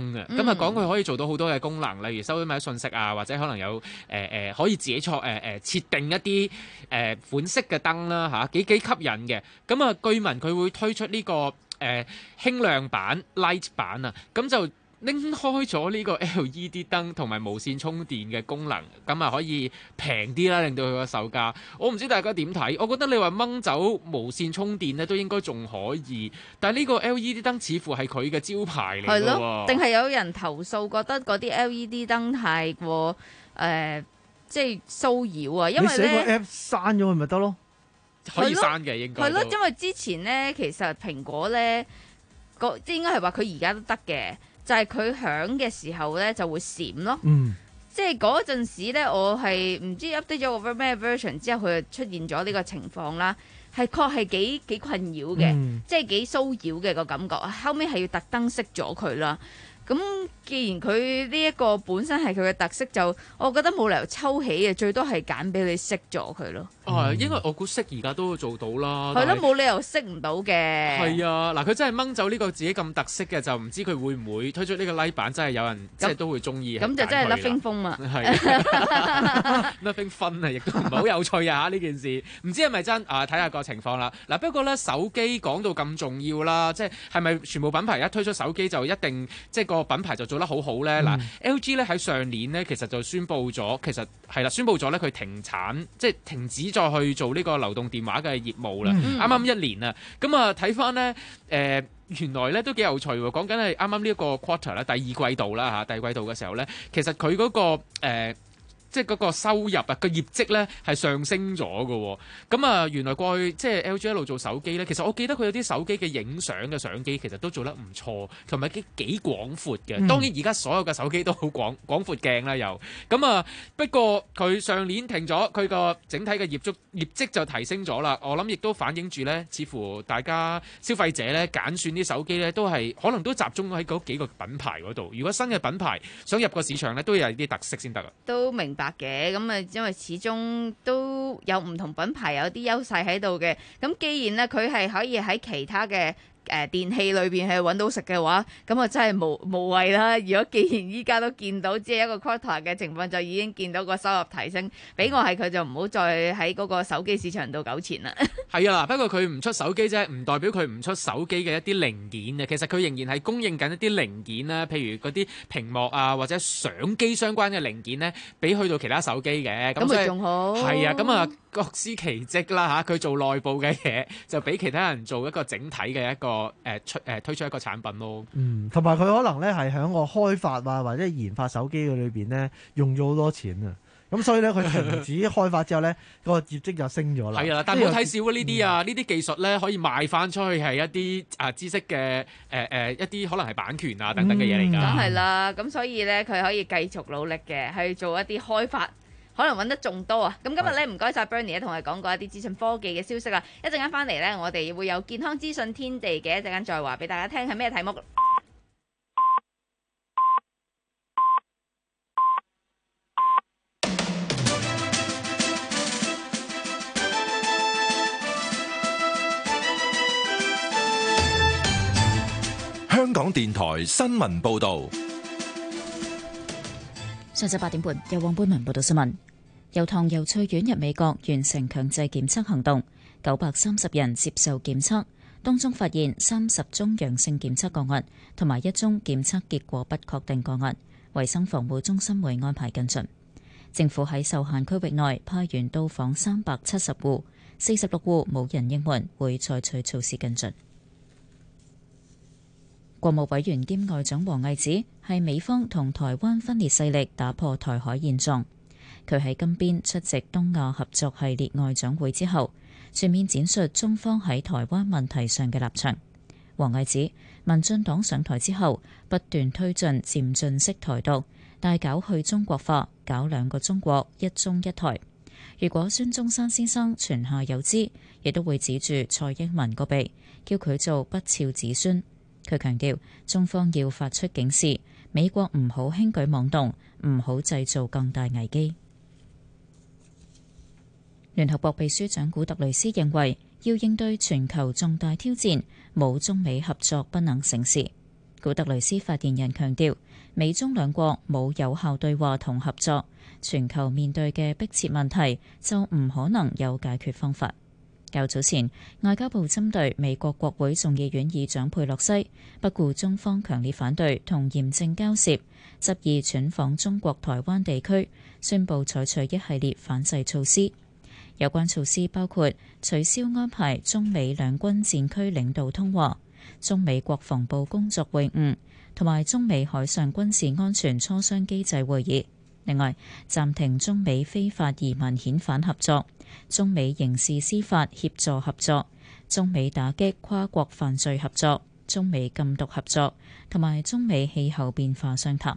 嘅，咁啊講佢可以做到好多嘅功能，例如收埋信息啊，或者可能有誒誒、呃、可以自己錯誒誒設定一啲誒、呃、款式嘅燈啦嚇，幾幾吸引嘅。咁啊據聞佢會推出呢、這個誒、呃、輕量版 Light 版啊，咁就拎開咗呢個 L E D 燈同埋無線充電嘅功能，咁啊可以平啲啦，令到佢個售價。我唔知大家點睇，我覺得你話掹走無線充電咧，都應該仲可以。但係呢個 L E D 燈似乎係佢嘅招牌嚟㗎喎。 定係有人投訴覺得嗰啲 L E D 燈太過誒、呃，即係騷擾啊？因為咧，你寫個 app 刪咗佢咪得咯？ 可以刪嘅應該。 係咯，因為之前咧，其實蘋果咧，個即係應該係話佢而家都得嘅。就係佢響嘅時候咧就會閃咯， 嗯、 即係嗰陣時咧我係唔知 update 咗個咩 version 之後佢就出現咗呢個情況啦，係確係幾幾困擾嘅，嗯、即係幾騷擾嘅個感覺，後尾係要特登熄咗佢啦。咁既然佢呢一個本身係佢嘅特色，就我覺得冇理由抽起嘅，最多係揀俾你熄咗佢咯。 啊，應該我估熄而家都做到啦。 係咯，冇理由熄唔到嘅。 係啊，嗱，佢真係掹走呢個自己咁特色嘅，就唔知佢會唔會推出呢個 Light 版，真係有人即係都會中意。 咁就真係 Nothing 風嘛。 係 Nothing Fun 啊，亦都唔係好有趣啊呢件事。唔知係咪真啊？睇下個情況啦。嗱，不過咧手機講到咁重要啦，即係係咪全部品牌一推出手機就一定即係個品牌就做得好好咧？嗱、嗯、L G 咧喺上年咧其實就宣布咗，其實係啦，宣布咗咧佢停產，即係停止再去做呢個流動電話嘅業務啦。啱啱、嗯、一年啊，咁啊睇翻咧誒，原來咧都幾有趣喎。講緊係啱啱呢一個 quarter 啦，第二季度啦嚇，第二季度嘅時候咧，其實佢嗰、嗰個、呃即係嗰個收入啊，個業績咧係上升咗嘅。咁啊，原來過去即係 L G 一路做手機咧，其實我記得佢有啲手機嘅影相嘅相機其實都做得唔錯，同埋幾幾廣闊嘅。嗯、當然而家所有嘅手機都好廣廣闊鏡啦，又咁啊。不過佢上年停咗，佢個整體嘅業績業績就提升咗啦。我諗亦都反映住咧，似乎大家消費者咧揀選啲手機咧都係可能都集中喺嗰幾個品牌嗰度。如果新嘅品牌想入個市場咧，都有啲特色先得啊。 都明白嘅，咁啊，因為始終都有唔同品牌有啲優勢喺度嘅。咁既然咧佢係可以喺其他嘅誒、呃、電器裏邊係揾到食嘅話，咁啊真係無無謂啦。如果既然依家都見到只係一個 quarter 嘅情況，就已經見到個收入提升，俾我係佢就唔好再喺嗰個手機市場度糾纏啦。 係啊，不過佢唔出手機啫，唔代表佢唔出手機嘅一啲零件啊。其實佢仍然係供應緊一啲零件啦，譬如嗰啲屏幕啊或者相機相關嘅零件咧，俾去到其他手機嘅。 咁咪仲好？ 係啊，咁啊各司其職啦嚇。佢做內部嘅嘢，就俾其他人做一個整體嘅一個誒出誒推出一個產品咯。 嗯，同埋佢可能咧係喺個開發啊或者研發手機嘅裏邊咧用咗好多錢啊。咁所以咧，佢停止開發之後咧，個業績就升咗啦。 係啊，但係冇睇少啊呢啲啊，呢啲、嗯、技術咧可以賣翻出去係一啲啊知識嘅誒誒一啲可能係版權啊等等嘅嘢嚟㗎。 梗係啦，咁所以咧佢可以繼續努力嘅去做一啲開發，可能揾得仲多啊。咁今日咧唔該晒 Bernie 同我哋講過一啲資訊科技嘅消息啦。一陣間翻嚟咧，我哋會有健康資訊天地嘅，一陣間再話俾大家聽係咩題目。 香港電台新聞報道， 上晝八點半，由黃貝文報道新聞。由唐由翠苑入美國完成強制檢測行動，九百三十人接受檢測，當中發現三十宗陽性檢測個案，同埋一宗檢測結果不確定個案。衛生防護中心會安排跟進。政府喺受限區域內派員到訪三百七十戶，四十六戶冇人應門，會採取措施跟進。國務委員兼外長王毅指，係美方同台灣分裂勢力打破台海現狀。佢喺金邊出席東亞合作系列外長會之後，全面闡述中方喺台灣問題上嘅立場。王毅指，民進黨上台之後，不斷推進漸進式台獨，大搞去中國化，搞兩個中國、一中一台。如果孫中山先生泉下有知，亦都會指住蔡英文個鼻，叫佢做不肖子孫。佢強調，中方要發出警示，美國唔好輕舉妄動，唔好製造更大危機。聯合國秘書長古特雷斯認為，要應對全球重大挑戰，冇中美合作不能成事。 古特雷斯發言人強調，美中兩國冇有效對話同合作，全球面對嘅迫切問題就唔可能有解決方法。較早前，外交部針對美國國會眾議院議長佩洛西不顧中方強烈反對同嚴正交涉，執意竄訪中國台灣地區，宣布採取一系列反制措施。有關措施包括取消安排中美兩軍戰區領導通話、中美國防部工作會晤同埋中美海上軍事安全磋商機制會議。另外，暫停中美非法移民遣返合作、中美刑事司法協助合作、中美打擊跨國犯罪合作、中美禁毒合作同埋中美氣候變化商談。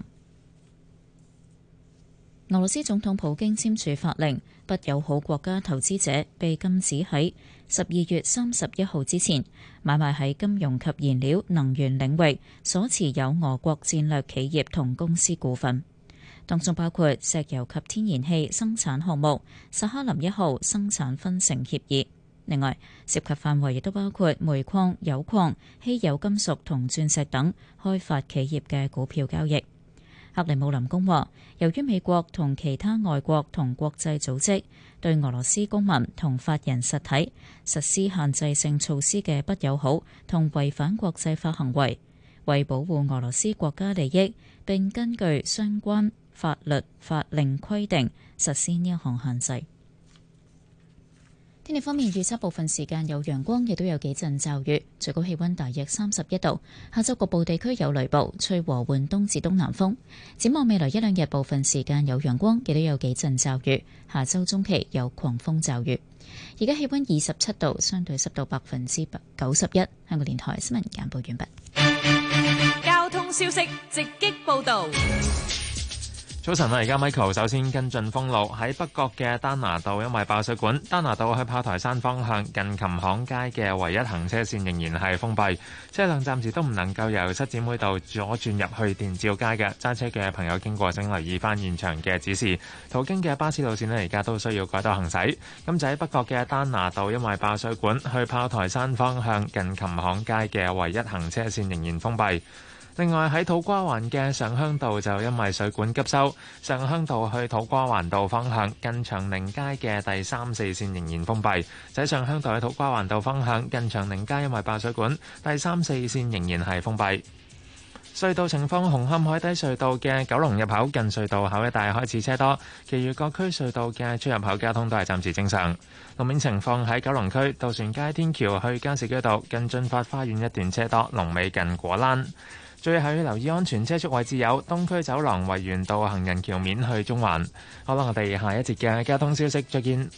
俄羅斯總統普京簽署法令，不友好國家投資者被禁止喺十二月三十一號之前買賣喺金融及燃料能源領域所持有俄國戰略企業同公司股份，當中包括石油及天然氣生產項目薩哈林一號生產分成協議。另外，涉及範圍亦都包括煤礦、鈾礦、稀有金屬同鑽石等開發企業嘅股票交易。克里姆林宮話，由於美國同其他外國同國際組織對俄羅斯公民同法人實體實施限制性措施嘅不友好同違反國際法行為，為保護俄羅斯國家利益，並根據相關法律法令規定實施呢一項限制。天氣方面，預測部分時間有陽光，亦都有幾陣驟雨，最高氣溫大約三十一度。下週局部地區有雷暴，吹和緩東至東南風。展望未來一兩日，部分時間有陽光，亦都有幾陣驟雨。下週中期有狂風驟雨。而家氣溫二十七度，相對濕度百分之九十一。香港電台新聞簡報完畢。 交通消息直擊報道。 早晨啊，而家 Michael 首先跟進封路，喺北角嘅丹拿道，因為爆水管，丹拿道去炮台山方向近琴行街嘅唯一行車線仍然係封閉，車輛暫時都唔能夠由七姊妹道左轉入去電照街嘅。揸車嘅朋友經過請留意翻現場嘅指示，途經嘅巴士路線呢，而家都需要改道行駛。咁就喺北角嘅丹拿道，因為爆水管，去炮台山方向近琴行街嘅唯一行車線仍然封閉。另外喺土瓜灣嘅上鄉道就因為水管急修，上鄉道去土瓜灣道方向近長寧街嘅第三四線仍然封閉。就喺上鄉道去土瓜灣道方向近長寧街因為爆水管，第三四線仍然係封閉。隧道情況，紅磡海底隧道嘅九龍入口近隧道口一帶開始車多，其餘各區隧道嘅出入口交通都係暫時正常。路面情況喺九龍區渡船街天橋去加士居道近進發花園一段車多，龍尾近果欄。最後要留意安全車速位置有東區走廊維園道行人橋面去中環。好啦，我哋下一節嘅交通消息再見。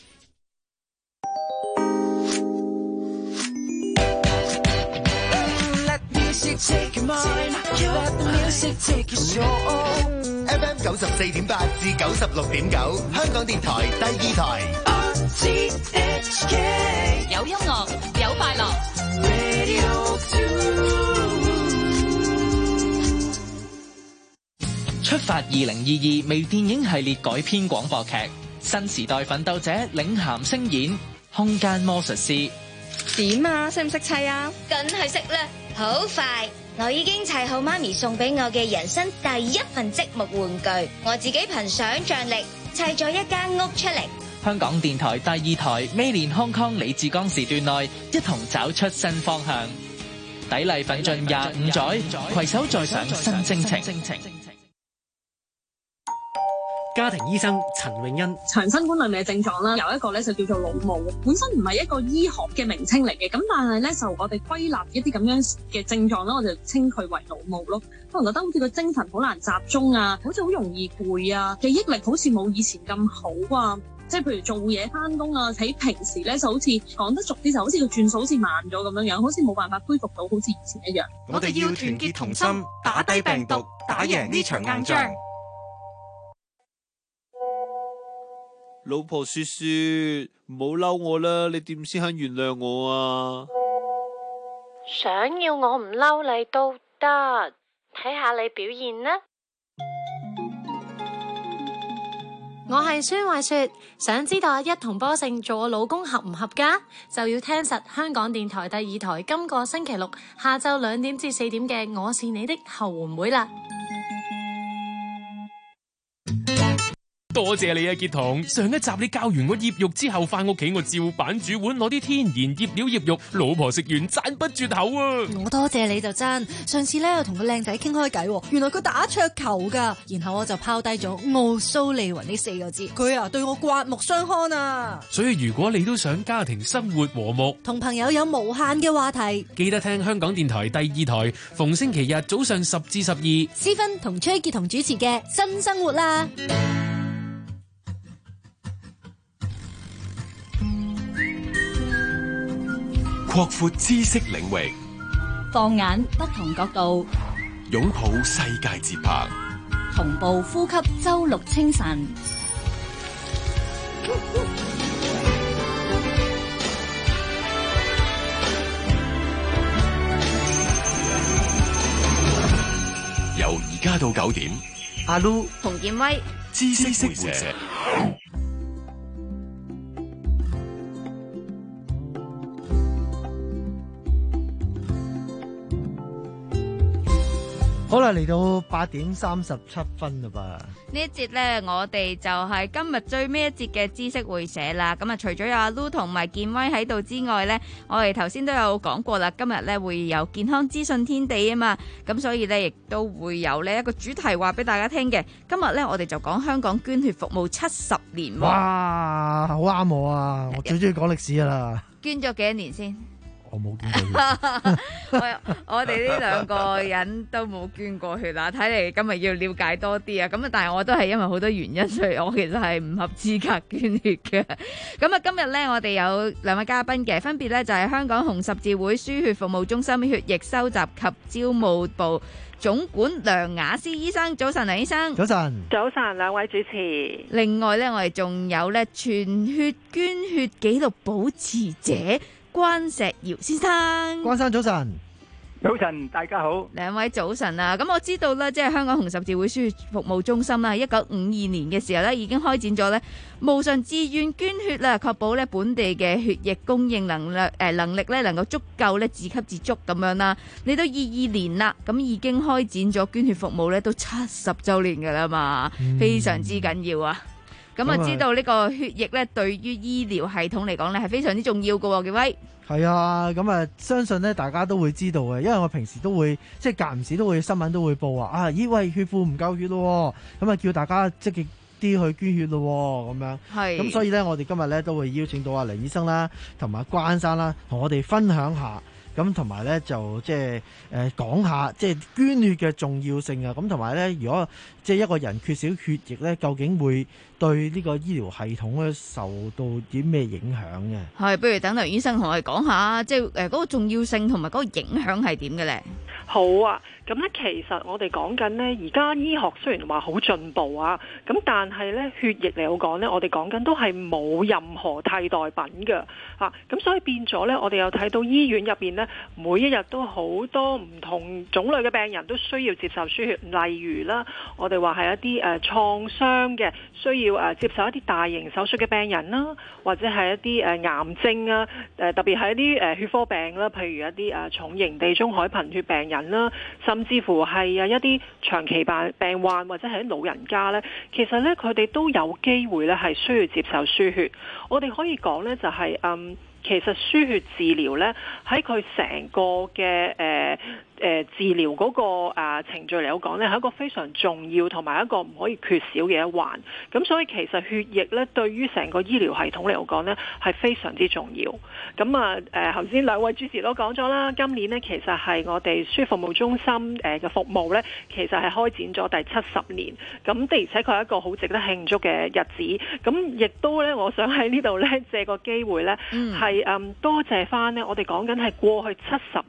F M 九十四點八至九十六點九，香港電台第二台。 有音樂，有快樂。 出發二零二二微電影系列改編廣播劇，新時代奮鬥者領銜聲演空間魔術師。 點啊？識唔識砌啊？ 梗係識啦，好快！我已經砌好媽咪送俾我嘅人生第一份積木玩具，我自己憑想像力砌咗一間屋出嚟。 香港電台第二台 Made in Hong Kong 李志剛時段內，一同找出新方向。砥礪奮進廿五載，攜手再上新征程。 家庭醫生陳永欣， 長新冠裏面嘅症狀啦，有一個咧就叫做腦霧，本身唔係一個醫學嘅名稱嚟嘅，咁但係咧就我哋歸納一啲咁樣嘅症狀啦，我就稱佢為腦霧咯。可能覺得好似個精神好難集中啊，好似好容易攰啊，記憶力好似冇以前咁好啊，即係譬如做嘢返工啊，喺平時咧就好似講得俗啲，就好似個轉數好似慢咗咁樣樣，好似冇辦法恢復到好似以前一樣。 我哋要團結同心，打低病毒，打贏呢場硬仗。 老婆雪雪，唔好嬲我啦，你點先肯原諒我啊？ 想要我唔嬲你都得，睇下你表現啦。 我係孫慧雪，想知道阿一同波勝做我老公合唔合家，就要聽實香港電台第二台今個星期六下晝兩點至四點嘅《我是你的後援會》啦。 多謝你啊，傑彤！上一集你教完我醃肉之後，翻屋企我照板煮碗，攞啲天然醃料醃肉，老婆食完讚不絕口啊！ 我多謝你就真。上次咧，我同個靚仔傾開偈，原來佢打桌球噶，然後我就拋低咗奧蘇利雲呢四個字，佢啊對我刮目相看啊！ 所以如果你都想家庭生活和睦， 同朋友有無限嘅話題， 記得聽香港電台第二台，逢星期日早上十至十二， 思芬同崔傑同主持嘅新生活啦。 擴闊知識領域， 放眼不同角度， 擁抱世界節拍， 同步呼吸周六清晨。 由而家到九點， 阿 Lu 洪建威， 知識會社。 好啦，嚟到八點三十七分啦噃。 呢一節呢，我哋就係今日最尾一節嘅知識會社啦。咁啊，除咗有阿 Lu 同埋建威喺度之外呢，我哋頭先都有講過啦。今日呢會有健康資訊天地啊嘛，咁所以呢亦都會有呢一個主題話俾大家聽嘅。今日呢，我哋就講香港捐血服務七十年。 哇，好啱我啊！我最中意講歷史噶啦。 捐咗幾多年先？ 我冇捐過血。 我我哋呢兩個人都冇捐過血啦，睇嚟今日要了解多啲啊！咁啊，但係我都係因為好多原因，所以我其實係唔合資格捐血嘅。咁啊，今日呢，我哋有兩位嘉賓嘅，分別呢就係香港紅十字會輸血服務中心血液收集及招募部總管梁雅詩醫生。早晨，梁醫生。 早晨。 早晨，兩位主持。 另外呢，我哋仲有呢全血捐血紀錄保持者關石堯先生。 關生早晨。 早晨，大家好。 兩位早晨啊！咁我知道咧，即係香港紅十字會輸血服務中心啦，一九五二年嘅時候咧，已經開展咗咧無償自願捐血啦，確保咧本地嘅血液供應能力誒能力咧能夠足夠咧自給自足咁樣啦。嚟到二二年啦，咁已經開展咗捐血服務咧，都七十週年噶啦嘛，嗯、非常之緊要啊！咁啊，知道呢個血液咧，對於醫療系統嚟講咧，係非常之重要嘅喎，傑威。 係啊，咁啊，相信咧大家都會知道嘅，因為我平時都會即係間唔時都會新聞都會報話啊，咦喂，血庫唔夠血咯，咁啊叫大家積極啲去捐血咯，咁樣。係。咁所以咧，我哋今日咧都會邀請到阿梁醫生啦，同埋關生啦，同我哋分享下。咁同埋咧就即係誒講下即係捐血嘅重要性啊！咁同埋咧，如果即係一個人缺少血液咧，究竟會對呢個醫療系統咧受到啲咩影響嘅？係，不如等梁醫生同我哋講下，即係誒嗰個重要性同埋嗰個影響係點嘅咧？ 好啊！咁咧，其實我哋講緊呢，而家醫學雖然話好進步啊，咁但係咧血液嚟講呢，我哋講緊都係冇任何替代品嘅嚇，咁、啊、所以變咗呢，我哋又睇到醫院入邊呢，每一日都好多唔同種類嘅病人都需要接受輸血，例如啦，我哋話係一啲誒、呃、創傷嘅，需要誒、呃、接受一啲大型手術嘅病人啦，或者係一啲誒、呃、癌症啊，誒、呃、特別係一啲誒、呃、血科病啦，譬如一啲誒、呃、重型地中海貧血病人啦，甚至乎係啊一啲長期病病患或者係啲老人家呢，其實呢，佢哋都有機會呢係需要接受輸血。我哋可以講呢，就係、是、嗯，其實輸血治療呢，喺佢成個嘅誒。呃誒、呃、治療嗰、那個、呃、程序嚟講呢係一個非常重要同埋一個唔可以缺少嘅一環。咁所以其實血液呢對於成個醫療系統嚟講呢係非常之重要。咁啊誒頭先兩位主持都講咗啦，今年呢其實係我哋輸血服務中心誒嘅服務呢，其實係開展咗第七十年。咁的而且確係一個好值得慶祝嘅日子。咁亦都呢，我想喺呢度呢借個機會呢，係誒、嗯、多謝翻呢我哋講緊係過去七十年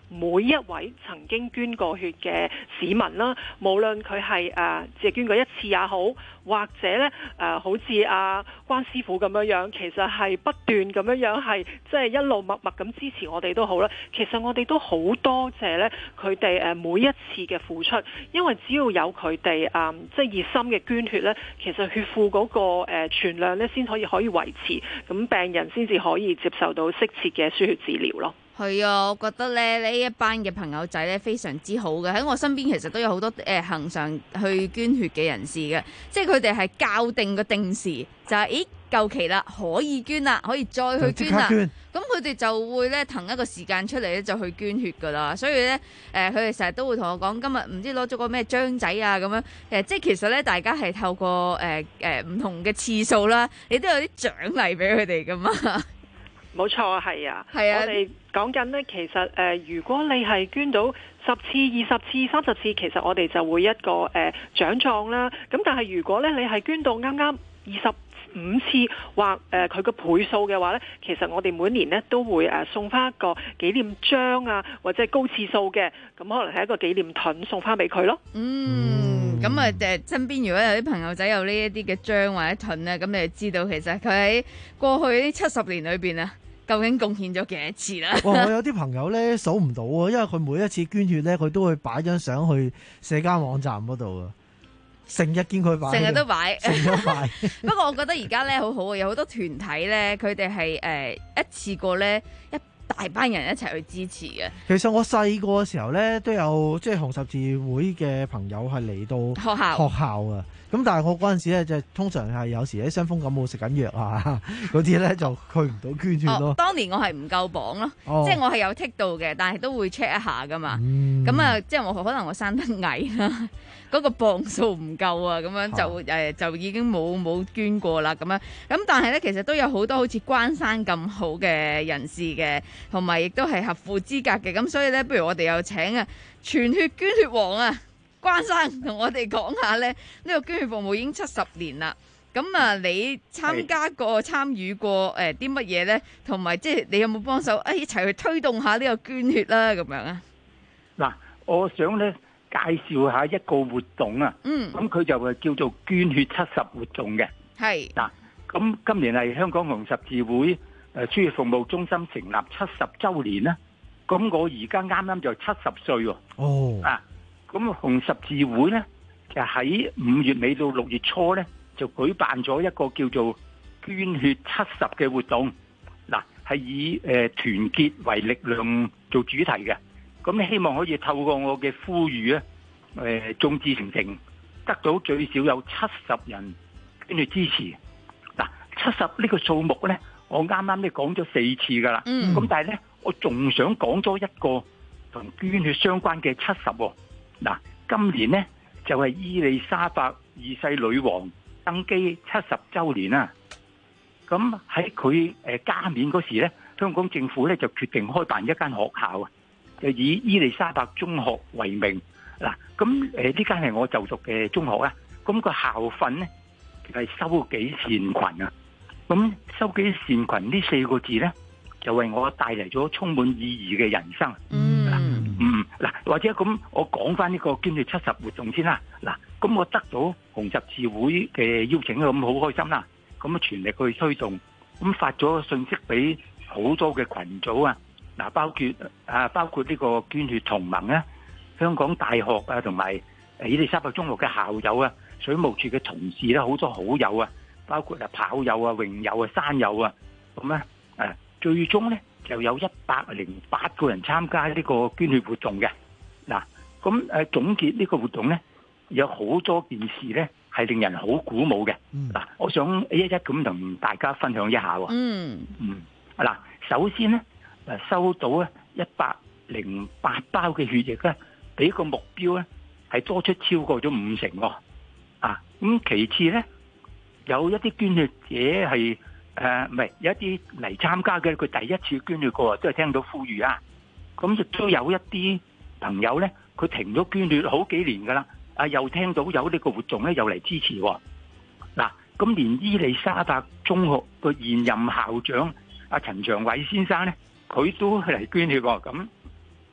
每一位曾經捐過血嘅市民啦，無論佢係誒只係捐過一次也好，或者咧誒、呃、好似阿關師傅咁樣樣，其實係不斷咁樣樣係即係一路默默咁支持我哋都好啦。其實我哋都好多謝咧佢哋誒每一次嘅付出，因為只要有佢哋誒即係熱心嘅捐血咧，其實血庫嗰個誒存量咧先可以可以維持，咁病人先至可以接受到適切嘅輸血治療咯。 係啊，我覺得咧呢一班嘅朋友仔咧非常之好嘅，喺我身邊其實都有好多誒恆常去捐血嘅人士嘅，即係佢哋係校定個定時，就係咦夠期啦，可以捐啦，可以再去捐啦，咁佢哋就會咧騰一個時間出嚟咧就去捐血噶啦，所以咧誒佢哋成日都會同我講，今日唔知攞咗個咩章仔啊咁樣，誒即係其實咧大家係透過誒誒唔同嘅次數啦，你都有啲獎勵俾佢哋噶嘛。 冇錯，係啊， 係啊， 我哋講緊呢，其實誒、呃，如果你係捐到十次、二十次、三十次，其實我哋就會一個誒、呃、獎狀啦。咁但係如果咧你係捐到啱啱二十五次或誒佢個倍數嘅話咧，其實我哋每年呢都會誒、呃、送翻一個紀念章啊，或者係高次數嘅，咁可能係一個紀念盾送翻俾佢咯。 嗯，咁啊誒身邊如果有啲朋友仔有呢一啲嘅章或者盾咧，咁你就知道其實佢喺過去呢七十年裏邊啊，究竟貢獻咗幾多次啦？ 哇！我有啲朋友咧數唔到啊，因為佢每一次捐血咧，佢都會擺張相去社交網站嗰度啊，成日見佢擺， 成日都擺， 成日都擺。 不過我覺得而家咧好好啊，有好多團體咧，佢哋係誒一次過咧一大班人一齊去支持嘅。 其實我細個嘅時候咧，都有即係紅十字會嘅朋友係嚟到學校學校啊。咁但係我嗰陣時咧，就通常係有時喺傷風感冒食緊藥啊，嗰啲咧就去唔到捐血咯。 哦，當年我係唔夠磅咯， 哦、 即係我係有剔到嘅，但係都會 check 一下噶嘛。咁、 嗯、 啊，即係我可能我生得矮啦，嗰個磅數唔夠啊，咁樣就誒、呃、就已經冇冇捐過啦。咁樣咁，但係咧其實都有好多好似關山咁好嘅人士嘅，同埋亦都係合乎資格嘅。咁所以咧，不如我哋又請啊全血捐血王啊！關生同我哋講下咧，呢、這個捐血服務已經七十年啦。咁啊，你參加過、參與過誒啲乜嘢咧？同埋即係你有冇幫手誒一齊去推動下呢個捐血啦？咁樣啊？ 嗱，我想咧介紹下一個活動啊。 嗯。咁佢就係叫做捐血七十活動嘅。 係。嗱， 咁今年係香港紅十字會誒輸血服務中心成立七十週年啦。咁我而家啱啱就七十歲喎。 哦。 啊。咁紅十字會咧，就喺五月尾到六月初咧，就舉辦咗一個叫做捐血七十嘅活動。嗱，係以誒、呃、團結為力量做主題嘅。咁你希望可以透過我嘅呼籲咧，誒、呃、眾志成城，得到最少有七十人捐血支持。嗱，七十呢個數目咧，我啱啱咧講咗四次噶啦。嗯。咁但係咧，我仲想講咗一個同捐血相關嘅七十喎。嗱，今年呢就係、是、伊麗莎白二世女王登基七十週年啦。咁喺佢誒加冕嗰時咧，香港政府咧就決定開辦一間學校啊，就以伊麗莎白中學為名。嗱，咁誒呢間係我就讀嘅中學啊。咁、個校訓咧係修己善群啊。咁修己善群呢四個字咧，就為我帶嚟咗充滿意義嘅人生。嗯。嗯，嗱，或者咁，我講翻呢個捐血七十活動先啦。嗱，咁我得到紅十字會嘅邀請，咁好開心啦。咁啊，全力去推動，咁發咗信息俾好多嘅群組啊。嗱，包括啊，包括呢個捐血同盟啊，香港大學啊，同埋誒伊利沙伯中學嘅校友啊，水務處嘅同事啦，好多好友啊，包括啊跑友啊、泳友啊、山友啊，咁咧誒，最終咧，就有一百零八個人參加呢個捐血活動嘅。嗱，咁誒總結呢個活動咧，有好多件事咧係令人好鼓舞嘅。嗱、嗯，我想一一咁同大家分享一下喎。嗯嗯，嗱，首先咧，誒收到咧一百零八包嘅血液咧，比個目標咧係多出超過咗五成喎。啊，咁其次咧，有一啲捐血者係。誒唔係有一啲嚟參加嘅，佢第一次捐血過，都係聽到呼籲啊。咁亦都有一啲朋友咧，佢停咗捐血好幾年噶啦，啊又聽到有呢個活動咧，又嚟支持。嗱，咁連伊利沙伯中學個現任校長阿陳長偉先生咧，佢都嚟捐血喎。咁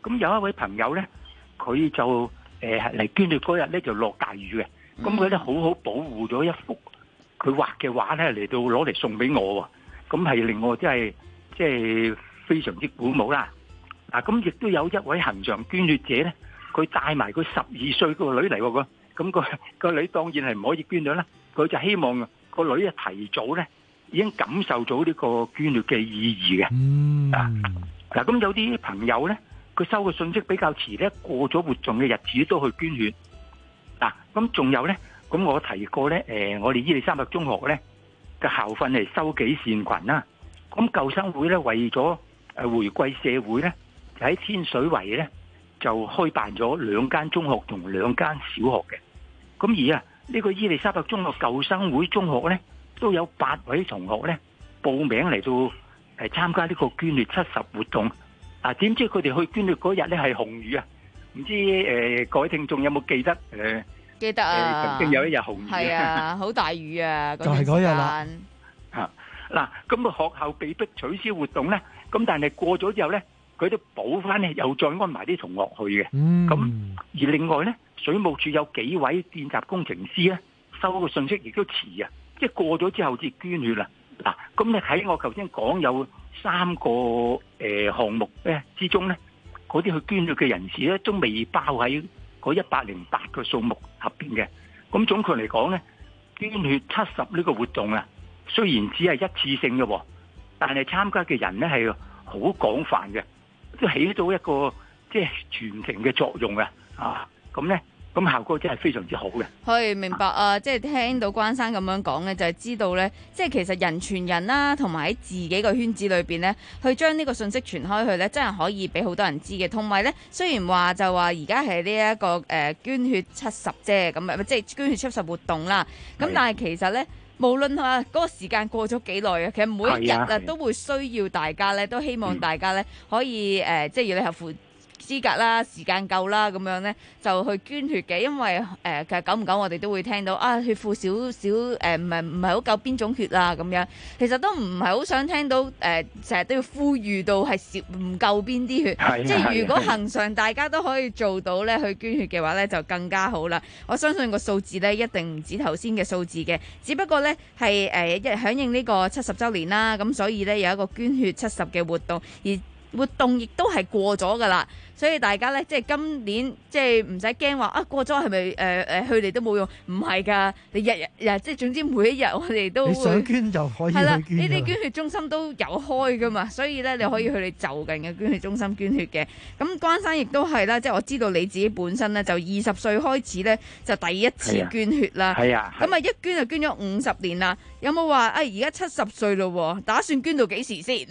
咁有一位朋友咧，佢就誒嚟捐血嗰日咧就落大雨嘅，咁佢咧好好保護咗一幅佢畫嘅畫咧嚟到攞嚟送俾我喎，咁係令我真係即係非常之鼓舞啦。嗱，咁亦都有一位恆常捐血者咧，佢帶埋佢十二歲個女嚟喎，咁個個女當然係唔可以捐咗啦，佢就希望個女啊提早咧已經感受到呢個捐血嘅意義嘅。嗯，嗱，咁有啲朋友咧，佢收嘅信息比較遲咧，過咗活動嘅日子都去捐血。嗱，咁仲有咧，咁我提過咧，誒，我哋伊利沙伯中學咧嘅校訓係修己善群啦。咁救生會咧為咗誒回饋社會咧，就喺天水圍咧就開辦咗兩間中學同兩間小學嘅。咁而啊，呢個伊利沙伯中學救生會中學咧，都有八位同學咧報名嚟到誒參加呢個捐血七十活動。嗱，點知佢哋去捐血嗰日咧係紅雨啊！唔知誒各位聽眾有冇記得誒？ 記得啊！ 曾經有一日紅雨， 係啊，好大雨啊！ 就係嗰日啦。 嚇嗱，咁個學校被逼取消活動咧，咁但係過咗之後咧，佢都補翻咧，又再安埋啲同學去嘅。咁而另外咧，水務署有幾位見習工程師咧，收個信息亦都遲啊，即係過咗之後至捐血啦。嗱，咁你喺我頭先講有三個誒項目咧之中咧，嗰啲去捐血嘅人士咧都未包喺嗰一百零八個數目入邊嘅。咁總括嚟講咧，捐血七十呢個活動啊，雖然只係一次性嘅，但係參加嘅人咧係好廣泛嘅，都起到一個即係傳承嘅作用啊！啊，咁咧。咁效果真係非常之好嘅。 係明白啊！即係聽到關生咁樣講咧，就係知道咧，即係其實人傳人啦，同埋喺自己個圈子裏邊咧，去將呢個信息傳開去咧，真係可以俾好多人知嘅。同埋咧，雖然話就話而家係呢一個誒捐血七十啫，咁啊即係捐血七十活動啦。咁但係其實咧，無論啊嗰個時間過咗幾耐啊，其實每一日啊都會需要大家咧，都希望大家咧可以誒、呃，即係要你合乎資格啦，時間夠啦，咁樣咧就去捐血嘅，因為誒、呃、其實久唔久我哋都會聽到啊血庫少少誒，唔係唔係好夠邊種血啊咁樣，其實都唔係好想聽到誒，成、呃、日都要呼籲到係少唔夠邊啲血，即係如果恆常大家都可以做到咧去捐血嘅話咧，就更加好啦。我相信個數字咧一定唔止頭先嘅數字嘅，只不過咧係誒一響應呢個七十週年啦，咁所以咧有一個捐血七十嘅活動，而活動亦都係過咗噶啦，所以大家咧即係今年即係唔使驚話啊過咗係咪誒誒去嚟都冇用？唔係㗎，你日日日即係總之每一日我哋都會你想捐就可以去捐。 係啦，呢啲捐血中心都有開㗎嘛，所以咧你可以去你就近嘅捐血中心捐血嘅。咁關生亦都係啦，即係我知道你自己本身咧就二十歲開始咧就第一次捐血啦。 係啊， 咁啊一捐就捐咗五十年啦。有冇話啊而家七十歲咯，打算捐到幾時先？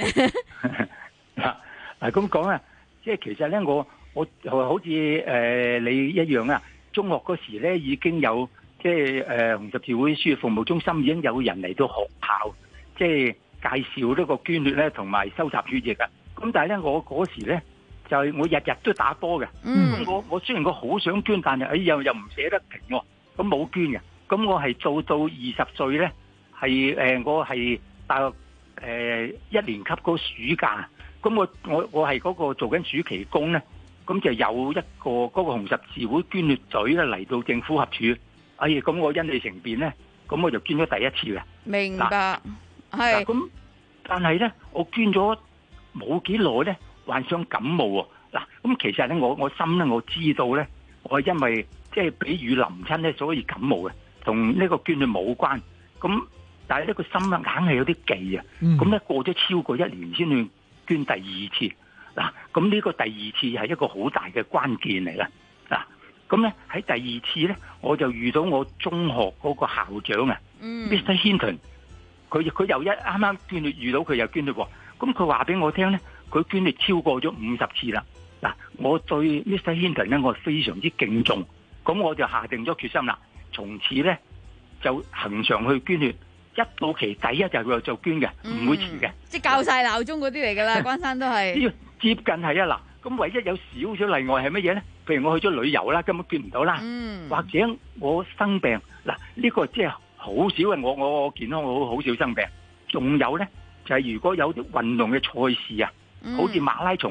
嗱咁講啊，即係其實咧，我我好似誒、呃、你一樣啊，中學嗰時咧已經有即係誒紅十字會輸血服務中心已經有人嚟到學校，即係介紹呢個捐血咧，同埋收集血液啊。咁但係咧，我嗰時咧就係我日日都打波嘅。嗯。咁我我雖然我好想捐，但係哎又又唔捨得停喎，咁冇捐嘅。咁我係做到二十歲咧，係誒、呃、我係大約誒一年級嗰暑假。咁我我我係嗰個做緊暑期工咧，咁就有一個嗰、嗰個紅十字會捐血隊咧嚟到政府合署，哎呀，咁我因利乘便咧，咁我就捐咗第一次嘅。 明白，係。 咁但係咧，我捐咗冇幾耐咧，患上感冒喎。嗱，咁其實咧，我我心咧我知道咧，我係因為即係俾雨淋親咧，所以感冒嘅，同呢個捐血冇關。咁但係呢個心啊，硬係有啲忌啊。咁咧過咗超過一年先去捐第二次嗱，咁呢個第二次係一個好大嘅關鍵嚟啦嗱，咁咧喺第二次咧，我就遇到我中學嗰個校長啊、嗯、Mister Hinton， 佢佢又一啱啱捐血遇到佢又捐血喎，咁佢話俾我聽咧，佢捐血超過咗五十次啦嗱，我對 Mister Hinton 咧我非常之敬重，咁我就下定咗決心啦，從此咧就恆常去捐血。一到期第一日就捐嘅，唔、嗯、會遲嘅。即係校晒鬧鐘嗰啲嚟㗎啦，關生都係。只要接近係啊嗱，咁唯一有少少例外係乜嘢咧？譬如我去咗旅遊啦，根本捐唔到啦。嗯。或者我生病嗱，呢、呢個即係好少嘅。我我我健康我好少生病。仲有咧，就係、係、如果有啲運動嘅賽事啊，嗯、好似馬拉松咧，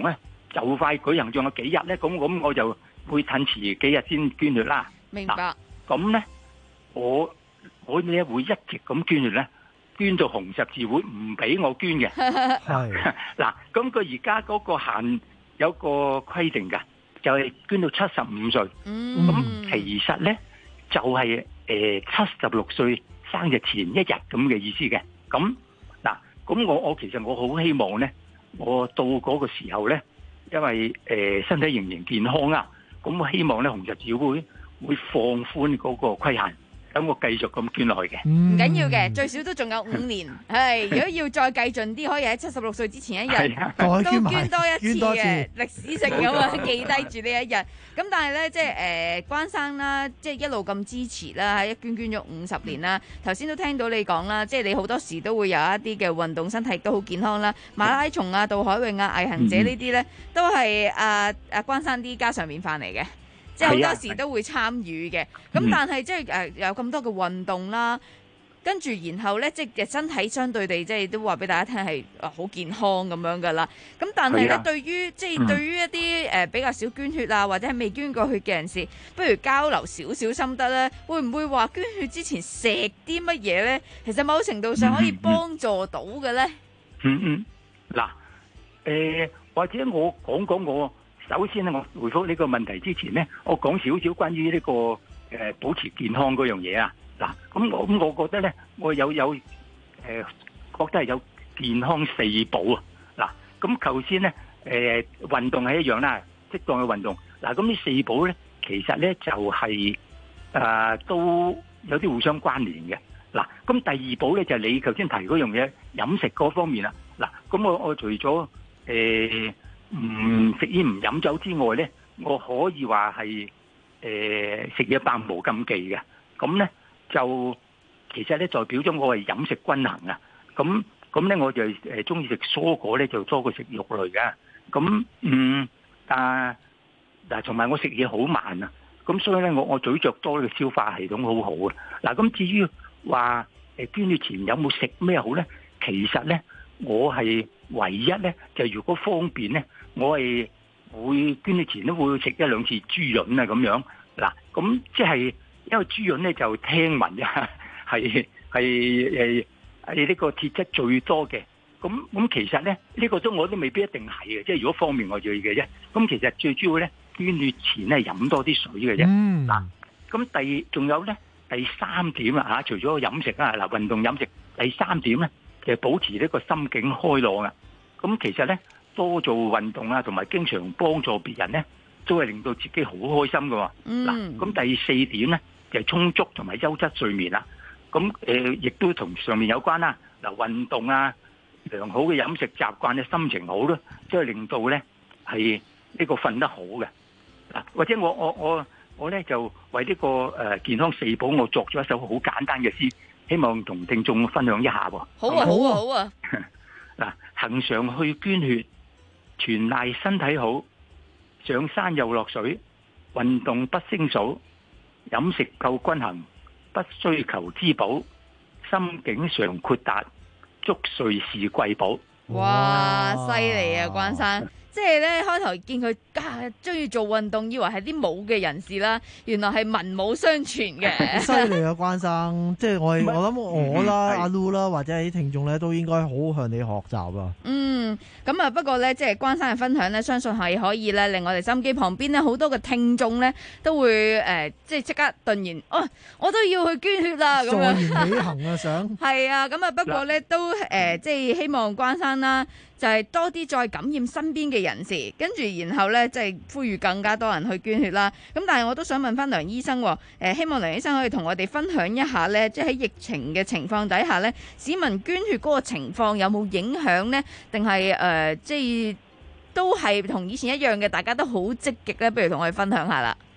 就快舉行，仲有幾日咧？咁咁我就會褪遲幾日先捐血啦。 明白。 咁咧，我我咧會一直咁捐血咧，捐到紅十字會唔俾我捐嘅。係嗱，咁佢而家嗰個限有個規定㗎，就係、是、捐到七十五歲。咁、嗯、其實咧就係誒七十六歲生日前一日咁嘅意思嘅。咁嗱，咁我我其實我好希望咧，我到嗰個時候咧，因為誒、呃、身體仍然健康啊，咁我希望咧紅十字會會放寬嗰個規限，等我繼續咁捐落去嘅。 唔緊要嘅，最少都仲有五年。係，如果要再計盡啲，可以喺七十六歲之前一日都捐多一次嘅歷史性咁啊，記低住呢一日。咁但係咧，即係誒關生啦，即係一路咁支持啦，一捐捐咗五十年啦。頭先都聽到你講啦，即係你好多時都會有一啲嘅運動，身體亦都好健康啦。馬拉松啊、渡海泳啊、毅行者呢啲咧，都係啊啊關生啲家常便飯嚟嘅。即係好多時都會參與嘅，咁但係即係誒有咁多嘅運動啦，跟住然後咧即係身體相對地即係都話俾大家聽係啊好健康咁樣噶啦。咁但係咧對於即係對於一啲誒比較少捐血啊或者係未捐過血嘅人士，不如交流少少心得咧，會唔會話捐血之前食啲乜嘢咧？其實某程度上可以幫助到嘅咧。 嗯嗯，嗱誒，或者我講講我。首先咧，我回覆呢個問題之前咧，我講少少關於呢、這個誒、呃、保持健康嗰樣嘢啊。嗱，咁我咁我覺得咧，我有有誒、呃、覺得係有健康四寶啊。嗱，咁頭先咧誒運動係一樣啦，適當嘅運動。嗱，咁呢四寶咧，其實咧就係、是、誒、呃、都有啲互相關聯嘅。嗱，咁第二寶咧就係、是、你頭先提嗰樣嘢，飲食嗰方面啦。嗱，咁我我除咗誒。呃唔食煙唔飲酒之外咧，我可以話係誒食嘢百無禁忌嘅。咁咧就其實咧代表咗我係飲食均衡啊。咁咁咧我就誒中意食蔬果咧，就多過食肉類嘅。咁嗯啊嗱，同埋我食嘢好慢啊。咁所以咧我我咀嚼多嘅消化系統好好啊。嗱，咁至於話誒捐血前有冇食咩好咧？其實咧我係唯一咧就如果方便咧。我係會捐血前都會食一兩次豬潤啊咁樣嗱，咁即係因為豬潤咧就聽聞啊，係係誒係呢個鐵質最多嘅，咁咁其實咧呢、呢個都我都未必一定係嘅，即係如果方便我最嘅啫。咁其實最主要咧捐血前咧飲多啲水嘅啫。嗱、嗯，咁第仲有咧第三點啊嚇，除咗飲食啊嗱運動飲食，第三點咧就係保持呢個心境開朗啊。咁其實咧。多做運動啊，同埋經常幫助別人咧，都係令到自己好開心㗎。嗱、嗯，咁第四點咧就係、是、充足同埋優質睡眠啦。咁誒，亦、呃、都同上面有關啦。嗱，運動啊，良好嘅飲食習慣咧，心情好咯，即係令到咧係呢個瞓得好嘅。嗱，或者我我我我咧就為呢、這個誒、呃、健康四寶，我作咗一首好簡單嘅詩，希望同聽眾分享一下。好啊，好啊，好啊。 嗱，恆常去捐血。全賴身體好，上山又落水，運動不勝數，飲食夠均衡，不需求滋補，心境常豁達，足睡是貴寶。 哇，犀利啊，關生！即係咧開頭見佢啊中意做運動，以為係啲武嘅人士啦，原來係文武雙全嘅。 犀利啊，關生！即係我我諗我啦、阿 Lu 啦，或者係啲聽眾咧，都應該好向你學習啊。 嗯，咁啊，不過咧，即係關生嘅分享咧，相信係可以咧，令我哋收音機旁邊咧好多嘅聽眾咧，都會誒，即係即刻頓然，哦，我都要去捐血啦，咁樣。 坐言起行啊，想。 係啊，咁啊，不過咧都誒，即係希望關生啦。就係多啲再感染身邊嘅人士，跟住然後咧，即係呼籲更加多人去捐血啦。咁但係我都想問翻梁醫生，誒希望梁醫生可以同我哋分享一下咧，即係喺疫情嘅情況底下咧，市民捐血嗰個情況有冇影響咧？定係誒即係都係同以前一樣嘅，大家都好積極咧？不如同我哋分享下啦。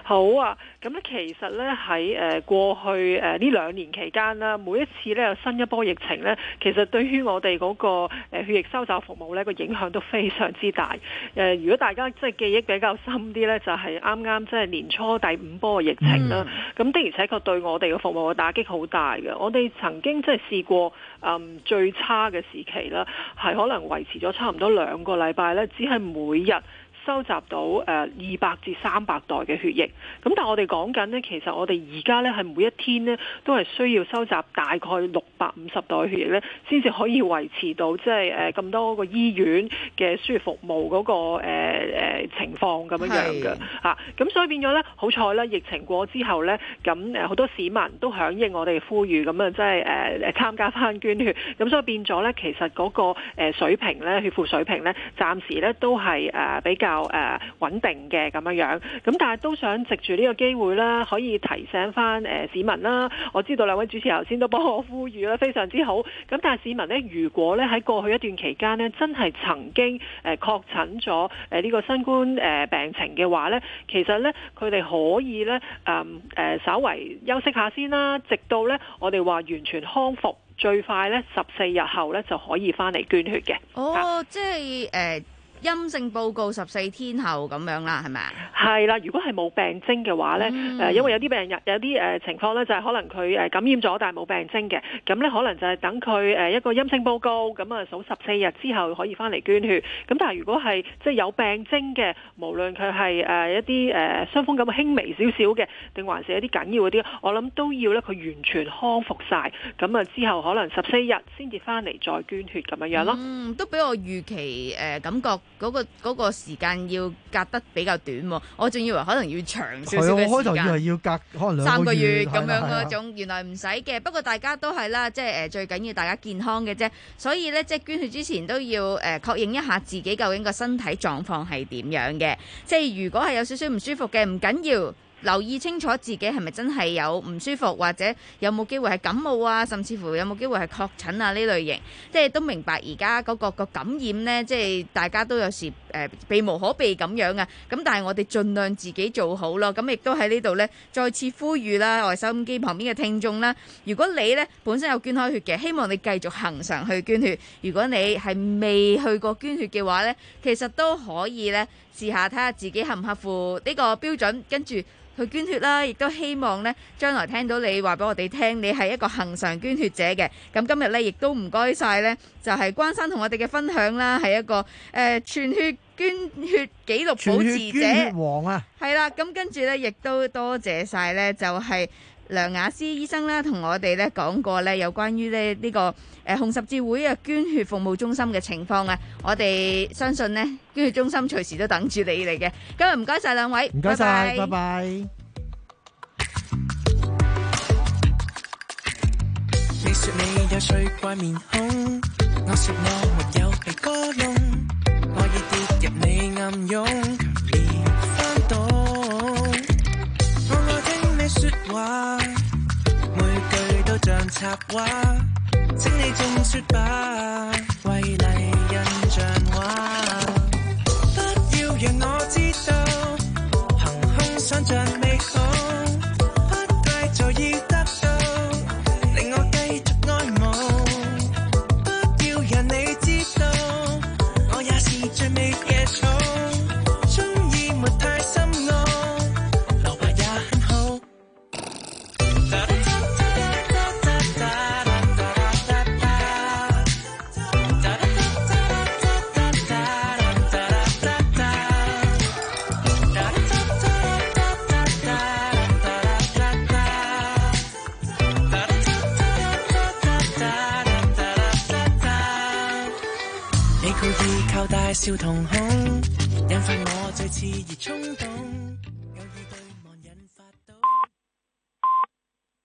好啊，咁咧其實咧喺誒過去誒呢兩年期間啦，每一次咧有新一波疫情咧，其實對於我哋嗰個誒血液收集服務咧個影響都非常之大。誒如果大家即係記憶比較深啲咧，就係啱啱即係年初第五波嘅疫情啦。咁、嗯、的而且確對我哋嘅服務嘅打擊好大嘅。我哋曾經即係試過嗯最差嘅時期啦，係可能維持咗差唔多兩個禮拜咧，只係每日收集到誒二百至三百袋嘅血液，咁但係我哋講緊呢，其實我哋而家呢係每一天呢都係需要收集大概六百五十袋血液呢，先至可以維持到即係誒咁多個醫院嘅輸血服務嗰、那個誒、呃、情況咁樣樣嘅嚇，咁、啊、所以變咗呢，好彩呢，疫情過之後呢，咁誒好多市民都響應我哋嘅呼籲，咁啊即係誒誒參加翻捐血，咁所以變咗呢，其實嗰個誒水平呢，血庫水平呢，暫時呢都係誒比較。誒、呃、穩定嘅咁樣樣，咁但係都想藉住呢個機會啦，可以提醒翻誒、呃、市民啦。我知道兩位主持頭先都幫我呼籲啦，非常之好。咁但係市民呢，如果咧喺過去一段期間呢，真係曾經誒、呃、確診咗誒呢個新冠誒、呃、病情嘅話呢，其實呢，佢哋可以呢誒誒、呃呃、稍為休息下先啦，直到呢我哋話完全康復，最快呢十四日後呢就可以翻嚟捐血嘅。 哦，啊、即係誒。呃陰性報告十四天後咁樣啦，係咪啊？ 係啦，如果係冇病徵嘅話咧，誒、嗯呃，因為有啲病人有啲誒、呃、情況咧，就係、是、可能佢誒感染咗，但係冇病徵嘅，咁咧可能就係等佢誒一個陰性報告，咁啊數十四日之後可以翻嚟捐血。咁但係如果係即係有病徵嘅，無論佢係誒一啲誒傷風感冒輕微少少嘅，定還是一啲緊要嗰啲，我諗都要咧佢完全康復晒，咁啊之後可能十四日先至翻嚟再捐血咁樣樣咯。 嗯，都比我預期誒、呃、感覺。嗰、那個嗰、那個時間要隔得比較短喎，我仲以為可能要長少少嘅時間。係啊，我開頭以為要隔可能兩個月咁樣嗰種，原來唔使嘅。不過大家都係啦，即係誒最緊要大家健康嘅啫。所以咧，即係捐血之前都要誒、呃、確認一下自己究竟個身體狀況係點樣嘅。即係如果係有少少唔舒服嘅，唔緊要。留意清楚自己係咪真係有唔舒服，或者有冇機會係感冒啊，甚至乎有冇機會係確診啊呢類型，即係都明白而家嗰個個感染呢，即係大家都有時誒、呃、避無可避咁樣啊。咁但係我哋盡量自己做好咯。咁亦都喺呢度呢，再次呼籲啦，我哋收音機旁邊嘅聽眾啦，如果你呢本身有捐開血嘅，希望你繼續恆常去捐血。如果你係未去過捐血嘅話呢，其實都可以呢試下睇下自己合唔合乎呢個標準，跟住去捐血啦，亦都希望呢將來聽到你話俾我哋聽，你係一個恆常捐血者嘅。咁今日呢，亦都唔該晒呢，就係關生同我哋嘅分享啦，係一個誒、呃、全血捐血紀錄保持者，全血捐血王啊，係啦。咁跟住呢，亦都多謝晒呢，就係、是、梁雅詩醫生啦，同我哋呢講過呢有關於呢呢個誒紅十字會啊捐血服務中心嘅情況啊。我哋相信呢捐血中心隨時都等住你嚟嘅。今日唔該晒兩位，唔該晒，拜拜。 你說你有趣怪面孔，我說我沒有被歌弄，我已跌入你暗湧，強烈翻動。我愛聽你說話，每句都像插畫，請你正說吧，瑰麗印象畫。不要讓我知道，憑空想像美好，不太在意得到，令我繼續愛慕。不要讓你知道，我也是最美嘅草，鍾意沒太深奧，留白也很好。你故意靠大笑瞳孔，引發我最熾熱衝動。